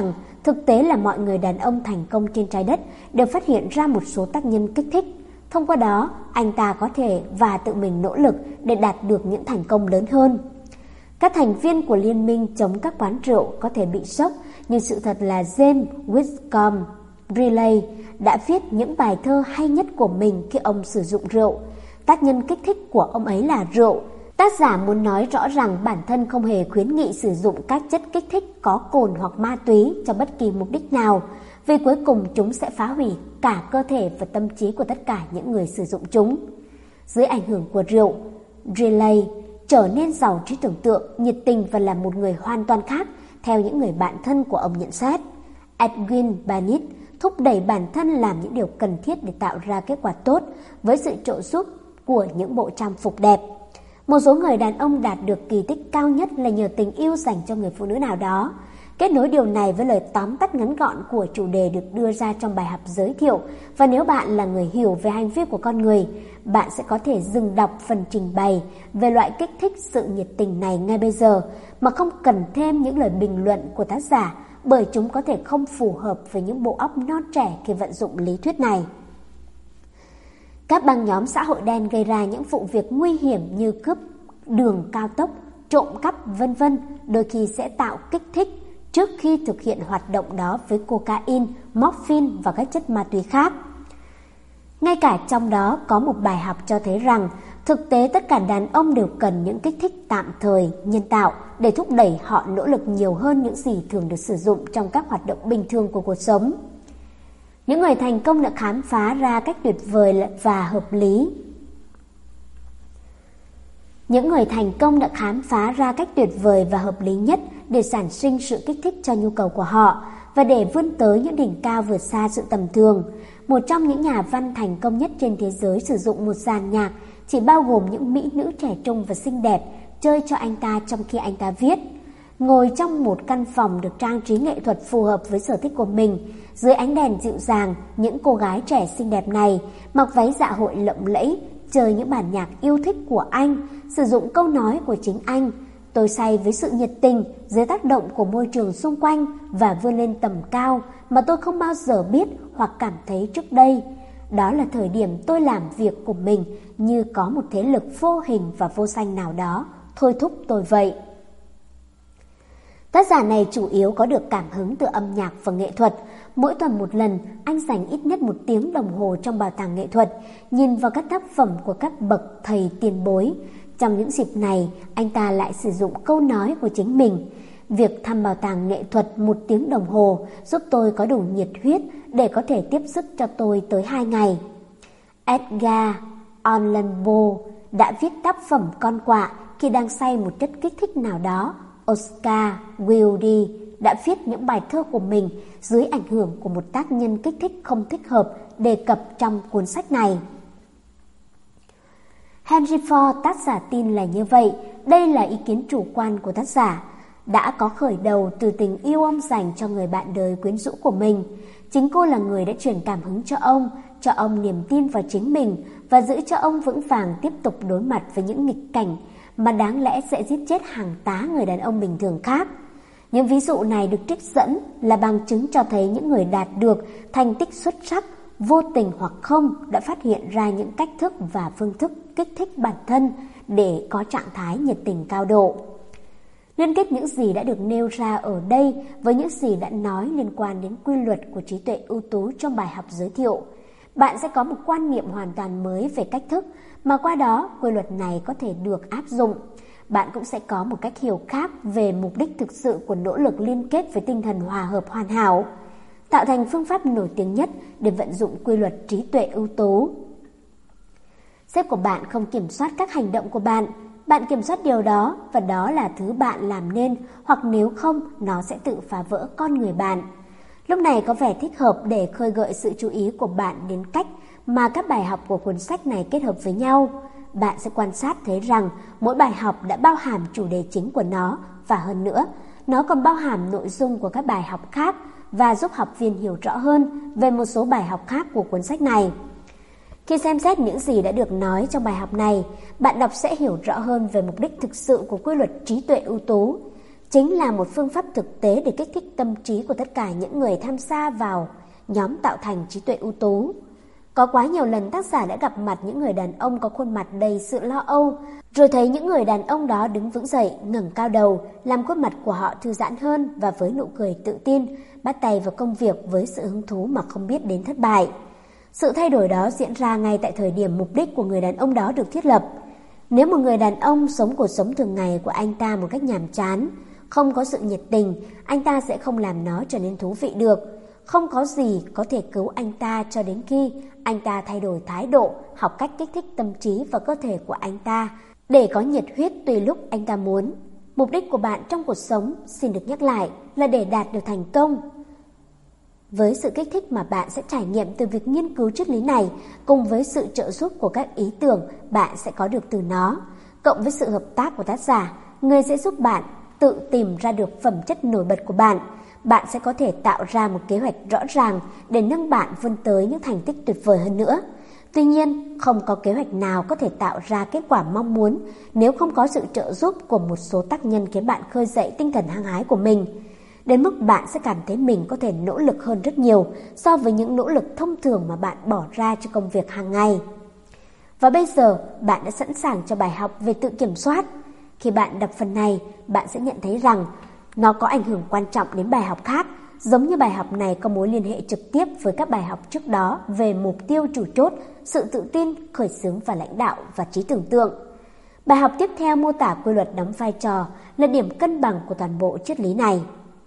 thực tế là mọi người đàn ông thành công trên trái đất đều phát hiện ra một số tác nhân kích thích. Thông qua đó, anh ta có thể và tự mình nỗ lực để đạt được những thành công lớn hơn. Các thành viên của liên minh chống các quán rượu có thể bị sốc, nhưng sự thật là James Whitcomb Riley đã viết những bài thơ hay nhất của mình khi ông sử dụng rượu. Tác nhân kích thích của ông ấy là rượu. Tác giả muốn nói rõ rằng bản thân không hề khuyến nghị sử dụng các chất kích thích có cồn hoặc ma túy cho bất kỳ mục đích nào, vì cuối cùng chúng sẽ phá hủy cả cơ thể và tâm trí của tất cả những người sử dụng chúng. Dưới ảnh hưởng của rượu, Riley trở nên giàu trí tưởng tượng, nhiệt tình và là một người hoàn toàn khác, theo những người bạn thân của ông nhận xét. Edwin Barnett thúc đẩy bản thân làm những điều cần thiết để tạo ra kết quả tốt với sự trợ giúp của những bộ trang phục đẹp. Một số người đàn ông đạt được kỳ tích cao nhất là nhờ tình yêu dành cho người phụ nữ nào đó. Kết nối điều này với lời tóm tắt ngắn gọn của chủ đề được đưa ra trong bài học giới thiệu, và nếu bạn là người hiểu về hành vi của con người, bạn sẽ có thể dừng đọc phần trình bày về loại kích thích sự nhiệt tình này ngay bây giờ, mà không cần thêm những lời bình luận của tác giả, bởi chúng có thể không phù hợp với những bộ óc non trẻ khi vận dụng lý thuyết này. Các băng nhóm xã hội đen gây ra những vụ việc nguy hiểm như cướp đường cao tốc, trộm cắp vân vân, đôi khi sẽ tạo kích thích trước khi thực hiện hoạt động đó với cocaine, morphine và các chất ma túy khác. Ngay cả trong đó có một bài học cho thấy rằng thực tế tất cả đàn ông đều cần những kích thích tạm thời, nhân tạo để thúc đẩy họ nỗ lực nhiều hơn những gì thường được sử dụng trong các hoạt động bình thường của cuộc sống. Những người thành công đã khám phá ra cách tuyệt vời và hợp lý. Những người thành công đã khám phá ra cách tuyệt vời và hợp lý nhất để sản sinh sự kích thích cho nhu cầu của họ và để vươn tới những đỉnh cao vượt xa sự tầm thường. Một trong những nhà văn thành công nhất trên thế giới sử dụng một dàn nhạc chỉ bao gồm những mỹ nữ trẻ trung và xinh đẹp chơi cho anh ta trong khi anh ta viết. Ngồi trong một căn phòng được trang trí nghệ thuật phù hợp với sở thích của mình, dưới ánh đèn dịu dàng, những cô gái trẻ xinh đẹp này mặc váy dạ hội lộng lẫy, chơi những bản nhạc yêu thích của anh, sử dụng câu nói của chính anh. Tôi say với sự nhiệt tình dưới tác động của môi trường xung quanh và vươn lên tầm cao mà tôi không bao giờ biết hoặc cảm thấy trước đây. Đó là thời điểm tôi làm việc của mình như có một thế lực vô hình và vô danh nào đó thôi thúc tôi vậy. Tác giả này chủ yếu có được cảm hứng từ âm nhạc và nghệ thuật. Mỗi tuần một lần, anh dành ít nhất một tiếng đồng hồ trong bảo tàng nghệ thuật, nhìn vào các tác phẩm của các bậc thầy tiền bối. Trong những dịp này, anh ta lại sử dụng câu nói của chính mình. Việc thăm bảo tàng nghệ thuật một tiếng đồng hồ giúp tôi có đủ nhiệt huyết để có thể tiếp sức cho tôi tới hai ngày. Edgar Allan Poe đã viết tác phẩm Con quạ khi đang say một chất kích thích nào đó. Oscar Wilde đã viết những bài thơ của mình dưới ảnh hưởng của một tác nhân kích thích không thích hợp đề cập trong cuốn sách này. Henry Ford, tác giả tin là như vậy. Đây là ý kiến chủ quan của tác giả, đã có khởi đầu từ tình yêu ông dành cho người bạn đời quyến rũ của mình. Chính cô là người đã truyền cảm hứng cho ông, cho ông niềm tin vào chính mình và giữ cho ông vững vàng tiếp tục đối mặt với những nghịch cảnh mà đáng lẽ sẽ giết chết hàng tá người đàn ông bình thường khác. Những ví dụ này được trích dẫn là bằng chứng cho thấy những người đạt được thành tích xuất sắc, vô tình hoặc không, đã phát hiện ra những cách thức và phương thức kích thích bản thân để có trạng thái nhiệt tình cao độ. Liên kết những gì đã được nêu ra ở đây với những gì đã nói liên quan đến quy luật của trí tuệ ưu tú trong bài học giới thiệu, bạn sẽ có một quan niệm hoàn toàn mới về cách thức mà qua đó quy luật này có thể được áp dụng. Bạn cũng sẽ có một cách hiểu khác về mục đích thực sự của nỗ lực liên kết với tinh thần hòa hợp hoàn hảo, tạo thành phương pháp nổi tiếng nhất để vận dụng quy luật trí tuệ ưu tú. Sếp của bạn không kiểm soát các hành động của bạn, bạn kiểm soát điều đó và đó là thứ bạn làm nên, hoặc nếu không, nó sẽ tự phá vỡ con người bạn. Lúc này có vẻ thích hợp để khơi gợi sự chú ý của bạn đến cách mà các bài học của cuốn sách này kết hợp với nhau. Bạn sẽ quan sát thấy rằng mỗi bài học đã bao hàm chủ đề chính của nó, và hơn nữa, nó còn bao hàm nội dung của các bài học khác và giúp học viên hiểu rõ hơn về một số bài học khác của cuốn sách này. Khi xem xét những gì đã được nói trong bài học này, bạn đọc sẽ hiểu rõ hơn về mục đích thực sự của quy luật trí tuệ ưu tú. chính là một phương pháp thực tế để kích thích tâm trí của tất cả những người tham gia vào nhóm tạo thành trí tuệ ưu tú. Có quá nhiều lần tác giả đã gặp mặt những người đàn ông có khuôn mặt đầy sự lo âu, rồi thấy những người đàn ông đó đứng vững dậy, ngẩng cao đầu, làm khuôn mặt của họ thư giãn hơn và với nụ cười tự tin, bắt tay vào công việc với sự hứng thú mà không biết đến thất bại. Sự thay đổi đó diễn ra ngay tại thời điểm mục đích của người đàn ông đó được thiết lập. Nếu một người đàn ông sống cuộc sống thường ngày của anh ta một cách nhàm chán, không có sự nhiệt tình, anh ta sẽ không làm nó trở nên thú vị được. Không có gì có thể cứu anh ta cho đến khi anh ta thay đổi thái độ, học cách kích thích tâm trí và cơ thể của anh ta để có nhiệt huyết tùy lúc anh ta muốn. Mục đích của bạn trong cuộc sống, xin được nhắc lại, là để đạt được thành công. Với sự kích thích mà bạn sẽ trải nghiệm từ việc nghiên cứu triết lý này, cùng với sự trợ giúp của các ý tưởng bạn sẽ có được từ nó, cộng với sự hợp tác của tác giả, người sẽ giúp bạn tự tìm ra được phẩm chất nổi bật của bạn. Bạn sẽ có thể tạo ra một kế hoạch rõ ràng để nâng bạn vươn tới những thành tích tuyệt vời hơn nữa. Tuy nhiên, không có kế hoạch nào có thể tạo ra kết quả mong muốn nếu không có sự trợ giúp của một số tác nhân khiến bạn khơi dậy tinh thần hăng hái của mình. Đến mức bạn sẽ cảm thấy mình có thể nỗ lực hơn rất nhiều so với những nỗ lực thông thường mà bạn bỏ ra cho công việc hàng ngày. Và bây giờ, bạn đã sẵn sàng cho bài học về tự kiểm soát. Khi bạn đọc phần này, bạn sẽ nhận thấy rằng nó có ảnh hưởng quan trọng đến bài học khác, giống như bài học này có mối liên hệ trực tiếp với các bài học trước đó về mục tiêu chủ chốt, sự tự tin, khởi xướng và lãnh đạo và trí tưởng tượng. Bài học tiếp theo mô tả quy luật đóng vai trò là điểm cân bằng của toàn bộ triết lý này.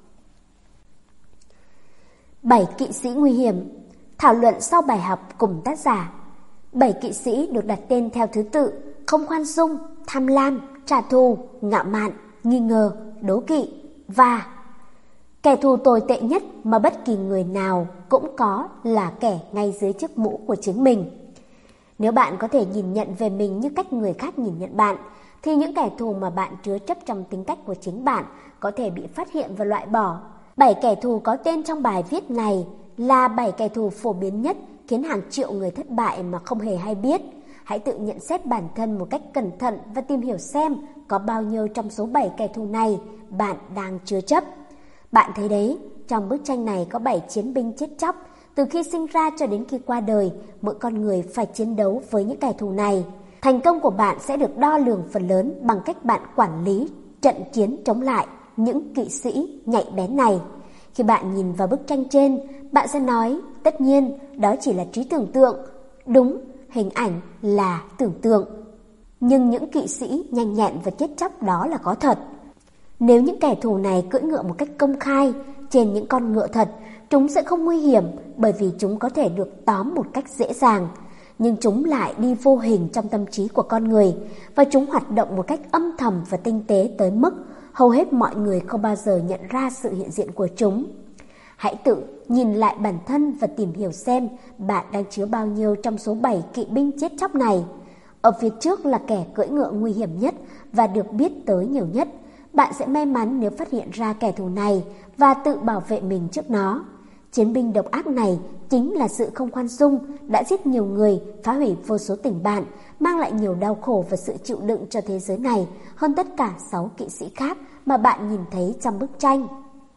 Bảy kỵ sĩ nguy hiểm. Thảo luận sau bài học cùng tác giả. Bảy kỵ sĩ được đặt tên theo thứ tự: không khoan dung, tham lam, trả thù, ngạo mạn, nghi ngờ, đố kỵ và kẻ thù tồi tệ nhất mà bất kỳ người nào cũng có là kẻ ngay dưới chiếc mũ của chính mình. Nếu bạn có thể nhìn nhận về mình như cách người khác nhìn nhận bạn, thì những kẻ thù mà bạn chứa chấp trong tính cách của chính bạn có thể bị phát hiện và loại bỏ. Bảy kẻ thù có tên trong bài viết này là bảy kẻ thù phổ biến nhất khiến hàng triệu người thất bại mà không hề hay biết. Hãy tự nhận xét bản thân một cách cẩn thận và tìm hiểu xem có bao nhiêu trong số bảy kẻ thù này bạn đang chứa chấp. Bạn thấy đấy, trong bức tranh này có bảy chiến binh chết chóc. Từ khi sinh ra cho đến khi qua đời, mỗi con người phải chiến đấu với những kẻ thù này. Thành công của bạn sẽ được đo lường phần lớn bằng cách bạn quản lý trận chiến chống lại những kỵ sĩ nhạy bén này. Khi bạn nhìn vào bức tranh trên, bạn sẽ nói, tất nhiên, đó chỉ là trí tưởng tượng. Đúng, hình ảnh là tưởng tượng. Nhưng những kỵ sĩ nhanh nhẹn và chết chóc đó là có thật. Nếu những kẻ thù này cưỡi ngựa một cách công khai trên những con ngựa thật, chúng sẽ không nguy hiểm bởi vì chúng có thể được tóm một cách dễ dàng. Nhưng chúng lại đi vô hình trong tâm trí của con người và chúng hoạt động một cách âm thầm và tinh tế tới mức hầu hết mọi người không bao giờ nhận ra sự hiện diện của chúng. Hãy tự nhìn lại bản thân và tìm hiểu xem bạn đang chứa bao nhiêu trong số bảy kỵ binh chết chóc này. Ở phía trước là kẻ cưỡi ngựa nguy hiểm nhất và được biết tới nhiều nhất. Bạn sẽ may mắn nếu phát hiện ra kẻ thù này và tự bảo vệ mình trước nó. Chiến binh độc ác này chính là sự không khoan dung, đã giết nhiều người, phá hủy vô số tình bạn, mang lại nhiều đau khổ và sự chịu đựng cho thế giới này hơn tất cả sáu kỵ sĩ khác mà bạn nhìn thấy trong bức tranh.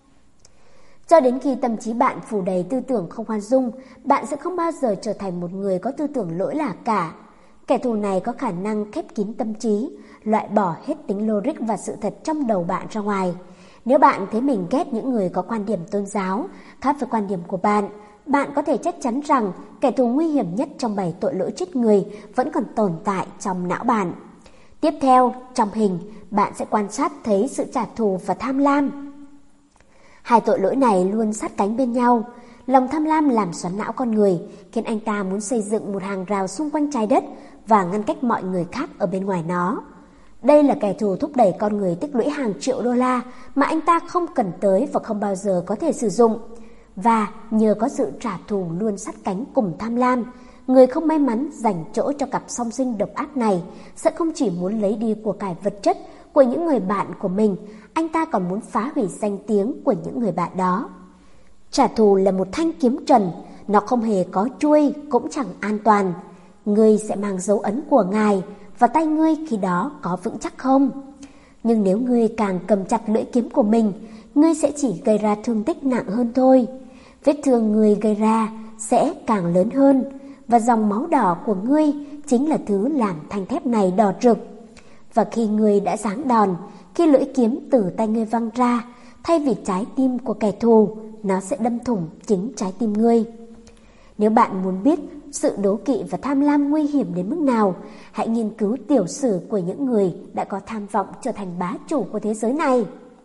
Cho đến khi tâm trí bạn phủ đầy tư tưởng không khoan dung, bạn sẽ không bao giờ trở thành một người có tư tưởng lỗi lạc cả. Kẻ thù này có khả năng khép kín tâm trí, loại bỏ hết tính logic và sự thật trong đầu bạn ra ngoài. Nếu bạn thấy mình ghét những người có quan điểm tôn giáo khác với quan điểm của bạn, bạn có thể chắc chắn rằng kẻ thù nguy hiểm nhất trong bảy tội lỗi chết người vẫn còn tồn tại trong não bạn. Tiếp theo, trong hình, bạn sẽ quan sát thấy sự trả thù và tham lam. Hai tội lỗi này luôn sát cánh bên nhau. Lòng tham lam làm xoắn não con người, khiến anh ta muốn xây dựng một hàng rào xung quanh trái đất và ngăn cách mọi người khác ở bên ngoài nó. Đây là kẻ thù thúc đẩy con người tích lũy hàng triệu đô la mà anh ta không cần tới và không bao giờ có thể sử dụng. Và nhờ có sự trả thù luôn sát cánh cùng tham lam, người không may mắn dành chỗ cho cặp song sinh độc ác này sẽ không chỉ muốn lấy đi của cải vật chất của những người bạn của mình, anh ta còn muốn phá hủy danh tiếng của những người bạn đó. Trả thù là một thanh kiếm trần, nó không hề có chuôi, cũng chẳng an toàn. Ngươi sẽ mang dấu ấn của ngài và tay ngươi khi đó có vững chắc không? Nhưng nếu ngươi càng cầm chặt lưỡi kiếm của mình, ngươi sẽ chỉ gây ra thương tích nặng hơn thôi. Vết thương ngươi gây ra sẽ càng lớn hơn, và dòng máu đỏ của ngươi chính là thứ làm thanh thép này đỏ rực. Và khi ngươi đã giáng đòn, khi lưỡi kiếm từ tay ngươi văng ra, thay vì trái tim của kẻ thù, nó sẽ đâm thủng chính trái tim ngươi. Nếu bạn muốn biết sự đố kỵ và tham lam nguy hiểm đến mức nào, hãy nghiên cứu tiểu sử của những người đã có tham vọng trở thành bá chủ của thế giới này.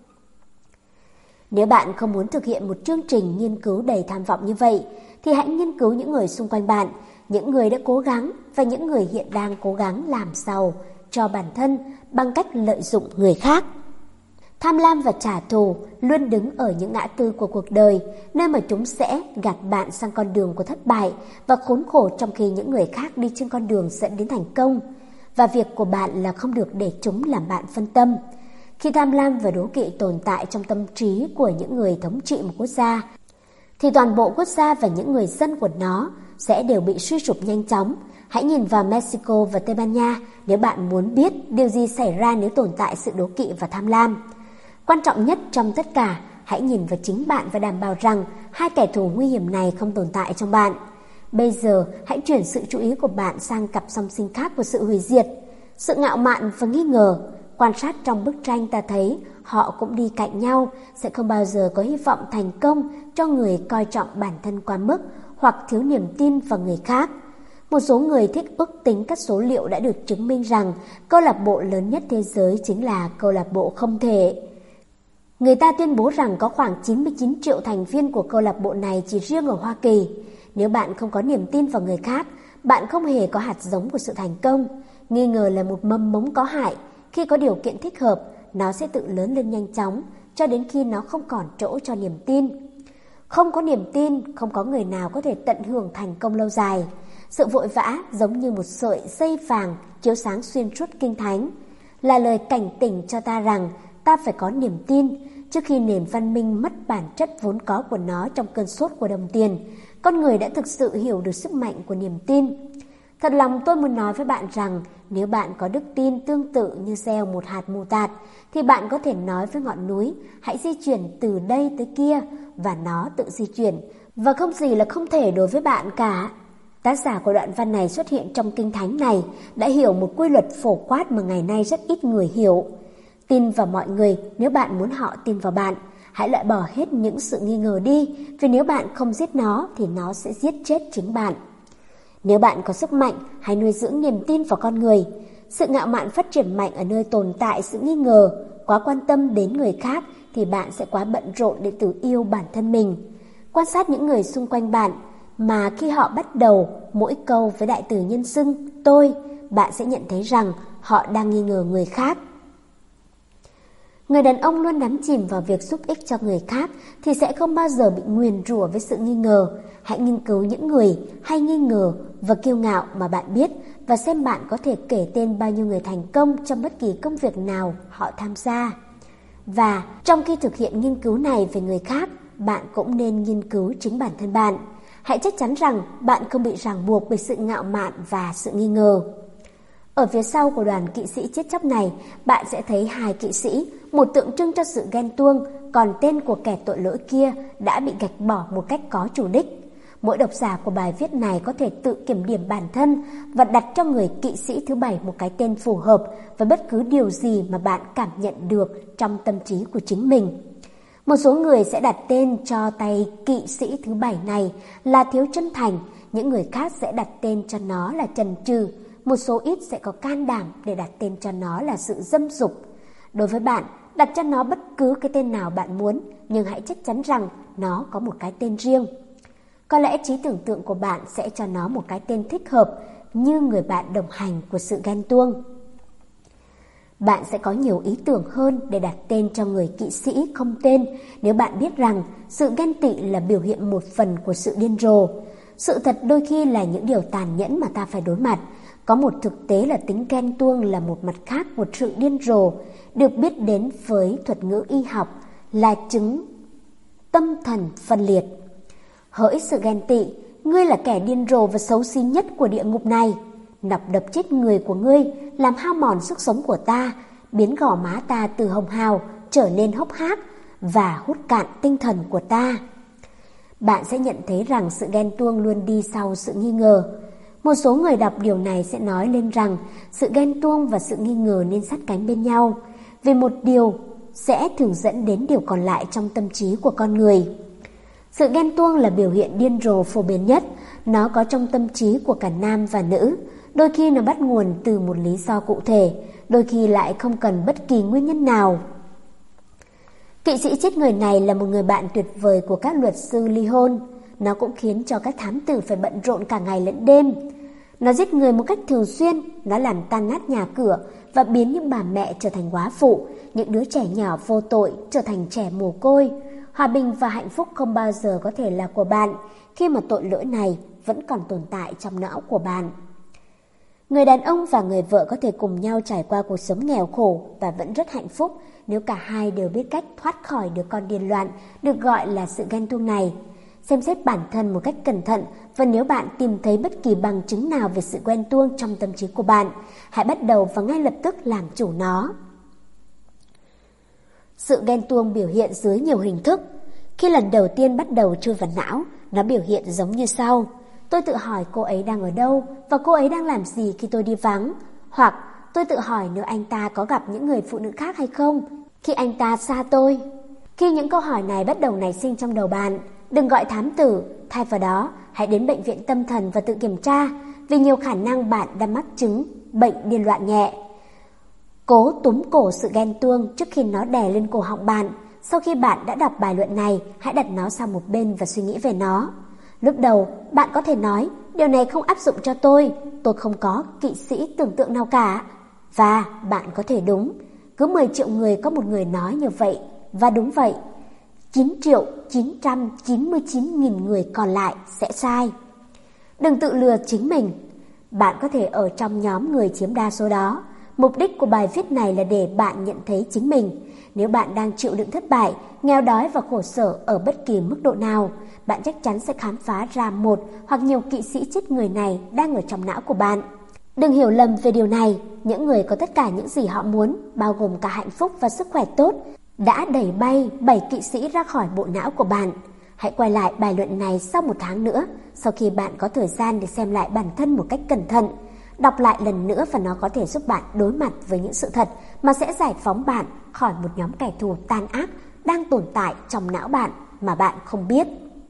Nếu bạn không muốn thực hiện một chương trình nghiên cứu đầy tham vọng như vậy, thì hãy nghiên cứu những người xung quanh bạn, những người đã cố gắng và những người hiện đang cố gắng làm giàu cho bản thân bằng cách lợi dụng người khác. Tham lam và trả thù luôn đứng ở những ngã tư của cuộc đời, nơi mà chúng sẽ gạt bạn sang con đường của thất bại và khốn khổ, trong khi những người khác đi trên con đường dẫn đến thành công. Và việc của bạn là không được để chúng làm bạn phân tâm. Khi tham lam và đố kỵ tồn tại trong tâm trí của những người thống trị một quốc gia, thì toàn bộ quốc gia và những người dân của nó sẽ đều bị suy sụp nhanh chóng. Hãy nhìn vào Mexico và Tây Ban Nha nếu bạn muốn biết điều gì xảy ra nếu tồn tại sự đố kỵ và tham lam. Quan trọng nhất trong tất cả, hãy nhìn vào chính bạn và đảm bảo rằng hai kẻ thù nguy hiểm này không tồn tại trong bạn. Bây giờ, hãy chuyển sự chú ý của bạn sang cặp song sinh khác của sự hủy diệt, sự ngạo mạn và nghi ngờ. Quan sát trong bức tranh ta thấy họ cũng đi cạnh nhau, sẽ không bao giờ có hy vọng thành công cho người coi trọng bản thân quá mức hoặc thiếu niềm tin vào người khác. Một số người thích ước tính các số liệu đã được chứng minh rằng câu lạc bộ lớn nhất thế giới chính là câu lạc bộ không thể. Người ta tuyên bố rằng có khoảng chín mươi chín triệu thành viên của câu lạc bộ này chỉ riêng ở Hoa Kỳ. Nếu bạn không có niềm tin vào người khác, bạn không hề có hạt giống của sự thành công. Nghi ngờ là một mầm mống có hại. Khi có điều kiện thích hợp, nó sẽ tự lớn lên nhanh chóng, cho đến khi nó không còn chỗ cho niềm tin. Không có niềm tin, không có người nào có thể tận hưởng thành công lâu dài. Sự vội vã giống như một sợi dây vàng chiếu sáng xuyên suốt kinh thánh, là lời cảnh tỉnh cho ta rằng ta phải có niềm tin. Trước khi nền văn minh mất bản chất vốn có của nó trong cơn sốt của đồng tiền, con người đã thực sự hiểu được sức mạnh của niềm tin. Thật lòng tôi muốn nói với bạn rằng nếu bạn có đức tin tương tự như gieo một hạt mù tạt, thì bạn có thể nói với ngọn núi, hãy di chuyển từ đây tới kia, và nó tự di chuyển, và không gì là không thể đối với bạn cả. Tác giả của đoạn văn này xuất hiện trong kinh thánh này đã hiểu một quy luật phổ quát mà ngày nay rất ít người hiểu. Tin vào mọi người nếu bạn muốn họ tin vào bạn. Hãy loại bỏ hết những sự nghi ngờ đi, vì nếu bạn không giết nó thì nó sẽ giết chết chính bạn. Nếu bạn có sức mạnh, hãy nuôi dưỡng niềm tin vào con người. Sự ngạo mạn phát triển mạnh ở nơi tồn tại sự nghi ngờ. Quá quan tâm đến người khác thì bạn sẽ quá bận rộn để tự yêu bản thân mình. Quan sát những người xung quanh bạn, mà khi họ bắt đầu mỗi câu với đại từ nhân xưng tôi, bạn sẽ nhận thấy rằng họ đang nghi ngờ người khác. Người đàn ông luôn đắm chìm vào việc giúp ích cho người khác thì sẽ không bao giờ bị nguyền rủa với sự nghi ngờ. Hãy nghiên cứu những người hay nghi ngờ và kiêu ngạo mà bạn biết, và xem bạn có thể kể tên bao nhiêu người thành công trong bất kỳ công việc nào họ tham gia. Và trong khi thực hiện nghiên cứu này về người khác, bạn cũng nên nghiên cứu chính bản thân bạn. Hãy chắc chắn rằng bạn không bị ràng buộc bởi sự ngạo mạn và sự nghi ngờ. Ở phía sau của đoàn kỵ sĩ chết chóc này, bạn sẽ thấy hai kỵ sĩ, một tượng trưng cho sự ghen tuông, còn tên của kẻ tội lỗi kia đã bị gạch bỏ một cách có chủ đích. Mỗi độc giả của bài viết này có thể tự kiểm điểm bản thân và đặt cho người kỵ sĩ thứ bảy một cái tên phù hợp với bất cứ điều gì mà bạn cảm nhận được trong tâm trí của chính mình. Một số người sẽ đặt tên cho tay kỵ sĩ thứ bảy này là thiếu chân thành, những người khác sẽ đặt tên cho nó là trần trừ, một số ít sẽ có can đảm để đặt tên cho nó là sự dâm dục. Đối với bạn, đặt cho nó bất cứ cái tên nào bạn muốn, nhưng hãy chắc chắn rằng nó có một cái tên riêng. Có lẽ trí tưởng tượng của bạn sẽ cho nó một cái tên thích hợp, như người bạn đồng hành của sự ghen tuông. Bạn sẽ có nhiều ý tưởng hơn để đặt tên cho người kỵ sĩ không tên nếu bạn biết rằng sự ghen tị là biểu hiện một phần của sự điên rồ. Sự thật đôi khi là những điều tàn nhẫn mà ta phải đối mặt. Có một thực tế là tính ghen tuông là một mặt khác của sự điên rồ, được biết đến với thuật ngữ y học là chứng tâm thần phân liệt. Hỡi sự ghen tị, ngươi là kẻ điên rồ và xấu xí nhất của địa ngục này. Nọc đập chết người của ngươi, làm hao mòn sức sống của ta. biến gò má ta từ hồng hào trở nên hốc hác và hút cạn tinh thần của ta. Bạn sẽ nhận thấy rằng sự ghen tuông luôn đi sau sự nghi ngờ. Một số người đọc điều này sẽ nói lên rằng sự ghen tuông và sự nghi ngờ nên sát cánh bên nhau, vì một điều sẽ thường dẫn đến điều còn lại trong tâm trí của con người. Sự ghen tuông là biểu hiện điên rồ phổ biến nhất, nó có trong tâm trí của cả nam và nữ. Đôi khi nó bắt nguồn từ một lý do cụ thể, đôi khi lại không cần bất kỳ nguyên nhân nào. Kỵ sĩ chết người này là một người bạn tuyệt vời của các luật sư ly hôn. Nó cũng khiến cho các thám tử phải bận rộn cả ngày lẫn đêm. Nó giết người một cách thường xuyên, nó làm tan nát nhà cửa và biến những bà mẹ trở thành góa phụ, những đứa trẻ nhỏ vô tội trở thành trẻ mồ côi. Hòa bình và hạnh phúc không bao giờ có thể là của bạn khi mà tội lỗi này vẫn còn tồn tại trong não của bạn. Người đàn ông và người vợ có thể cùng nhau trải qua cuộc sống nghèo khổ và vẫn rất hạnh phúc nếu cả hai đều biết cách thoát khỏi đứa con điên loạn được gọi là sự ghen tuông này. Xem xét bản thân một cách cẩn thận, và nếu bạn tìm thấy bất kỳ bằng chứng nào về sự ghen tuông trong tâm trí của bạn, hãy bắt đầu và ngay lập tức làm chủ nó. Sự ghen tuông biểu hiện dưới nhiều hình thức. Khi lần đầu tiên bắt đầu chui vào não, nó biểu hiện giống như sau. Tôi tự hỏi cô ấy đang ở đâu và cô ấy đang làm gì khi tôi đi vắng. Hoặc tôi tự hỏi nếu anh ta có gặp những người phụ nữ khác hay không khi anh ta xa tôi. Khi những câu hỏi này bắt đầu nảy sinh trong đầu bạn, đừng gọi thám tử, thay vào đó hãy đến bệnh viện tâm thần và tự kiểm tra, vì nhiều khả năng bạn đang mắc chứng bệnh điên loạn nhẹ. Cố túm cổ sự ghen tuông trước khi nó đè lên cổ họng bạn. Sau khi bạn đã đọc bài luận này, hãy đặt nó sang một bên và suy nghĩ về nó. Lúc đầu, bạn có thể nói, điều này không áp dụng cho tôi, tôi không có kỵ sĩ tưởng tượng nào cả. Và bạn có thể đúng, cứ mười triệu người có một người nói như vậy, và đúng vậy. chín triệu chín trăm chín mươi chín nghìn người còn lại sẽ sai. Đừng tự lừa chính mình. Bạn có thể ở trong nhóm người chiếm đa số đó. Mục đích của bài viết này là để bạn nhận thấy chính mình. Nếu bạn đang chịu đựng thất bại, nghèo đói và khổ sở ở bất kỳ mức độ nào, bạn chắc chắn sẽ khám phá ra một hoặc nhiều kỵ sĩ chết người này đang ở trong não của bạn. Đừng hiểu lầm về điều này, những người có tất cả những gì họ muốn, bao gồm cả hạnh phúc và sức khỏe tốt, đã đẩy bay bảy kỵ sĩ ra khỏi bộ não của bạn. Hãy quay lại bài luận này sau một tháng nữa, sau khi bạn có thời gian để xem lại bản thân một cách cẩn thận. Đọc lại lần nữa và nó có thể giúp bạn đối mặt với những sự thật mà sẽ giải phóng bạn khỏi một nhóm kẻ thù tàn ác đang tồn tại trong não bạn mà bạn không biết.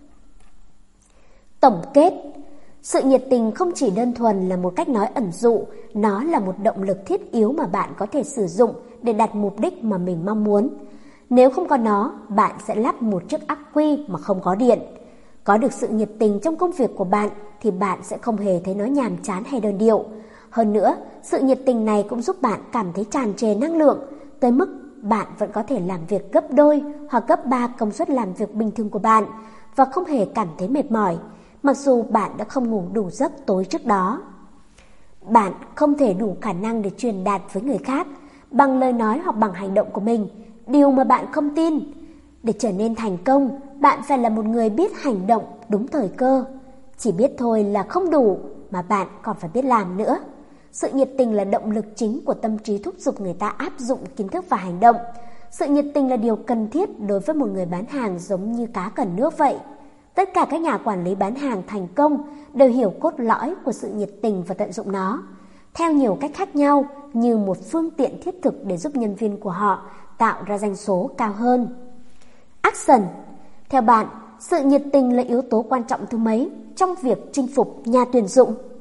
Tổng kết, sự nhiệt tình không chỉ đơn thuần là một cách nói ẩn dụ, nó là một động lực thiết yếu mà bạn có thể sử dụng để đạt mục đích mà mình mong muốn. Nếu không có nó, bạn sẽ lắp một chiếc ắc quy mà không có điện. Có được sự nhiệt tình trong công việc của bạn thì bạn sẽ không hề thấy nó nhàm chán hay đơn điệu. Hơn nữa, sự nhiệt tình này cũng giúp bạn cảm thấy tràn trề năng lượng, tới mức bạn vẫn có thể làm việc gấp đôi hoặc gấp ba công suất làm việc bình thường của bạn và không hề cảm thấy mệt mỏi, mặc dù bạn đã không ngủ đủ giấc tối trước đó. Bạn không thể đủ khả năng để truyền đạt với người khác bằng lời nói hoặc bằng hành động của mình điều mà bạn không tin. Để trở nên thành công, bạn phải là một người biết hành động đúng thời cơ. Chỉ biết thôi là không đủ, mà bạn còn phải biết làm nữa. Sự nhiệt tình là động lực chính của tâm trí thúc giục người ta áp dụng kiến thức và hành động. Sự nhiệt tình là điều cần thiết đối với một người bán hàng giống như cá cần nước vậy. Tất cả các nhà quản lý bán hàng thành công đều hiểu cốt lõi của sự nhiệt tình và tận dụng nó, theo nhiều cách khác nhau, như một phương tiện thiết thực để giúp nhân viên của họ tạo ra doanh số cao hơn. Action. Theo bạn, sự nhiệt tình là yếu tố quan trọng thứ mấy trong việc chinh phục nhà tuyển dụng?